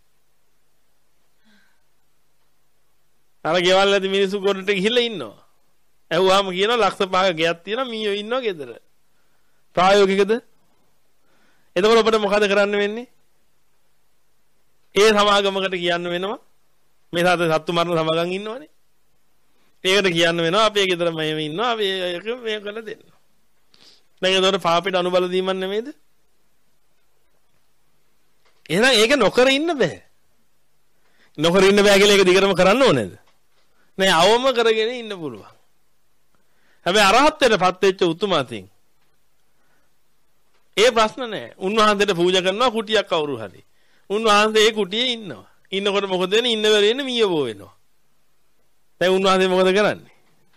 [SPEAKER 1] අර ගෙවල් ඇති මිනිස්සු ගොඩට ගිහිල්ලා ඉන්නවා. ඇහුවාම කියනවා ලක්ෂ පහක ගෙයක් තියෙනවා මීයෝ ඉන්නවා ගෙදර. ප්‍රායෝගිකද? එතකොට ඔබට මොකද කරන්න වෙන්නේ? ඒ සමාගමකට කියන්න වෙනවා මේ සාත සත්තු මරණ සමාගම් ඉන්නවනේ. ඒකට කියන්න වෙනවා අපේ ගෙදර මම ඉන්නවා අපි ඒක මේ කරලා දෙන්න. දැන් ඒතකොට පාපෙට අනුබල දීමක් නෙමෙයිද? එහෙනම් ඒක නොකර ඉන්න බෑ. නොකර ඉන්න බෑ කියලා ඒක දිගටම කරන්න ඕනේද? නෑ අවම කරගෙන ඉන්න පුළුවන්. හැබැයි අරහත්ත්වයටපත් වෙච්ච උතුමාතින් ඒ ප්‍රශ්න නෑ. උන්වහන්සේට පූජා කරනවා කුටියක් කවුරු හරි. උන්වහන්සේ ඒ කුටියේ ඉන්නවා. ඉන්නකොට මොකද වෙන්නේ? ඉන්න වෙලේ ඉන්න මීය බෝ වෙනවා. දැන් උන්වහන්සේ මොකද කරන්නේ?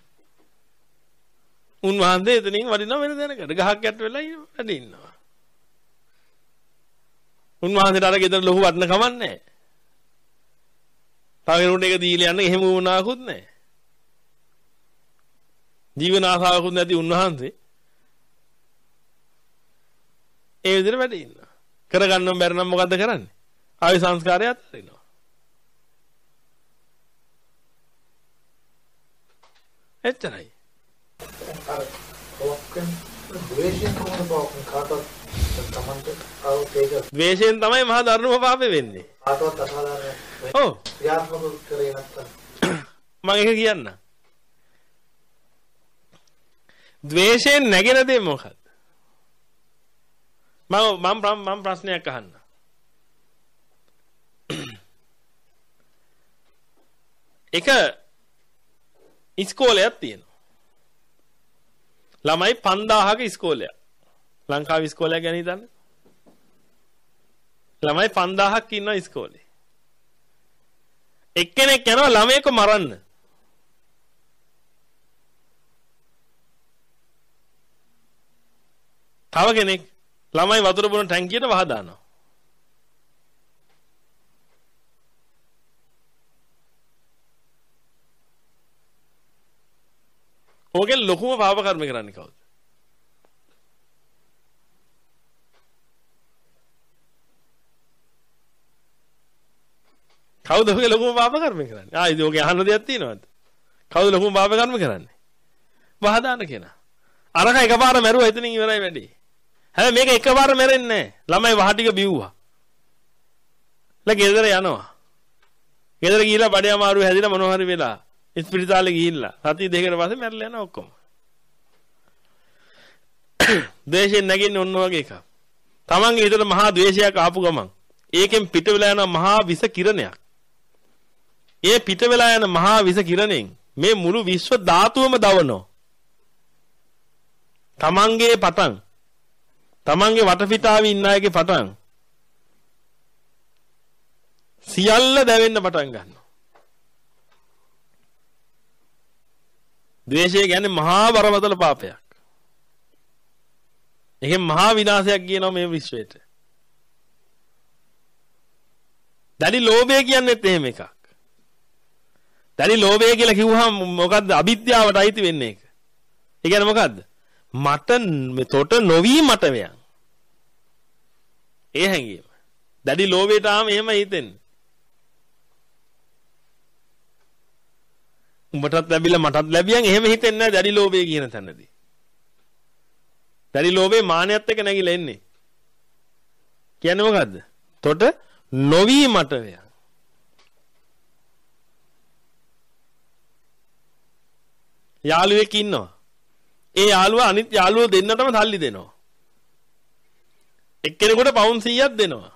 [SPEAKER 1] උන්වහන්සේ එතනින් වඩිනවා වෙන දැනකට. ගහක් යට වෙලා වැඩ ඉන්නවා. උන්වහන්සේට අර ගෙදර ලොකු වටන කමක් නැහැ. තව කෙනෙකුට ඒක දීලා යන්න එහෙම වුණාකුත් නැහැ. ජීවන ආසාවකුත් නැති උන්වහන්සේ ඒ විදිහට වැඩ ඉන්නවා. කරගන්නම බැරි නම් මොකද්ද කරන්නේ? ආයු සංස්කාරය අත්හරිනවා. එච්චරයි.
[SPEAKER 2] අර ඔක්කොම ද්වේෂයෙන් කොහොමද බෝකන් කාටවත් තමන්ට ආවොත් ඒක
[SPEAKER 1] ද්වේෂයෙන් තමයි මහා ධර්ම පාපේ වෙන්නේ.
[SPEAKER 2] කාටවත් අසාධාරණ
[SPEAKER 1] ඔව්.
[SPEAKER 2] ක්‍රියාත්මක කරේ නැත්තම්
[SPEAKER 1] මම ඒක කියන්න. ද්වේෂයෙන් නැගෙන දේ මොකක්ද? මම මම මම ප්‍රශ්නයක් අහන්න. එක ඉස්කෝලයක් තියෙනවා. ළමයි පන්දාහක ඉස්කෝලයක්. ලංකාවේ ඉස්කෝලයක් ගැන හිතන්න. ළමයි පන්දාහක් ඉන්නවා ඉස්කෝලේ. එක්කෙනෙක් යනවා ළමයෙක්ව මරන්න. තව කෙනෙක් ළමයි වතුර බොන ටැංකියට වහ දානවා. ඕකෙන් ලොකුම පාප කර්ම කරන්නේ කවුද? කවුද ඔගේ ලොකුම පාප කර්ම කරන්නේ? ආ ඉතින් ඔගේ අහන්න දෙයක් තියෙනවද? කවුද ලොකුම පාප කර්ම කරන්නේ? වහ දාන්න කෙනා. අරක එකපාර මැරුවා එතනින් ඉවරයි වැඩි. හැබැයි මේක එකපාර මැරෙන්නේ නැහැ. ළමයි වහ ටික බිව්වා. ලා ගෙදර යනවා. ගෙදර ගිහිල්ලා බඩේ අමාරු හැදිලා මොනවා හරි වෙලා ඉස්පිරිතාලේ ගිහිල්ලා සති දෙකකට පස්සේ මැරලා යනවා ඔක්කොම. ද්වේෂයෙන් නැගින්නේ ඔන්න වගේ එකක්. තමන්ගේ හිතට මහා ද්වේෂයක් ආපු ගමන් ඒකෙන් පිට වෙලා යන මහා විස කිරණයක්. ඒ පිට වෙලා යන මහා විස කිරණෙන් මේ මුළු විශ්ව ධාතුවම දවනවා. තමන්ගේ පටන් තමන්ගේ වටපිටාවේ ඉන්න අයගේ පටන් සියල්ල දැවෙන්න පටන් ගන්නවා. ද්වේෂය කියන්නේ මහා බරපතල පාපයක්. ඒකෙන් මහා විනාශයක් කියනවා මේ විශ්වයට. දැඩි ලෝභය කියන්නේත් එහෙම එකක්. දැඩි ලෝභය කියලා කිව්වහම මොකද්ද? අවිද්‍යාවට අයිති වෙන්නේ ඒක. ඒ කියන්නේ මොකද්ද? මට මෙතොට නොවි මට වයන්. ඒ හැංගීම. දැඩි ලෝභයට ආම එහෙම හිතෙන්නේ. උඹටත් ලැබිලා මටත් ලැබියන් එහෙම හිතෙන්නේ නැහැ දැඩි ලෝභය කියන තැනදී. දැඩි ලෝභේ මාන්නයත් එක්ක නැగిලා එන්නේ. කියන්නේ මොකද්ද? තොට නොවි මට වයන්. යාළුවෙක් ඉන්නවා. ඒ යාළුවා අනිත් යාළුවෝ දෙන්නටම සල්ලි දෙනවා. එක්කෙනෙකුට පවුන් සීයක් දෙනවා.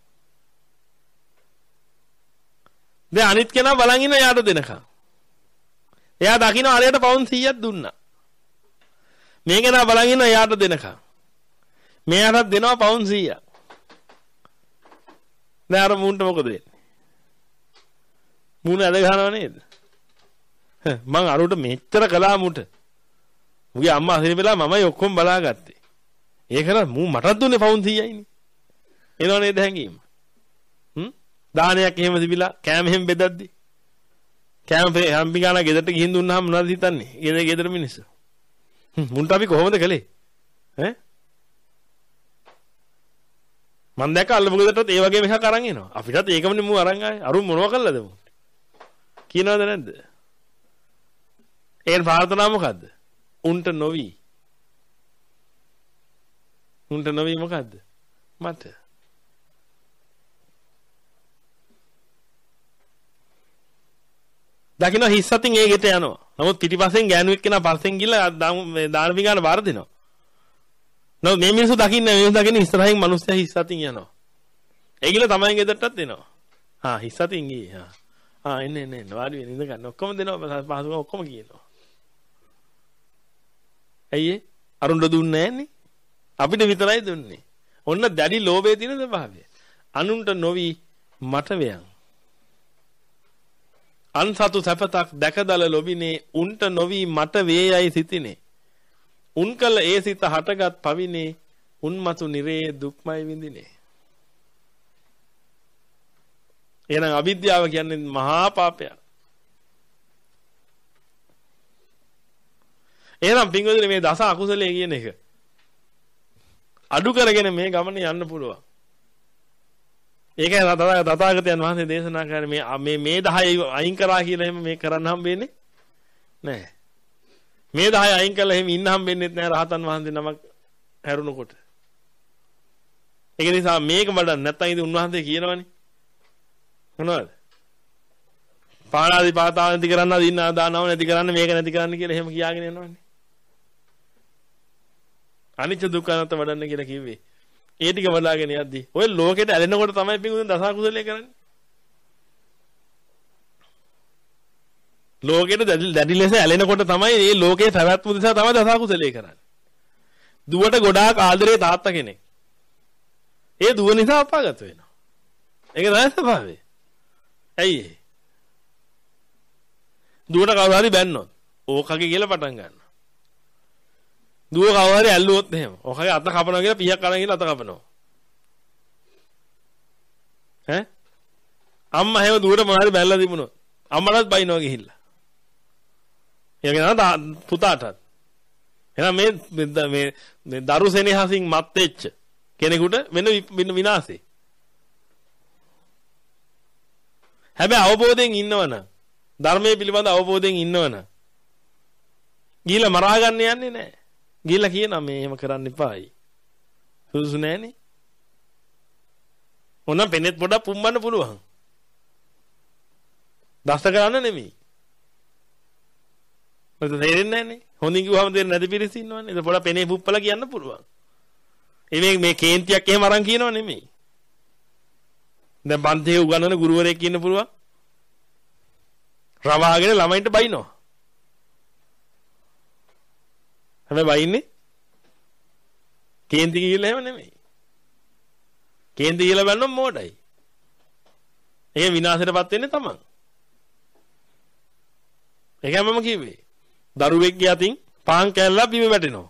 [SPEAKER 1] දැන් අනිත් කෙනා බලන් ඉන්න යාට දෙනකම්. එයා දකින්න අරයට පවුන් සීයක් දුන්නා. මේ කෙනා බලන් ඉන්න යාට දෙනකම්. මෙයාටත් දෙනවා පවුන් සීයක්. දැන් අර මූන්ට මොකද වෙන්නේ? මූණ ඇද ගන්නව නේද? මං අරුට මෙච්චර කළා මුට. මුගේ අම්මා අහිරි වෙලා මමයි ඔක්කොම බලාගත්තේ. ඒකන මූ මටත් දුන්නේ පවුන් සීයයිනේ. එනව නේද හැංගීම? හ්ම්? දානයක් එහෙම තිබිලා කෑම එහෙම බෙදද්දි. කෑම හම්බි ගාන ගෙදරට ගිහින් දුන්නාම මොනවද හිතන්නේ? ගෙදර ගෙදර මිනිස්සු. හ්ම් මුන්ට අපි කොහොමද කළේ? ඈ? මං දැක්ක අල්ලපු ගෙදරටත් ඒ වගේම එකක් අරන් එනවා. අපිටත් ඒකමනේ මූ අරන් ආවේ. අරුන් මොනව කළාද මූ? කියනවද නැද්ද? ඒන් ප්‍රාර්ථනා මොකද්ද? උන්ට නොවි. උන්ට නොවි මොකද්ද? මට. දකින්න හිස්සතින් ඒ ගෙට යනවා. නමුත් පිටිපස්සෙන් ගෑනුවෙක් කෙනා පස්සෙන් ගිහලා දාන පිඟාන බාර දෙනවා. නෝ මේ මිනිස්සු දකින්නේ මේ මිනිස්සු දකින්නේ ඉස්සරහින් මිනිස්සයා හිස්සතින් යනවා. ඒ ගිහලා තමයි ගෙදරටත් එනවා. ආ හිස්සතින් ගියේ. ආ. ආ එන්නේ එන්නේ වාඩි වෙන්න ඉඳ ගන්න. ඔක්කොම දෙනවා පහසුකම් ඔක්කොම කියනවා. ඇයි ඒ? අරුණ්ඩ දුන්නේ නැන්නේ. අපිට විතරයි දුන්නේ. ඔන්න දැඩි ලෝභයේ තියෙන ස්වභාවය. අනුන්ට නොවි මට වයන්. අන්සතු සැපතක් දැකදල ලොබිනේ උන්ට නොවි මට වේයයි සිතිනේ. උන් කල ඒ සිත හටගත් පවිනේ උන්මතු නිරේ දුක්මයි විඳිනේ. එහෙනම් අවිද්‍යාව කියන්නේ මහා පාපයක්. එහෙනම් පින්වතුනි මේ දස අකුසලයේ කියන එක අඩු කරගෙන මේ ගමනේ යන්න පුළුවන්. ඒකයි තථාගතයන් වහන්සේ දේශනා කරන්නේ මේ මේ මේ දහය අයින් කරා කියලා එහෙම මේ කරන්න හම්බෙන්නේ නැහැ. මේ දහය අයින් කළා එහෙම ඉන්න හම්බෙන්නේ නැහැ රහතන් වහන්සේ නමක් හැරුණකොට. ඒක නිසා මේක වඩන්න නැත්තම් ඉතින් උන්වහන්සේ කියනවනේ. මොනවද? පාණාදී පාතාව නැති කරන්න දින්න දානව නැති කරන්න මේක නැති කරන්න කියලා එහෙම කියාගෙන යනවනේ. අනිච්ච දුක්ඛ අනාත්ම වඩන්න කියලා කිව්වේ. ඒ ටික වඩාගෙන යද්දි ඔය ලෝකෙට ඇලෙනකොට තමයි පිඟුතුන් දස කුසලයේ කරන්නේ. ලෝකෙට දැඩි ලෙස ඇලෙනකොට තමයි මේ ලෝකේ පැවැත්ම නිසා තමයි දස කුසලයේ කරන්නේ. දුවට ගොඩාක් ආදරේ තාත්තා කෙනෙක්. ඒ දුව නිසා අපාගත වෙනවා. ඒක තමයි ස්වභාවය. ඇයි ඒ? දුවට කවුරු හරි බැන්නොත් ඕකගේ කියලා පටන් ගන්නවා. දුව කවුරු හරි ඇල්ලුවොත් එහෙම ඕකගේ අත කපනවා කියලා පිහක් අරන් ගිහලා අත කපනවා. ඈ අම්මා හැම දුවට මොනවා හරි බැලලා තිබුණොත් අම්මටත් බයිනවා ගිහිල්ලා. ඒක නේද පුතාටත්. එහෙනම් මේ මේ මේ දරු සෙනෙහසින් මත් වෙච්ච කෙනෙකුට වෙන විනාශේ. හැබැයි අවබෝධයෙන් ඉන්නවනම් ධර්මයේ පිළිබඳ අවබෝධයෙන් ඉන්නවනම් ගිහිල්ලා මරා ගන්න යන්නේ නැහැ. ගිහිල්ලා කියනවා මේ එහෙම කරන්න එපායි. සුදුසු නැහනේ. ඕනම් පෙනෙත් පොඩක් පුම්බන්න පුළුවන්. දස්ත කරන්න නෙමෙයි. මට තේරෙන්නේ නැහනේ. හොඳින් කිව්වම තේරෙන්නේ නැති පිරිස ඉන්නවනේ. ඒක පොඩක් පෙනේ පුප්පලා කියන්න පුළුවන්. ඒ මේ කේන්තියක් එහෙම අරන් කියනව නෙමෙයි. දැන් පන්තියේ උගන්වන ගුරුවරයෙක් කියන්න පුළුවන්. රවාගෙන ළමයින්ට බයිනවා. හැබැයි බයින්නේ කේන්ති කියලා එහෙම නෙමෙයි. කේන්ති කියලා බැලුවම මොඩයි. ඒක විනාශයටපත් වෙන්නේ තමන්. ඒකම මම කිව්වේ. දරුවෙක්ගේ අතින් පාන් කෑල්ලක් බිම වැටෙනවා.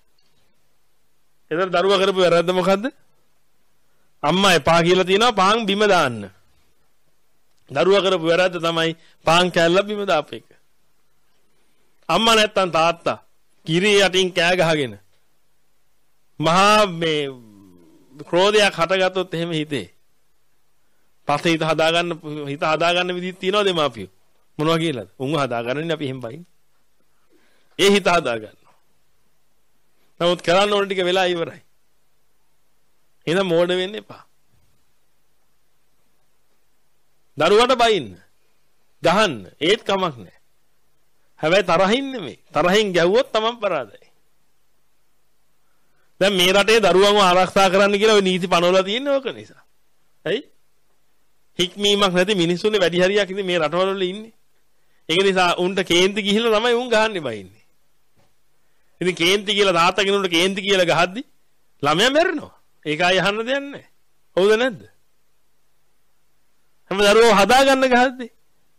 [SPEAKER 1] එතන දරුවා කරපු වැරද්ද මොකද්ද? අම්මා එපා කියලා තියනවා පාන් බිම දාන්න. දරුවා කරපු වැරද්ද තමයි පාන් කෑල්ල බිම දාපු එක. අම්මා නැත්තම් තාත්තා කිරි යටින් කෑ ගහගෙන මහා මේ ක්‍රෝධයක් හටගත්තොත් එහෙම හිතේ. පස්සේ හිත හදාගන්න හිත හදාගන්න විදිහක් තියනවා දෙමාපියෝ. මොනවා කියලාද? උන්ව හදාගන්නනේ අපි එහෙම බයින්. ඒ හිත හදාගන්නවා. නමුත් කරන්න ඕන ටික වෙලා ඉවරයි. එහෙනම් මෝඩ වෙන්න එපා. දරුවට බයින්න. ගහන්න ඒත් කමක් නැහැ. හැබැයි තරහින් නෙමෙයි. තරහින් ගැව්වොත් තමන් පරාදයි. දැන් මේ රටේ දරුවන්ව ආරක්ෂා කරන්න කියලා ওই නීති පනවලා තියෙන්නේ ඕක නිසා. ඇයි? හික්මීමක් නැති මිනිස්සුනේ වැඩි හරියක් ඉතින් මේ රටවල වල ඉන්නේ. ඒක නිසා උන්ට කේන්ති ගිහිල්ලා තමයි උන් ගහන්නේ බයින්නේ. ඉතින් කේන්ති කියලා තාත්තා කෙනෙකුට කේන්ති කියලා ගහද්දි ළමයා මැරෙනවා. ඒකයි අහන්න දෙයක් නැහැ. හවුද නැද්ද? හැම දරුවෝ හදා ගන්න ගහද්දි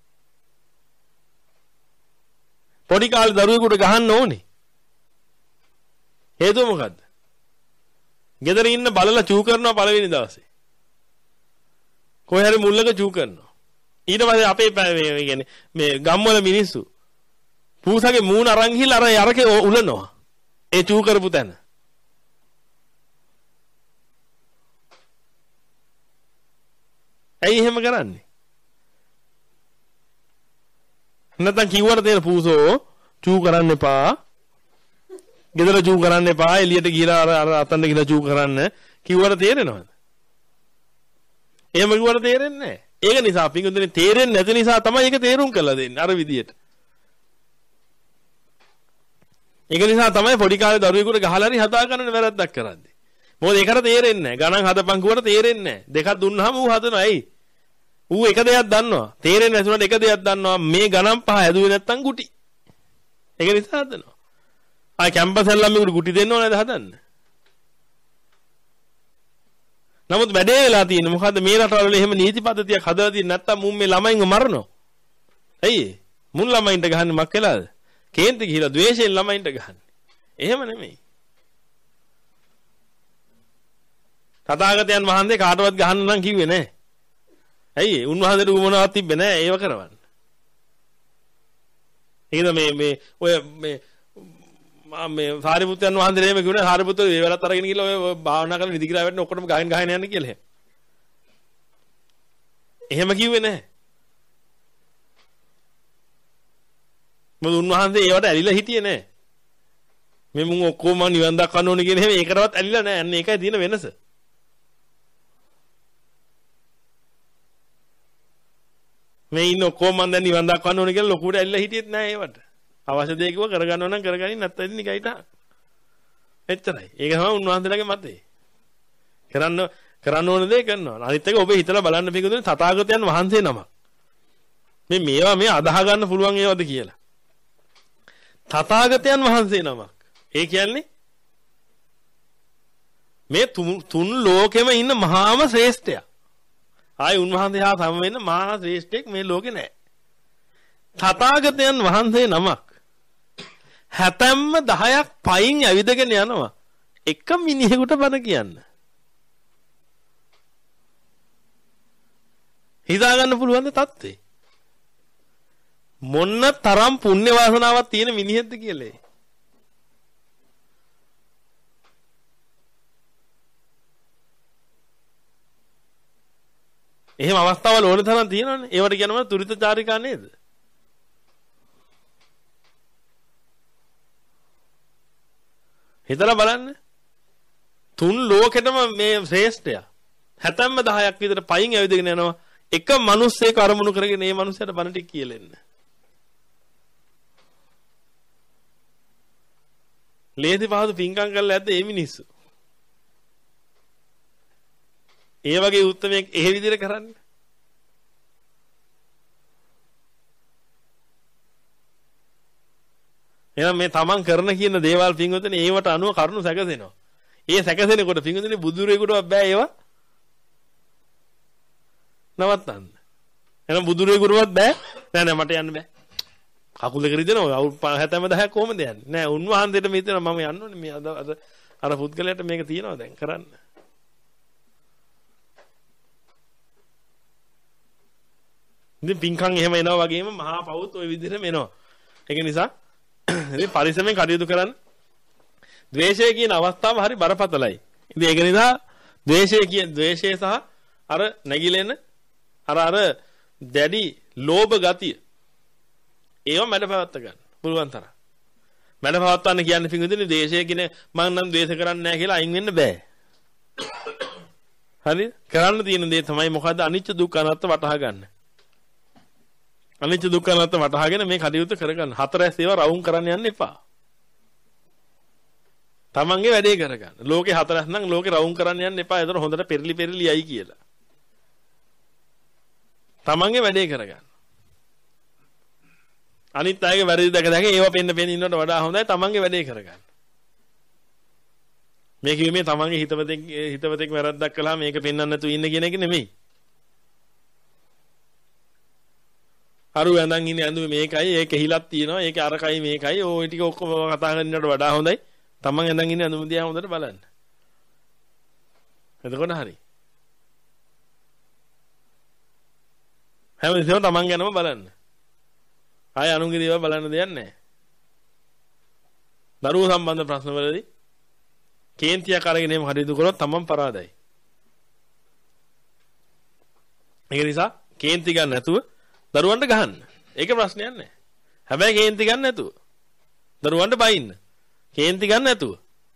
[SPEAKER 1] පොඩි කාලේ දරුවෙකුට ගහන්න ඕනේ. හේතුව මොකද්ද? ගෙදර ඉන්න බලලා චූ කරනවා පළවෙනි දවසේ. කොහේ හරි මුල්ලක චූ කරනවා. ඊට පස්සේ අපේ මේ කියන්නේ මේ ගම්වල මිනිස්සු පූසගේ මූණ අරන් ගිහලා අර යරකේ උලනවා. ඒ චූ කරපු තැන. ඇයි එහෙම කරන්නේ? නැත්නම් කිව්වට තේර පූසෝ චූ කරන්න එපා. ගෙදර චූ කරන්න එපා. එළියට ගිහලා අර අර අතන්න ගිහලා චූ කරන්න කිව්වට තේරෙනවද? එහෙම කිව්වට තේරෙන්නේ නැහැ. ඒක නිසා පිටුදුනේ තේරෙන්නේ නැති නිසා තමයි ඒක තේරුම් කරලා දෙන්නේ අර විදියට. ඒක නිසා තමයි පොඩි කාලේ දරුවෙකුට ගහලා හරි හදා ගන්න වැරද්දක් කරන්නේ. මොකද ඒකට තේරෙන්නේ නැහැ. ගණන් හදපන් කිව්වට තේරෙන්නේ නැහැ. දෙකක් දුන්නාම ඌ හදනවා. ඇයි? ඌ එක දෙයක් දන්නවා. තේරෙන්නේ නැතුනට එක දෙයක් දන්නවා. මේ ගණන් පහ හැදුවේ නැත්තම් ගුටි. ඒක නිසා හදනවා. ආ කැම්පස් ළමයින්ට ගුටි දෙන්න ඕනේද හදන්න? නමුත් වැඩේ වෙලා තියෙන්නේ මොකද්ද මේ රටවල එහෙම නීති පද්ධතියක් හදලා තියෙන්නේ නැත්තම් මුන් මේ ළමයින්ව මරනවා. ඇයි? මුන් ළමයින්ට ගහන්නේ මක් වෙලාද? කේන්ති ගිහිලා ද්වේෂයෙන් ළමයින්ට ගහන්නේ. එහෙම නෙමෙයි. තථාගතයන් වහන්සේ කාටවත් ගහන්න නම් කිව්වේ නැහැ. ඇයි? උන්වහන්සේට උවමනාවක් තිබ්බේ නැහැ ඒව කරවන්න. ඒකද මේ මේ ඔය මේ මම මේ සාරිපුත්යන් වහන්සේ එහෙම කිව්වනේ සාරිපුත්තු මේ වෙලත් අරගෙන ගිහලා ඔය භාවනා කරලා නිදි කියලා වැටෙන ඔක්කොටම ගහගෙන ගහගෙන යන්න කියලා. එහෙම කිව්වේ නැහැ. මොකද උන්වහන්සේ ඒවට ඇලිලා හිටියේ නැහැ. මේ මුන් ඔක්කොම නිවන් දක්වන්න ඕනේ කියන හැම ඒකටවත් ඇලිලා නැහැ. අන්න ඒකයි තියෙන වෙනස. මේ ඉන්න ඔක්කොම මන් දැන් නිවන් දක්වන්න ඕනේ කියලා ලොකුට ඇලිලා හිටියෙත් නැහැ ඒවට. අවශ්‍ය දේ කිව්ව කරගන්නව නම් කරගනින් නැත්නම් ඉතින් නිකයිට. එච්චරයි. ඒක තමයි උන්වහන්සේලාගේ මතය. කරන්න කරන්න ඕන දේ කරනවා. අනිත් එක ඔබ හිතලා බලන්න පිටුදුනේ තථාගතයන් වහන්සේ නමක්. මේ මේවා මේ අදාහ ගන්න පුළුවන් ඒවාද කියලා. තථාගතයන් වහන්සේ නමක්. ඒ කියන්නේ මේ තුන් ලෝකෙම ඉන්න මහාම ශ්‍රේෂ්ඨයා. ආයි උන්වහන්සේ හා සම වෙන්න මහා ශ්‍රේෂ්ඨෙක් මේ ලෝකේ නැහැ. තථාගතයන් වහන්සේ නමක්. හැතැම්ම දහයක් පයින් ඇවිදගෙන යනවා. එක මිනිහෙකුට බණ කියන්න. හිතා ගන්න පුළුවන් ද තත්ත්වේ? මොන්න තරම් පුණ්‍ය වාසනාවක් තියෙන මිනිහෙක්ද කියලා. එහෙම අවස්ථාවල් ඕන තරම් තියෙනවනේ. ඒවට කියනවා තුරිතචාරිකා නේද? හිතලා බලන්න. තුන් ලෝකෙටම මේ ශ්‍රේෂ්ඨයා. හැතැම්ම දහයක් විතර පයින් ඇවිදගෙන යනවා. එක මිනිස්සෙක් අරමුණු කරගෙන මේ මිනිස්සයාට බණ ටික කියලෙන්න. ලේසි පහසු පිංකම් කරලා ඇද්ද මේ මිනිස්සු? ඒ වගේ උත්තරයක් එහෙ විදිහට කරන්නේ. එහෙනම් මේ තමන් කරන කියන දේවල් පිංගුතුනේ ඒවට අනුව කරුණු සැකසෙනවා. ඒ සැකසෙනකොට පිංගුතුනේ බුදුරෙකුටවත් බෑ ඒවා නවත්තන්න. එහෙනම් බුදුරෙකුටවත් බෑ. නෑ නෑ මට යන්න බෑ. කකුල කරිදෙනවා හැතැම්ම දහයක් කොහොමද යන්නේ? නෑ උන්වහන්සේට මේ හිතෙනවා මම යන්න ඕනේ මේ අද අද අර පුද්ගලයාට මේක තියෙනවා දැන් කරන්න. ඉතින් පින්කම් එහෙම එනවා වගේම මහා පවුත් ওই විදිහටම එනවා. ඒක නිසා ඉතින් පරිස්සමෙන් කටයුතු කරන්න. ද්වේෂය කියන අවස්ථාව හරි බරපතලයි. ඉතින් ඒක නිසා ද්වේෂය කියන ද්වේෂය සහ අර නැగిලෙන අර අර දැඩි ලෝභ ගතිය ඒව මැඩපවත්ත ගන්න පුළුවන් තරම්. මැඩපවත්වන්න කියන්නේ පිංගුදිනේ ද්වේෂය කියන මම නම් ද්වේෂ කරන්නේ නැහැ කියලා අයින් වෙන්න බෑ. හරිද? කරන්න තියෙන දේ තමයි මොකද්ද? අනිච්ච දුක්ඛ අනාත්ම වටහා ගන්න. අනිච්ච දුක්ඛ අනාත්ම වටහාගෙන මේ කටයුතු කරගන්න. හතරැස් ඒවා රවුම් කරන්න යන්න එපා. තමන්ගේ වැඩේ කරගන්න. ලෝකේ හතරැස් නම් ලෝකේ රවුම් කරන්න යන්න එපා. ඒතර හොඳට පෙරලි පෙරලි යයි කියලා. තමන්ගේ වැඩේ කරගන්න. අනිත් අයගේ වැරදි දැක දැක ඒවා පෙන්න පෙන්න ඉන්නවට වඩා හොඳයි තමන්ගේ වැඩේ කරගන්න. මේක මේ තමන්ගේ හිතවතෙක් හිතවතෙක් වැරද්දක් කළා මේක පෙන්වන්න නැතුව ඉන්න කියන එක නෙමෙයි. අරු ඇඳන් ඉන්නේ ඇඳුමේ මේකයි ඒක හිලක් තියෙනවා ඒක අරකයි මේකයි ඕයි ටික ඔක්කොම කතා කරනවට වඩා හොඳයි තමන් ඇඳන් ඉන්නේ ඇඳුම දිහා හොඳට බලන්න. එතකොට හරි. හැමතිස්සෙම තමන් ගැනම බලන්න. ආය අනුන්ගේ දේවල් බලන්න දෙයක් නැහැ. දරුවෝ සම්බන්ධ ප්‍රශ්නවලදී කේන්තියක් අරගෙන එහෙම කටයුතු කරොත් තමන් පරාදයි. ඒක නිසා කේන්ති ගන්න නැතුව දරුවන්ට ගහන්න. ඒක ප්‍රශ්නයක් නැහැ. හැබැයි කේන්ති ගන්න නැතුව. දරුවන්ට බයින්න. කේන්ති ගන්න නැතුව.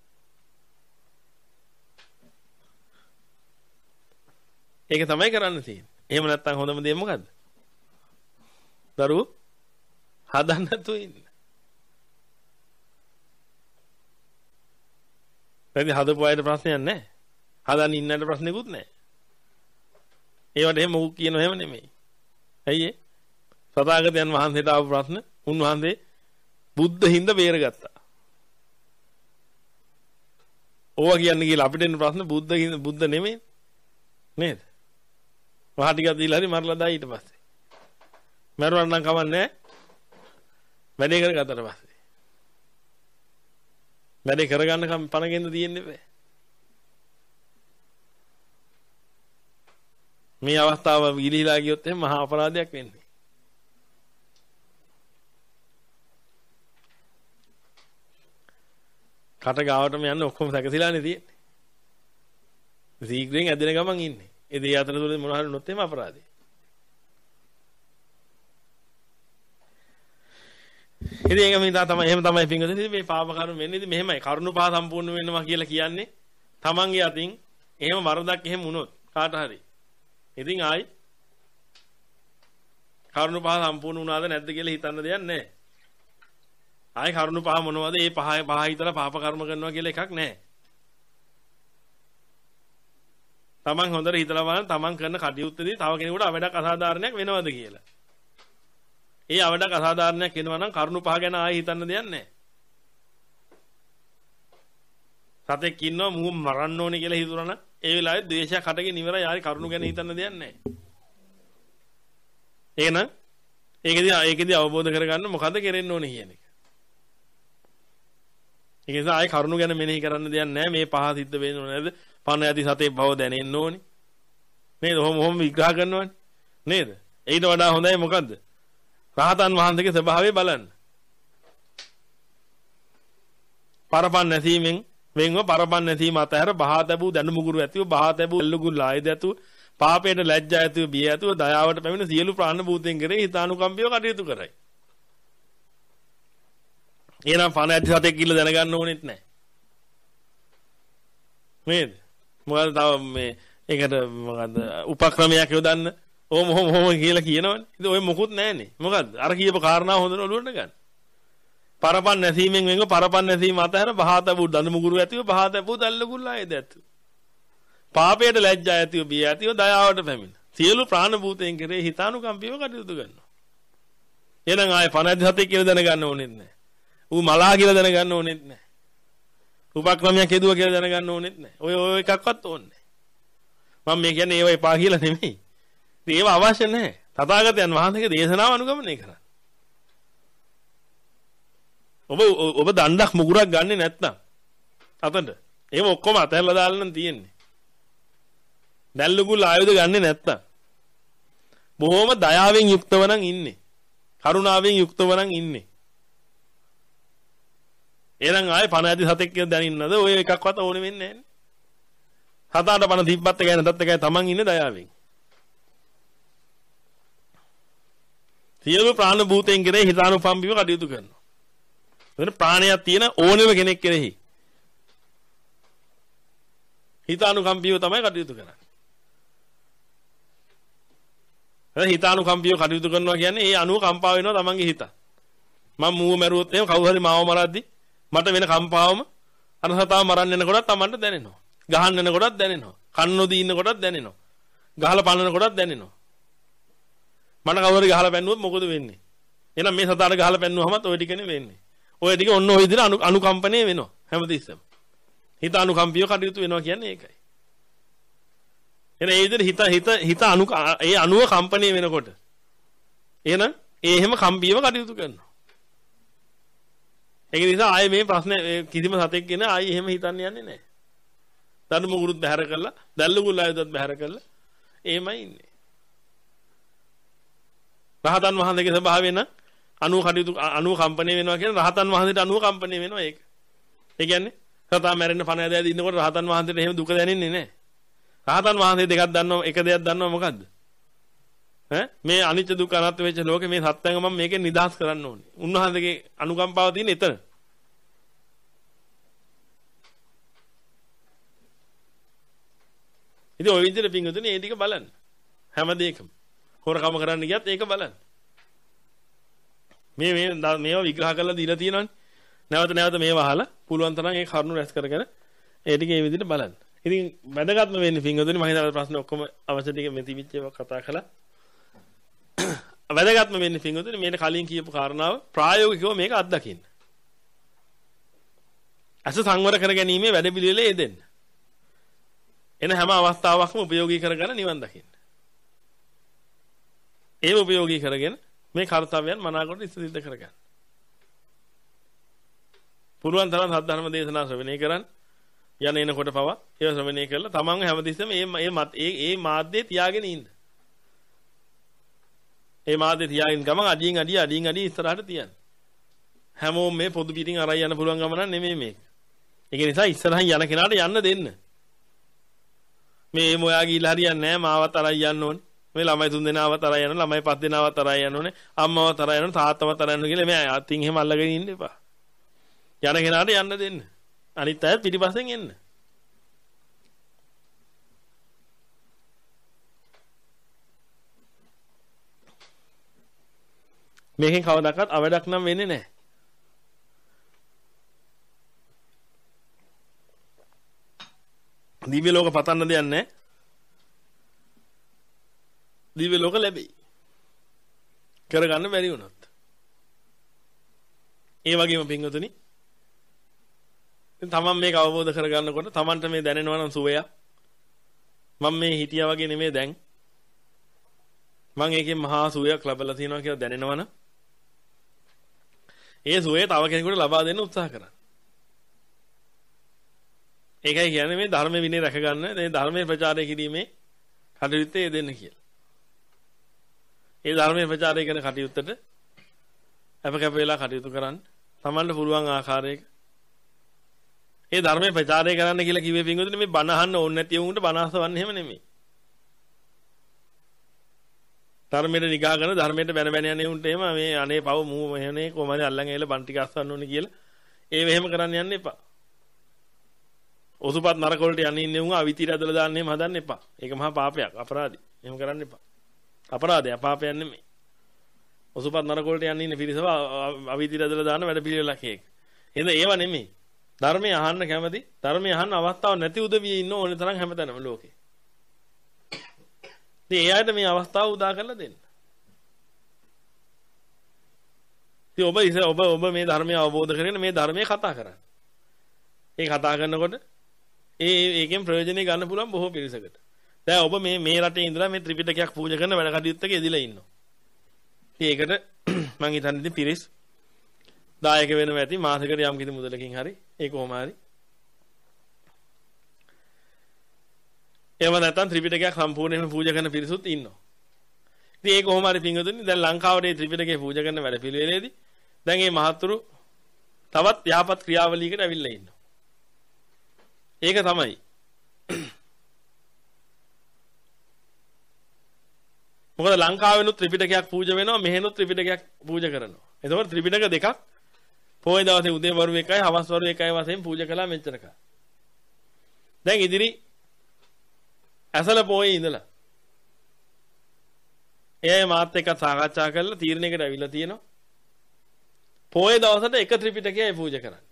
[SPEAKER 1] ඒක තමයි කරන්න තියෙන්නේ. එහෙම නැත්නම් හොඳම දේ මොකද්ද? දරුවෝ හදන්න නැතුව ඉන්න. වැඩි හදපු අයට ප්‍රශ්නයක් නැහැ. හදන්න ඉන්නට ප්‍රශ්නකුත් නැහැ. ඒවට එහෙම මොකක් කියනව එහෙම නෙමෙයි. ඇයි ඒ? සතාගතයන් වහන්සේට ආපු ප්‍රශ්න උන්වහන්සේ බුද්ධ හිඳ බේරගත්තා. ඕවා කියන්නේ කියලා අපිට එන ප්‍රශ්න බුද්ධ හිඳ බුද්ධ නෙමෙයි. නේද? වහ ටිකක් දීලා හරි මරලා දායි ඊට පස්සේ. මරුවා නම් කමන්නේ වැඩේ කරගත්තට පස්සේ. වැඩේ කරගන්න කම් පණගෙන්ද තියෙන්නේ බෑ. මේ අවස්ථාව ගිලිහිලා ගියොත් එහෙනම් මහා අපරාධයක් වෙන්නේ. කට ගාවටම යන්න ඔක්කොම සැකසීලානේ තියෙන්නේ. සීග්‍රෙන් ඇදෙන ගමන් ඉන්නේ. ඒ දේ අතරතුර මොනවා හරි නොත් එහෙම අපරාධේ. ඉතින් ඒක මිතා තමයි එහෙම තමයි පින්වතුනි මේ පාප කර්ම වෙන්නේ. ඉතින් මෙහෙමයි කරුණු පහ සම්පූර්ණ වෙනවා කියලා කියන්නේ තමන්ගේ අතින් එහෙම වරදක් එහෙම වුණොත් කාට හරි. ඉතින් ආයි කරුණු පහ සම්පූර්ණ වුණාද නැද්ද කියලා හිතන්න දෙයක් නැහැ. ආයි කරුණු පහ මොනවද? ඒ පහ පහ හිතලා පාප කර්ම කරනවා කියලා එකක් නැහැ. තමන් හොඳට හිතලා බලන්න තමන් කරන කටයුත්තේදී තව කෙනෙකුට අවඩක් අසාධාරණයක් වෙනවද කියලා. ඒ අවඩක් අසාධාරණයක් වෙනවා නම් කරුණු පහ ගැන ආයෙ හිතන්න දෙයක් නැහැ. සතෙක් ඉන්නවා මූ මරන්න ඕනේ කියලා හිතුණා නම් ඒ වෙලාවේ ද්වේෂයක් හටගෙන ඉවරයි. ආයෙ කරුණු ගැන හිතන්න දෙයක් නැහැ. එහෙනම් ඒකෙදී ඒකෙදී අවබෝධ කරගන්න මොකද්ද කෙරෙන්න ඕනේ කියන එක. ඒක නිසා ආයෙ කරුණු ගැන මෙනෙහි කරන්න දෙයක් නැහැ. මේ පහ සිද්ධ වෙන්නේ නැද්ද? පණ යති සතේ බව දැනෙන්න ඕනේ. නේද? ඔහොම ඔහොම විග්‍රහ කරනවනේ. නේද? ඊට වඩා හොඳයි මොකද්ද? රහතන් වහන්සේගේ ස්වභාවය බලන්න. පරපන් නැසීමෙන් වෙන්ව පරපන් නැසීම අතහැර බහා තැබූ දැනු මුගුරු ඇතිව බහා තැබූ එල්ලුගුල් ආයද ඇතුව පාපයට ලැජ්ජා ඇතිව බිය ඇතුව දයාවට පැමිණ සියලු ප්‍රාණ භූතෙන් කෙරේ හිතානුකම්පිතව කටයුතු කරයි. එහෙනම් පණ ඇති සතෙක් කියලා දැනගන්න ඕනෙත් නැහැ. නේද? මොකද තව මේ ඒකට මොකද්ද උපක්‍රමයක් යොදන්න ඕම හොම හොම කියලා කියනවනේ. ඉතින් ඔය මොකුත් නැහනේ. මොකද්ද? අර කියපු කාරණාව හොඳට ඔලුවට ගන්න. පරපන් නැසීමෙන් වෙන්ව පරපන් නැසීම අතහැර බහා තබූ දඬු මුගුරු ඇතිව බහා තබූ දැල්ලුගුල් ආයද ඇතිව. පාපයට ලැජ්ජා ඇතිව බිය ඇතිව දයාවට පැමිණ. සියලු ප්‍රාණ භූතයන් කෙරේ හිතානුකම්පිතව කටයුතු කරනවා. එහෙනම් ආයේ පණ ඇති සතෙක් කියලා දැනගන්න ඕනෙත් නැහැ. ඌ මලා කියලා දැනගන්න ඕනෙත් නැහැ. උපක්‍රමයක් හදුවා කියලා දැනගන්න ඕනෙත් නැහැ. ඔය ඔය එකක්වත් ඕනේ නැහැ. මම මේ කියන්නේ ඒව එපා කියලා නෙමෙයි. ඉතින් ඒව අවශ්‍ය නැහැ. තථාගතයන් වහන්සේගේ දේශනාව අනුගමනය කරන්න. ඔබ ඔබ දණ්ඩක් මුගුරක් ගන්නෙ නැත්නම් අතට ඒව ඔක්කොම අතහැරලා දාලා නම් තියෙන්නේ. දැල්ලුගුල් ආයුධ ගන්නෙ නැත්නම් බොහොම දයාවෙන් යුක්තව නම් ඉන්නේ. කරුණාවෙන් යුක්තව නම් ඉන්නේ. එහෙනම් ආයේ පණ ඇති සතෙක් කියලා දැනින්නද ඔය එකක්වත් ඕනේ වෙන්නේ නැහැ. හතාට පණ තිබ්බත් එකයි නැත්ත් එකයි තමන් ඉන්නේ දයාවෙන්. සියලු ප්‍රාණ භූතයන් කෙරෙහි හිතානුකම්පිතව කටයුතු කරනවා. වෙන ප්‍රාණයක් තියෙන ඕනෙම කෙනෙක් කෙරෙහි හිතානුකම්පිතව තමයි කටයුතු කරන්නේ. ඒ හිතානුකම්පිතව කටයුතු කරනවා කියන්නේ ඒ අනුව කම්පා වෙනවා තමන්ගේ හිත. මම මූව මැරුවොත් එහෙම කවුරු හරි මාව මරද්දි මට වෙන කම්පාවම අර සතාව මරන්න යනකොටත් තමන්ට දැනෙනවා. ගහන්න යනකොටත් දැනෙනවා. කන්න නොදී ඉන්න කොටත් දැනෙනවා. ගහලා පන්නන කොටත් දැනෙනවා. මට කවුරු හරි ගහලා පැන්නුවොත් මොකද වෙන්නේ? එහෙනම් මේ සතාට ගහලා පැන්නුවමත් ওই ටිකනේ වෙන්නේ. ඔය ටික ඔන්න ඔය විදිහට අනුකම්පණය වෙනවා හැමතිස්සෙම. හිත අනුකම්පිතව කටයුතු වෙනවා කියන්නේ ඒකයි. එහෙනම් ඒ විදිහට හිත හිත හිත අනු ඒ අනුව කම්පණය වෙනකොට එහෙනම් ඒ එහෙම කම්පියව කටයුතු කරනවා. ඒක නිසා ආයේ මේ ප්‍රශ්නේ කිසිම සතෙක් කියන ආයේ එහෙම හිතන්න යන්නේ නැහැ. දඬු මුගුරුත් බැහැර කරලා, දැල්ලුගුල් ආයුධත් බැහැර කරලා එහෙමයි ඉන්නේ. රහතන් වහන්සේගේ ස්වභාවය නම් අනුව කටයුතු අනුව කම්පණය වෙනවා කියන රහතන් වහන්සේට අනුව කම්පණය වෙනවා ඒක. ඒ කියන්නේ සතා මැරෙන්න පණ ඇද ඇද ඉන්නකොට රහතන් වහන්සේට එහෙම දුක දැනෙන්නේ නැහැ. රහතන් වහන්සේ දෙකක් දන්නවා එක දෙයක් දන්නවා මොකද්ද? ඈ මේ අනිත්‍ය දුක්ඛ අනාත්ම වෙච්ච ලෝකේ මේ සත්‍යංග මම මේකෙන් නිදහස් කරන්න ඕනේ. උන්වහන්සේගේ අනුකම්පාව තියෙන එතන. ඉතින් ඔය විදිහට පින්වතුනි මේ ටික බලන්න. හැම දෙයකම. හොරකම කරන්න ගියත් ඒක බලන්න. මේ මේ මේවා විග්‍රහ කරලා දීලා තියෙනවනේ. නැවත නැවත මේවා අහලා පුළුවන් තරම් ඒ කරුණු රැස් කරගෙන ඒ ටික මේ විදිහට බලන්න. ඉතින් වැදගත්ම වෙන්නේ පින්වතුනි මම හිතන ප්‍රශ්න ඔක්කොම අවශ්‍ය ටික මෙති විච් ඒවා කතා කළා. වැදගත්ම වෙන්නේ පින්වතුනි මේක කලින් කියපු කාරණාව ප්‍රායෝගිකව මේක අත්දකින්න. අස සංවර කර ගැනීමේ වැඩ පිළිවෙලේ යෙදෙන්න. එන හැම අවස්ථාවකම ප්‍රයෝගී කරගෙන නිවන් දකින්න. ඒ උපයෝගී කරගෙන මේ කාර්යයන් මනාකොට ඉස්සිත කරගන්න. පුරුවන් තරම් සද්ධර්ම දේශනා ශ්‍රවණය කරන්න. යන එනකොට පවා ඒව ශ්‍රවණය කරලා තමන්ව හැමතිස්සෙම මේ මේ මේ මාධ්‍යය තියාගෙන ඉන්න. මේ මාධ්‍යය තියාගෙන ගමන් අඩියෙන් අඩිය අඩියෙන් අඩිය ඉස්සරහට තියන්න. හැමෝම මේ පොදු පිටින් අරයි යන පුළුවන් ගමන නෙමෙයි මේක. ඒක නිසා ඉස්සරහින් යන කෙනාට යන්න දෙන්න. මේ මොයා ගිහිල්ලා හරියන්නේ නැහැ මාවත් අරයි යන්න ඕනේ. මේ ළමයි තුන් දෙනාව තරයි යනවා ළමයි පස් දෙනාව තරයි යනෝනේ අම්මව තරයි යනවා තාත්තව තරයි යනවා කියලා මේ අතින් එහෙම අල්ලගෙන ඉන්න එපා. යන කෙනාට යන්න දෙන්න. අනිත් අය පිටිපස්සෙන් එන්න. මේකෙන් කවදාකවත් අවඩක් නම් වෙන්නේ නැහැ. දිව්‍ය ලෝක පතන්න දෙයක් නැහැ. දිව්‍ය ලෝක ලැබෙයි. කරගන්න බැරි වුණොත්. ඒ වගේම පින්වතුනි තමන් මේක අවබෝධ කරගන්නකොට තමන්ට මේ දැනෙනවා නම් සුවයක්. මම මේ හිටියා වගේ නෙමෙයි දැන්. මම ඒකෙන් මහා සුවයක් ලබලා තියෙනවා කියලා දැනෙනවනම් ඒ සුවය තව කෙනෙකුට ලබා දෙන්න උත්සාහ කරන්න. ඒකයි කියන්නේ මේ ධර්ම විනය රැක ගන්න, මේ ධර්මයේ ප්‍රචාරය කිරීමේ කටයුත්තේ යෙදෙන්න කියලා. ඒ ධර්මයේ ප්‍රචාරය කරන කටයුත්තට අප කැප වෙලා කටයුතු කරන්න. තමන්ට පුළුවන් ආකාරයක ඒ ධර්මයේ ප්‍රචාරය කරන්න කියලා කිව්වේ පින්වතුනි මේ බණ අහන්න ඕනේ නැති උන්ට බණ අසවන්න එහෙම නෙමෙයි. ධර්මයට නිගා කරන ධර්මයට බැන බැන යන්නේ උන්ට එහෙම මේ අනේ පව මූ එහෙනේ කොහමද අල්ලන් ඇවිල්ලා බණ ටික අස්සන්න ඕනේ කියලා ඒ වෙහෙම කරන්න යන්න එපා. ඔසුපත් නරක වලට යන්නේ ඉන්නේ උන් අවිතිර ඇදලා දාන්න එහෙම හදන්න එපා. ඒක මහා පාපයක් අපරාධي. එහෙම කරන්න එපා. අපරාධය පාපයක් නෙමෙයි. ඔසුපත් නරක වලට යන්නේ ඉන්නේ පිරිසව අවිතිර ඇදලා දාන්න වැඩ පිළිවෙලක් ඒක. එහෙනම් ඒව නෙමෙයි. ධර්මය අහන්න කැමති ධර්මය අහන්න අවස්ථාවක් නැති උදවිය ඉන්න ඕනේ තරම් හැමතැනම ලෝකේ. ඉතින් ඒ අයට මේ අවස්ථාව උදා කරලා දෙන්න. ඉතින් ඔබ ඉතින් ඔබ ඔබ මේ ධර්මය අවබෝධ කරගෙන මේ ධර්මයේ කතා කරන්න. ඒ කතා කරනකොට ඒ ඒකෙන් ප්‍රයෝජනෙ ගන්න පුළුවන් බොහෝ පිරිසකට. දැන් ඔබ මේ මේ රටේ ඉඳලා මේ ත්‍රිපිටකයක් පූජා කරන වැඩ කටයුත්තක යෙදিলা ඉන්නවා. ඉතින් ඒකට මම හිතන්නේ ඉතින් පිරිස් දායක වෙනවා ඇති මාසෙකට යම් කිසි මුදලකින් හරි ඒ කොහොම හරි. එහෙම නැත්නම් ත්‍රිපිටකයක් සම්පූර්ණයෙන්ම පූජා කරන පිරිසුත් ඉන්නවා. ඉතින් ඒ කොහොම හරි පින්වතුනි දැන් ලංකාවේ මේ ත්‍රිපිටකය පූජා කරන වැඩ පිළිවෙලේදී දැන් මේ මහත්තුරු තවත් යහපත් ක්‍රියාවලියකට ඇවිල්ලා ඉන්නවා. ඒක තමයි. මොකද ලංකාවෙනුත් ත්‍රිපිටකයක් පූජා වෙනවා මෙහෙනුත් ත්‍රිපිටකයක් පූජා කරනවා. එතකොට ත්‍රිපිටක දෙකක් පොයේ දවසේ උදේ වරු එකයි හවස් වරු එකයි වශයෙන් පූජා කළා මෙච්චරක. දැන් ඉදිරි ඇසල පොයේ ඉඳලා එයා මාත් එක්ක සාකච්ඡා කරලා තීරණයකට අවිලා තියෙනවා. පොයේ දවසට එක ත්‍රිපිටකයයි පූජා කරන්නේ.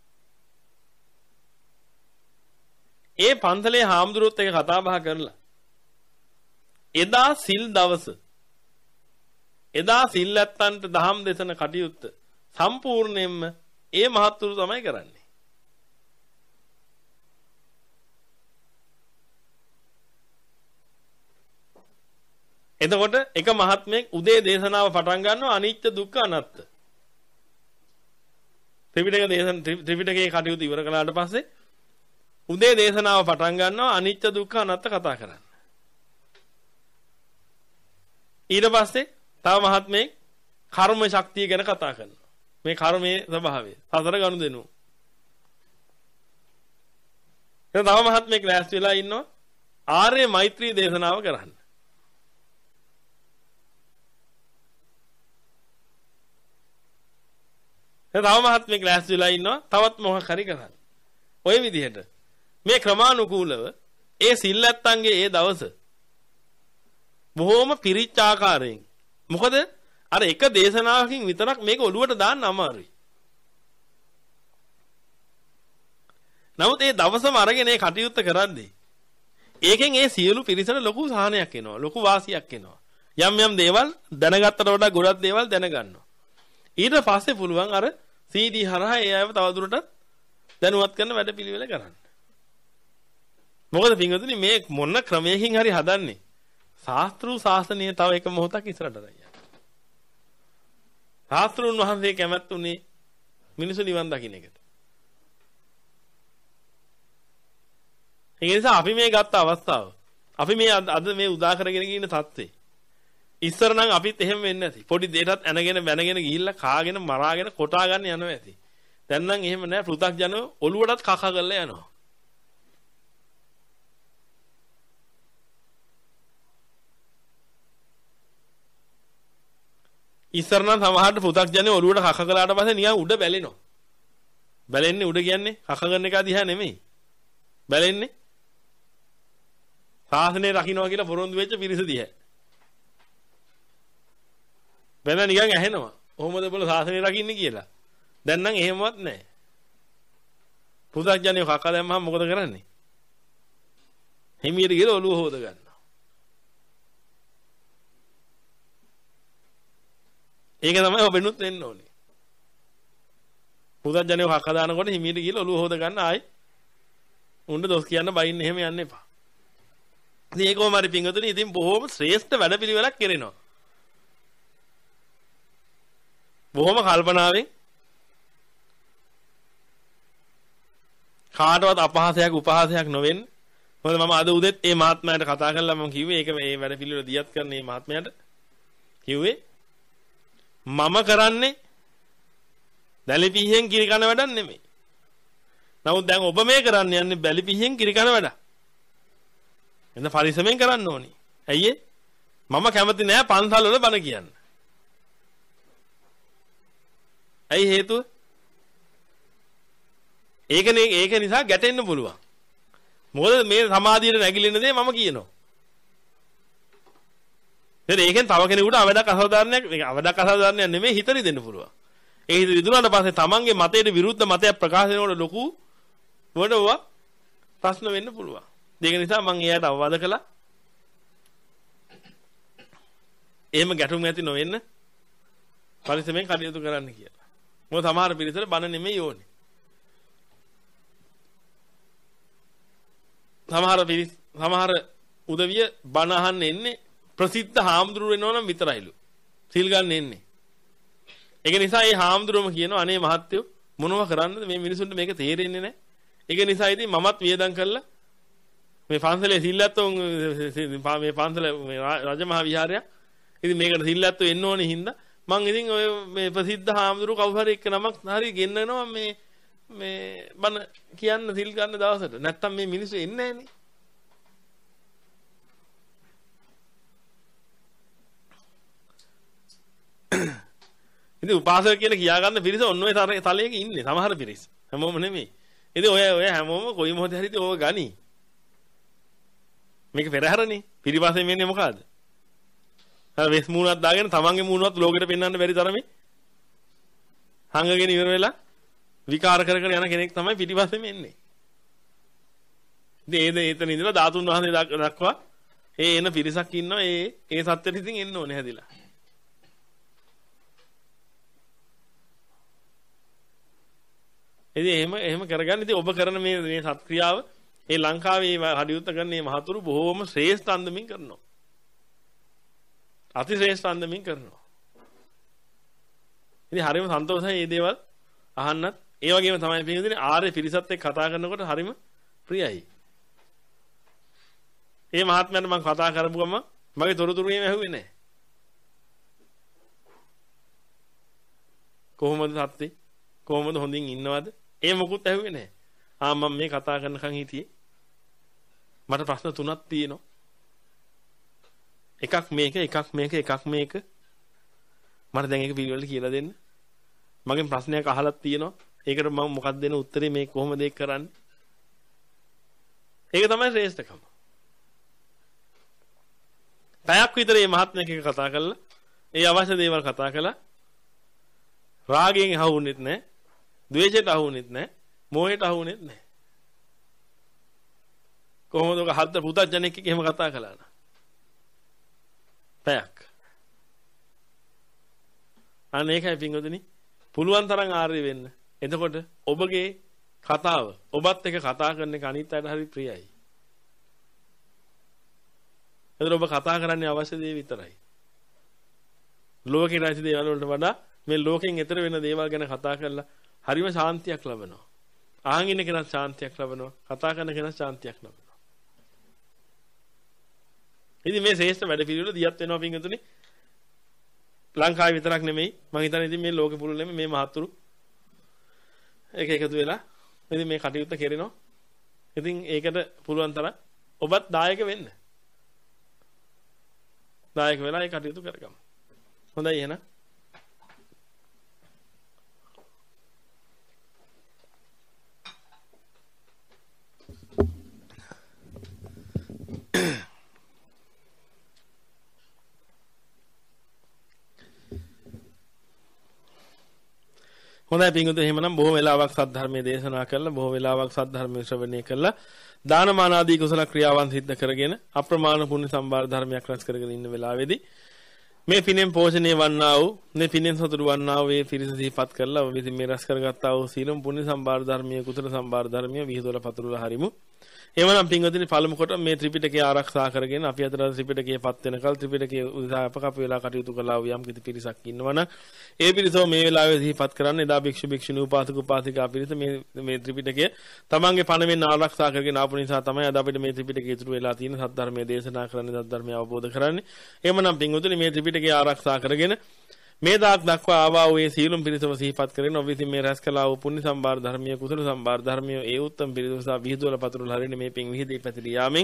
[SPEAKER 1] ඒ පන්සලේ හාමුදුරුවොත් එක්ක කතා බහ කරලා එදා සිල් දවස එදා සිල් ඇත්තන්ට දහම් දේශන කටයුත්ත සම්පූර්ණයෙන්ම ඒ මහත්තුරු තමයි කරන්නේ. එතකොට එක මහත්මයෙක් උදේ දේශනාව පටන් ගන්නවා අනිත්‍ය දුක්ඛ අනාත්ත. ත්‍රිපිටක දේශන ත්‍රිපිටකයේ කටයුතු ඉවර කළාට පස්සේ උදේ දේශනාව පටන් ගන්නවා අනිත්‍ය දුක්ඛ අනාත්ත කතා කරන්න. ඊට පස්සේ තව මහත්මයෙක් කර්ම ශක්තිය ගැන කතා කරනවා. මේ කර්මයේ ස්වභාවය සතර ගනුදෙනු. දැන් තව මහත්මයෙක් ලෑස්ති වෙලා ඉන්නවා ආර්ය මෛත්‍රී දේශනාව කරන්න. දැන් තව මහත්මයෙක් ලෑස්ති වෙලා ඉන්නවා තවත් මොකක් හරි කරන්න. ওই විදිහට මේ ක්‍රමානුකූලව ඒ සිල්ලත්තන්ගේ ඒ දවස බොහොම පිරිච්ච ආකාරයෙන්. මොකද අර එක දේශනාවකින් විතරක් මේක ඔළුවට දාන්න අමාරුයි. නමුත් ඒ දවසම අරගෙන ඒ කටයුත්ත කරද්දී ඒකෙන් ඒ සියලු පිරිසට ලොකු සහනයක් එනවා. ලොකු වාසියක් එනවා. යම් යම් දේවල් දැනගත්තට වඩා ගොඩක් දේවල් දැනගන්නවා. ඊට පස්සේ පුළුවන් අර සී ඩී හරහා ඒ අයව තවදුරටත් දැනුවත් කරන වැඩ පිළිවෙල කරන්න. මොකද පින්වතුනි මේ මොන ක්‍රමයකින් හරි හදන්නේ ශාස්ත්‍රු ශාසනය තව එක මොහොතක් ඉස්සරහට යනවා. ශාස්ත්‍රුන් වහන්සේ කැමැත්තුනේ මිනිසු නිවන් දකින්න එකට. ඒ නිසා අපි මේ ගත්ත අවස්ථාව අපි මේ අද මේ උදා කරගෙන ඉන්න තත්ත්වේ ඉස්සර නම් අපිත් එහෙම වෙන්නේ නැති. පොඩි දෙයටත් ඇනගෙන බැනගෙන ගිහිල්ලා කාගෙන මරාගෙන කොටා ගන්න යනවා ඇති. දැන් නම් එහෙම නැහැ. පෘථග්ජනෝ ඔළුවටත් කක කරලා යනවා. ඉස්සර නම් සමහරට පු탁ජනේ ඔළුවට කක කළාට පස්සේ නිකන් උඩ බැලෙනවා. බැලෙන්නේ උඩ කියන්නේ කක කරන එක දිහා නෙමෙයි. බැලෙන්නේ සාසනේ රකින්නවා කියලා පොරොන්දු වෙච්ච පිරිස දිහා. වෙන නිකන් ඇහෙනවා. කොහොමද බල සාසනේ රකින්නේ කියලා. දැන් නම් එහෙමවත් නැහැ. පු탁ජනේ කක දැම්මම මොකද කරන්නේ? හිමියට ගිහලා ඔළුව හොද ගන්නවා. ඒක තමයි ඔබෙනුත් වෙන්න ඕනේ. පු탁ජනේ කක දානකොට හිමියට ගිහලා ඔළුව හොද ගන්න ආයි උණ්ඩ දොස් කියන්න බයින්න එහෙම යන්න එපා. ඉතින් ඒකම හරි පිංගුතුනි ඉතින් බොහොම ශ්‍රේෂ්ඨ වැඩපිළිවෙලක් කරනවා. බොහොම කල්පනාවෙන් කාටවත් අපහාසයක් උපහාසයක් නොවෙන්න. මොකද මම අද උදේත් මේ මහත්මයාට කතා කරලා මම කිව්වේ ඒක මේ වැඩපිළිවෙල දියත් කරන මේ මහත්මයාට කිව්වේ මම කරන්නේ දැලිපිහියෙන් කිරි කන වැඩක් නෙමෙයි. නමුත් දැන් ඔබ මේ කරන්න යන්නේ බැලිපිහියෙන් කිරි කන වැඩක්. එන්න පරිස්සමෙන් කරන්න ඕනි. ඇයි මම කැමති නෑ පන්සල් වල බණ කියන්න. ඇයි හේතුව? ඒකනේ ඒක නිසා ගැටෙන්න පුළුවන්. මොකද මේ සමාධියට නැగిලෙන දේ මම කියනවා. දැන් ඒකෙන් තව කෙනෙකුට අවඩක් අසාධාරණයක් මේක අවඩක් අසාධාරණයක් නෙමෙයි හිත රිදෙන්න පුළුවන්. ඒ හිත රිදුනාට පස්සේ තමන්ගේ මතයට විරුද්ධ මතයක් ප්‍රකාශ වෙනකොට ලොකු වඩව ප්‍රශ්න වෙන්න පුළුවන්. ඒක නිසා මම එයාට අවවාද කළා. එහෙම ගැටුම් ඇති නොවෙන්න පරිස්සමෙන් කටයුතු කරන්න කියලා. මොකද සමහර පිරිසට බන නෙමෙයි ඕනේ. සමහර පිරිස සමහර උදවිය බන අහන්න එන්නේ ප්‍රසිද්ධ හාමුදුරුවෝ වෙනවා නම් විතරයිලු. සිල් ගන්න එන්නේ. ඒක නිසා මේ හාමුදුරුවෝම කියනවා අනේ මහත්තයෝ මොනව කරන්නද මේ මිනිසුන්ට මේක තේරෙන්නේ නැහැ. ඒක නිසා ඉතින් මමත් වියදම් කරලා මේ පන්සලේ සිල්ලැත්තෝ මේ පන්සල මේ රජමහා විහාරය ඉතින් මේකට සිල්ලැත්තෝ එන්න ඕනේ හින්දා මං ඉතින් ඔය මේ ප්‍රසිද්ධ හාමුදුරුවෝ කවුරු හරි එක්ක නමක් හරි ගෙන්නනවා මේ මේ බන කියන්න සිල් ගන්න දවසට. නැත්තම් මේ මිනිස්සු එන්නේ නැහනේ. ඉතින් උපාසක කියලා කියා ගන්න පිරිස ඔන්න ඔය තලයක ඉන්නේ. සමහර පිරිස. හැමෝම නෙමෙයි. ඉතින් ඔය ඔය හැමෝම කොයි මොහොතේ හරි ඉතින් ඕක ගනි. මේක පෙරහැරනේ. පිරිපස්සේ මෙන්නේ මොකද්ද? අර වෙස් මූණක් දාගෙන තමන්ගේ මූණවත් ලෝකෙට පෙන්වන්න බැරි තරමේ හංගගෙන ඉවර වෙලා විකාර කර කර යන කෙනෙක් තමයි පිටිපස්සෙම එන්නේ. ඉතින් ඒ එතන ඉඳලා ධාතුන් වහන්සේ දක්වා ඒ එන පිරිසක් ඉන්නවා. ඒ ඒ සත්‍යෙට ඉතින් එන්න ඕනේ හැදිලා. ඉතින් එහෙම එහෙම කරගන්න ඉතින් ඔබ කරන මේ මේ සත්ක්‍රියාව ඒ ලංකාවේ හදියුත්ත කරන මේ මහතුරු බොහොම ශ්‍රේෂ්ඨ අන්දමින් කරනවා. අති ශ්‍රේෂ්ඨ අන්දමින් කරනවා. ඉතින් හරිම සන්තෝෂයි මේ දේවල් අහන්නත්. ඒ වගේම තමයි පිළිගන්නේ ආර්ය පිරිසත් එක්ක කතා කරනකොට හරිම ප්‍රියයි. මේ මහත්මයාට මම කතා කරපු ගම මගේ තොරතුරු එහෙම ඇහුවේ නැහැ. කොහොමද සත්‍යේ? කොහොමද හොඳින් ඉන්නවද? ඒ මොකුත් ඇහුවේ නැහැ. ආ මම මේ කතා කරනකන් හිටියේ. මට ප්‍රශ්න තුනක් තියෙනවා. එකක් මේක එකක් මේක එකක් මේක. මට දැන් ඒක පිළිවෙලට කියලා දෙන්න. මගෙන් ප්‍රශ්නයක් අහලා තියෙනවා. ඒකට මම මොකක්ද දෙන උත්තරේ මේ කොහොමද ඒක කරන්නේ? ඒක තමයි ශ්‍රේෂ්ඨකම. පැයක් විතර මේ මහත්මයෙක් එක්ක කතා කළා. ඒ අවශ්‍ය දේවල් කතා කළා. රාගයෙන් අහුුනෙත් නැහැ. ද්වේෂයට අහුුනෙත් නැහැ. මෝහයට අහුුනෙත් නැහැ. කොහොමද ඔක හද්ද පුතඥෙක් එක්ක එහෙම කතා කළා නා? පැයක්. අනේකයි පින්වතුනි පුළුවන් තරම් ආර්ය වෙන්න. එතකොට ඔබගේ කතාව ඔබත් එක්ක කතා කරන එක අනිත් අයට හරි ප්‍රියයි. එතකොට ඔබ කතා කරන්නේ අවශ්‍ය දේ විතරයි. ලෝකේ නැති දේවල් වලට වඩා මේ ලෝකෙන් එතර වෙන දේවල් ගැන කතා කරලා හරිම ශාන්තියක් ලබනවා. ආන් ඉන්න කෙනා ශාන්තියක් ලබනවා. කතා කරන කෙනා ශාන්තියක් ලබනවා. ඉතින් මේ ශ්‍රේෂ්ඨ වැඩ පිළිවෙල දියත් වෙනවා පින්වතුනි. ලංකාවේ විතරක් නෙමෙයි මම හිතන්නේ ඉතින් මේ ලෝකෙ පුළුල් මේ මහතුරු ඒක එකතු වෙලා ඉතින් මේ කටයුත්ත කරනවා. ඉතින් ඒකට පුළුවන් තරම් ඔබත් දායක වෙන්න. දායක වෙලා ඒ කටයුතු කරගමු. හොඳයි එහෙනම් හොඳයි පින්වතුනි එහෙමනම් බොහෝ වෙලාවක් සත් ධර්මයේ දේශනා කළා බොහෝ වෙලාවක් සත් ධර්මයේ ශ්‍රවණය කළා දානමාන ආදී කුසල ක්‍රියාවන් සිද්ධ කරගෙන අප්‍රමාණ පුණ්‍ය සම්භාර ධර්මයක් රැස් කරගෙන ඉන්න වෙලාවේදී මේ පිනෙන් පෝෂණය වන්නා වූ මේ පිනෙන් සතුටු වන්නා වූ මේ පිරිස සිහිපත් කරලා ඔබ විසින් මේ රැස් කරගත්තා වූ සීලම් පුණ්‍ය සම්භාර ධර්මයේ කුසල සම්භාර ධර්මයේ විහිදුවලා පතුරලා හරිමු. එවනම් පින්වතුනි පළමු කොට මේ ත්‍රිපිටකය ආරක්ෂා කරගෙන අපි අතර ත්‍රිපිටකයේ පත් වෙනකල් ත්‍රිපිටකයේ උදා අපකප වෙලා කටයුතු කළා වූ යම් කිසි පිරිසක් ඉන්නවනම් ඒ පිරිසව මේ වෙලාවේ සිහිපත් කරන්න එදා භික්ෂු භික්ෂුණී උපාසක උපාසිකා පිරිස මේ මේ ත්‍රිපිටකය තමන්ගේ පණවෙන් ආරක්ෂා කරගෙන ආපු නිසා තමයි අද අපිට මේ ත්‍රිපිටකය ඉතුරු වෙලා තියෙන සත්‍ය ධර්මයේ දේශනා කරන්නේ සත්‍ය ධර්මය අවබෝධ කරන්නේ. එhmenan පින්වතුනි මේ ත්‍රිපිටකය ආරක්ෂා කරගෙන මේ දාක් දක්වා ආවා වූ ඒ සීලම් පිරිසව සිහිපත් කරගෙන ඔබ විසින් මේ රැස් කළා වූ පුණ්‍ය සම්භාර ධර්මීය කුසල සම්භාර ධර්මීය ඒ උත්තම පිරිස විහිදුවල පතුරල හරින්නේ මේ පින් විහිදී පැතිරී යාමෙන්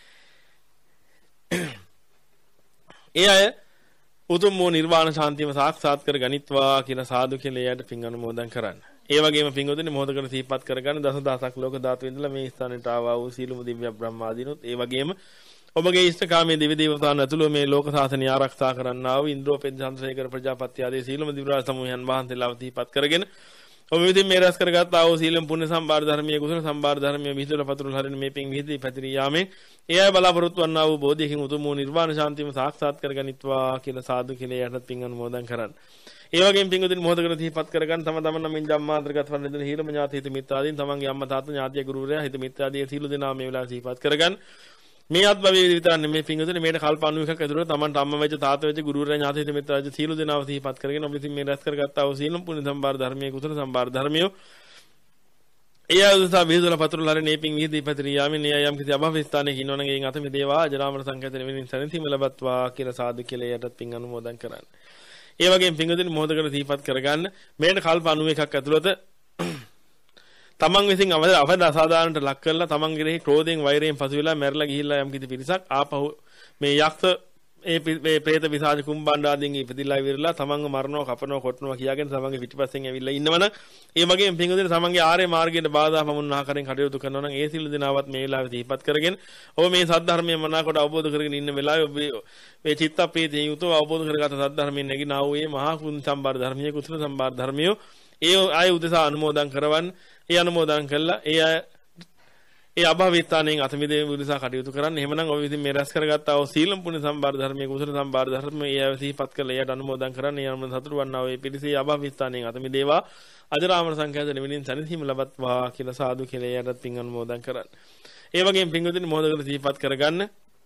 [SPEAKER 1] ඒ අය උතුම් වූ නිර්වාණ ශාන්තියම සාක්ෂාත් කර ගනිත්වා කියලා සාදු කියලා එයාට පින් අනුමෝදන් කරන්න. ඒ වගේම පින්වතුනි මොහොතකට සිහිපත් කරගන්න දසදහසක් ලෝක ධාතු ඉඳලා මේ ස්ථානයට ආවා වූ සීලමු දිව්‍ය බ්‍රහ්මාදීනොත් ඒ වගේම ඔබගේ ඉෂ්ඨකාමී දෙවි දේවතාවුන් ඇතුළු මේ ලෝක සාසනය ආරක්ෂා කරන්නා වූ ඉන්ද්‍රෝපෙත් චන්ද්‍රසේකර ප්‍රජාපති ආදී සීලම දිව්‍ය සමූහයන් වහන්සේලාව සිහිපත් කරගෙන ඔබ විසින් මේ රැස් කරගත් ආ වූ සීලම් පුණ්‍ය සම්භාර ධර්මීය කුසල සම්භාර ධර්මීය විහිදුවල පතුරල හරින මේ පින් විහිදී පැතිරී යාමෙන් ඒ අය බලාපොරොත්තු වන්නා වූ බෝධියකින් උතුම් වූ නිර්වාණ ශාන්තියම සාක්ෂාත් කරගනිත්වා කියලා සාදු කියලා යටත් පින් අනුමෝදන් කරන්න. ඒ වගේම පින්වතුනි මොහොතකට සිහිපත් කරගන්න තම තමන් නමින් ජම්මාන්තරගත වන දෙන හීලම ඥාති හිත මිත්‍රාදීන් තමන්ගේ අම්මා තාත්තා ඥාතිය ගුරුවරයා හිත මිත්‍රාදී සීල දෙනා මේ වෙලාවේ සිහිපත් කරගන්න. මේ අත්භවයේ විතරන්නේ මේ පින්වතුනි මේට කල්ප අනූ එකක් ඇතුළත තමන්ට අම්මා වෙච්ච තාත්තා වෙච්ච ගුරුවරයා ඥාති හිත මිත්‍රාදී සීල දෙනාව සිහිපත් කරගෙන ඔබ විසින් මේ රැස් කරගත්තා වූ සීලම් පුණ්‍ය සම්භාර ධර්මයේ කුසල සම්භාර ධර්මියෝ ඒ අයුසා විහිදුවල පතුරල හරින මේ පින් විහිදී පැතිරී යාමෙන් ඒ යම් කිසි අභව ස්ථානයක ඉන්නවනම් එයින් අත මිදේවා අජරාමර සංකේතන වෙනින් සැනසීම ලබත්වා කියලා සාදු කියලා යටත් පින් අනුමෝදන් කරන්න. ඒ වගේම පින්වතුනි මොහොතකට සිහිපත් කරගන්න මේට කල්ප අනූ එකක් ඇතුළත තමන් විසින් අවද අසාධාරණට ලක් කරලා තමන් කෙරෙහි ක්‍රෝධයෙන් වෛරයෙන් පසු වෙලා මැරිලා ගිහිල්ලා යම් කිසි පිරිසක් ආපහු මේ යක්ෂ ඒ මේ പ്രേත විසාජ කුම්බණ්ඩ ආදීන් ඉපදිලා ඉවරලා තමන්ව මරනවා කපනවා කොටනවා කියාගෙන තමන්ගේ පිටිපස්සෙන් ඇවිල්ලා ඉන්නවනම් ඒ වගේම පින්වතුනි තමන්ගේ ආර්ය මාර්ගයට බාධා පමුණුන ආකාරයෙන් කටයුතු කරනවා නම් ඒ සිල් දිනාවත් මේ වෙලාවේ සිහිපත් කරගෙන ඔබ මේ සත්‍ය ධර්මයේ මනාකොට අවබෝධ කරගෙන ඉන්න වෙලාවේ ඔබ මේ චිත්ත ප්‍රීතියෙන් යුතුව අවබෝධ කරගත සත්‍ය ධර්මයෙන් නැගිනා වූ මේ මහා කුණ සම්බාර ධර්මයේ කුසල සම්බාර ධර්මිය ඒ ආය උදෙසා අනුමෝදන් කරවන්න ඒ අනුමෝදන් කළා ඒ අය ඒ අභාවිතාණයෙන් අත මිදේ උදෙසා කටයුතු කරන්න. එහෙමනම් ඔබ විසින් මේ රැස් කරගත්තා වූ සීලම් පුණ්‍ය සම්භාර ධර්මයේ කුසල සම්භාර ධර්මයේ ඒ අය සිහිපත් කළා එයට අනුමෝදන් කරන්න. ඒ අනුමෝදන් සතුටු වන්නා වූ පිරිසේ අභාවිතාණයෙන් අත මිදේවා අජරාමර සංඛ්‍යාත නිවෙනින් සැනසීම ලබත්වා කියලා සාදු කියලා එයටත් පින් අනුමෝදන් කරන්න. ඒ වගේම පින්වතුනි මොහොතකට සිහිපත් කරගන්න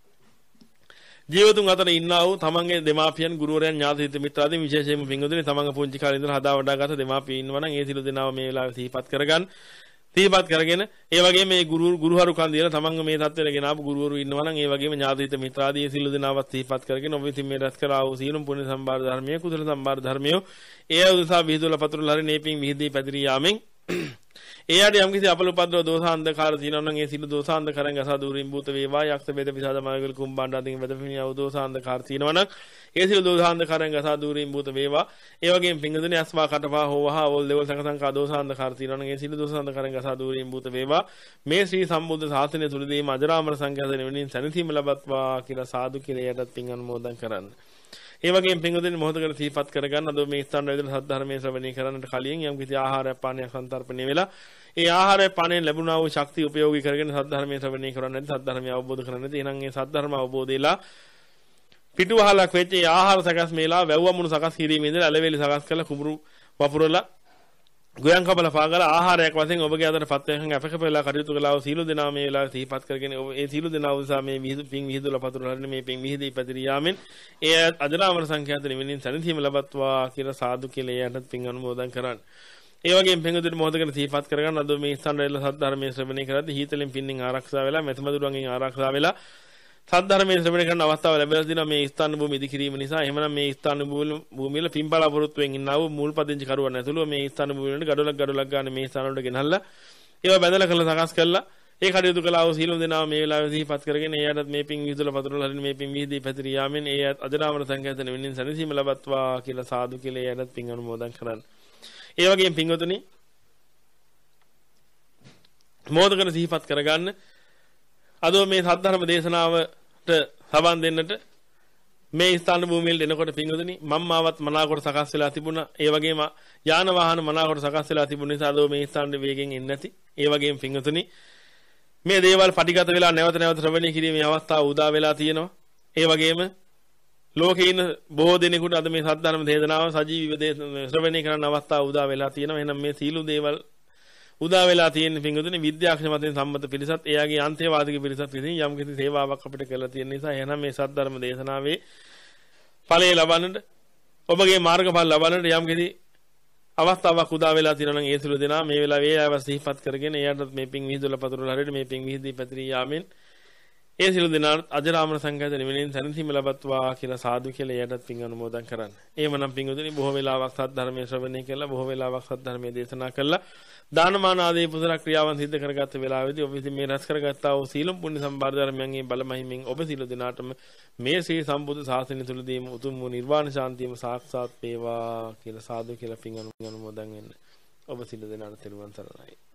[SPEAKER 1] ජීවතුන් අතර ඉන්නා වූ තමන්ගේ දෙමාපියන් ගුරුවරයන් ඥාති හිත මිත්‍රාදීන් විශේෂයෙන්ම පින්වතුනි තමන්ගේ පුංචි කාලේ ඉඳලා හදා වඩාගත දෙමාපියන් ඉන්නවා නම් ඒ සිළු දෙනාව මේ වෙලාවේ සිහිපත් කරගන්න. සිහිපත් කරගෙන ඒ වගේම මේ ගුරු ගුරුහරු කන් දින තමන්ගේ මේ තත්ත්වයට ගෙන ආපු ගුරුවරු ඉන්නවා නම් ඒ වගේම ඥාති හිත මිත්‍රාදී ඒ සිළු දෙනාවත් සිහිපත් කරගෙන ඔබ විසින් මේ රැස් කරා වූ සීලම් පුණ්‍ය සම්භාර ධර්මයේ කුසල සම්භාර ධර්මයේ ඒ උදෙසා විහිදුවල පතුරල හරින මේ පින් විහිදී පැතිරී යාමෙන් ඒ ආදී යම් කිසි අපලුපද්‍රව දෝසාන්ධකාර තියෙනවා නම් ඒ සිළු දෝසාන්ධකරෙන් ගසා දුරින් භූත වේවා යක්ෂ බේද පිසාද මායවල කුම්බණ්ඩ ආදීන් වැදපිනිය වූ දෝසාන්ධකාර තියෙනවා නම් ඒ සිළු දෝසාන්ධකරෙන් ගසා දුරින් භූත වේවා ඒ වගේම පිංගුදුනි අස්වා කටපා හෝවහා වොල් දෙවල් සංකසංකා දෝසාන්ධකාර තියෙනවා නම් ඒ සිළු දෝසාන්ධකරෙන් ගසා දුරින් භූත වේවා මේ ශ්‍රී සම්බුද්ධ ශාසනය තුලදීම අජරාමර සංඛ්‍යාත වෙනින් සැනසීම ලබත්වා කියලා සාදු කියලා යටත් පින් අනුමෝදන් කරන්න. ඒ වගේම පින්වතුනි මොහොතකට සිහිපත් කරගන්න අද මේ ස්ථාන වල සත්‍ය ධර්මයේ ශ්‍රවණය කරන්නට කලින් යම් කිසි ආහාරයක් පානයක් සන්තරපණය වෙලා ඒ ආහාරය පානයෙන් ලැබුණා වූ ශක්තිය උපයෝගී කරගෙන සත්‍ය ධර්මයේ ශ්‍රවණය කරන්නේ නැති සත්‍ය ධර්මය අවබෝධ කරන්නේ නැති එහෙනම් ඒ සත්‍ය ධර්ම අවබෝධයලා පිටුවහලක් වෙච්ච ඒ ආහාර සකස් මේලා වැව්වමුණු සකස් කිරීමේ ඉඳලා ඇලවෙලි සකස් කරලා කුඹුරු වපුරලා ගෝයන් කබල පාගලා ආහාරයක් වශයෙන් ඔබගේ අතට පත් වෙනකන් අපකප වෙලා කටයුතු කළා වූ සීල දෙනා මේ වෙලාවේ සිහිපත් කරගෙන ඔබ ඒ සීල දෙනා උදෙසා මේ විහිදු පින් විහිදුලා පතුරලා හරින මේ පින් විහිදී පැතිරී යාමෙන් ඒ අජරාමර සංඛ්‍යාත නිවෙනින් සැනසීම ලබත්වා කියලා සාදු කියලා එයටත් පින් අනුමෝදන් කරන්න. ඒ වගේම පින්වතුනි මොහොතකට සිහිපත් කරගන්න අද මේ ස්ථාන වල සත්‍ය ධර්මයේ ශ්‍රවණය කරද්දී හීතලෙන් පින්නින් ආරක්ෂා වෙලා මෙතමදුරන්ගෙන් ආරක්ෂා වෙලා සත්‍ය ධර්මයේ ශ්‍රවණය කරන අවස්ථාව ලැබෙලා දිනවා මේ ස්ථාන භූමිය ඉදිකිරීම නිසා. එහෙමනම් මේ ස්ථාන භූමිය වල පින්බලාපොරොත්තුෙන් ඉන්නා වූ මූල් පදිංචි කරුවන් ඇතුළුව මේ ස්ථාන භූමිය වලට ගඩොලක් ගඩොලක් ගන්න මේ ස්ථාන වලට ගෙනහල්ලා ඒවා බැඳලා කරලා සකස් කරලා ඒ කටයුතු කළා වූ සීලම් දෙනාව මේ වෙලාවේ සිහිපත් කරගෙන එයාටත් මේ පින් විහිදුවලා පතුරලා හරින මේ පින් විහිදී පැතිරී යාමෙන් ඒ අජරාමර සංඛ්‍යාතන වෙනින් සැනසීම ලබත්වා කියලා සාදු කියලා එයාටත් පින් අනුමෝදන් කරන්න. ඒ වගේම පින්වතුනි මොහොතකට සිහිපත් කරගන්න අද මේ සද්ධර්ම දේශනාවට සබන් දෙන්නට මේ ස්ථාන භූමියට එනකොට පින්වතුනි මම මාවත් මනාකොට සකස් වෙලා තිබුණා. ඒ වගේම යාන වාහන මනාකොට සකස් වෙලා තිබුණ නිසා දෝ මේ ස්ථානයේ වේගෙන් එන්නේ නැති. ඒ වගේම පින්වතුනි මේ දේවල් පටිගත වෙලා නැවත නැවත ශ්‍රවණය කිරීමේ අවස්ථාව උදා වෙලා තියෙනවා. ඒ වගේම ලෝකේ ඉන්න බොහෝ දෙනෙකුට අද මේ සද්ධර්ම දේශනාව සජීවීව ශ්‍රවණය කරන්න අවස්ථාව උදා වෙලා තියෙනවා. එහෙනම් මේ සීළු දේවල් උදා වෙලා තියෙන පින්වතුනි විද්‍යාඥ මතයෙන් සම්මත පිරිසත් එයාගේ අන්තේවාදික පිරිසත් විසින් යම් කිසි සේවාවක් අපිට කළා තියෙන නිසා එහෙනම් මේ සද්ධර්ම දේශනාවේ ඵලය ලබන්නට ඔබගේ මාර්ගඵල ලබන්නට යම් කිසි අවස්ථාවක් උදා වෙලා තියෙනවා නම් ඒ සුළු දෙනා මේ වෙලාවේ ආව සිහිපත් කරගෙන එයාට මේ පින් විහිදුවලා පතුරලා හරියට මේ පින් විහිදී පැතිරී යාමෙන් ඒ සිළු දෙනාට අජරාමර සංඝයාත නිවෙනින් සැනසීම ලබත්වා කියලා සාදු කියලා එයාටත් පින් අනුමෝදන් කරන්න. එහෙමනම් පින්වතුනි බොහෝ වෙලාවක් සද්ධර්මයේ ශ්‍රවණය කළා බොහෝ වෙලාවක් සද්ධර්මයේ දේශනා කළා දානමාන ආදී පුදුර ක්‍රියාවන් සිද්ධ කරගත්ත වෙලාවේදී ඔබ විසින් මේ රැස් කරගත්තා වූ සීලම් පුණ්‍ය සම්බාර ධර්මයන්ගේ බලමහිමින් ඔබ සිළු දෙනාටම මේ ශ්‍රී සම්බුද්ධ ශාසනය තුලදීම උතුම් වූ නිර්වාණ ශාන්තියම සාක්ෂාත් වේවා කියලා සාදු කියලා පින් අනුමෝදන් වෙන්න. ඔබ සිළු දෙනාට තෙරුවන් සරණයි.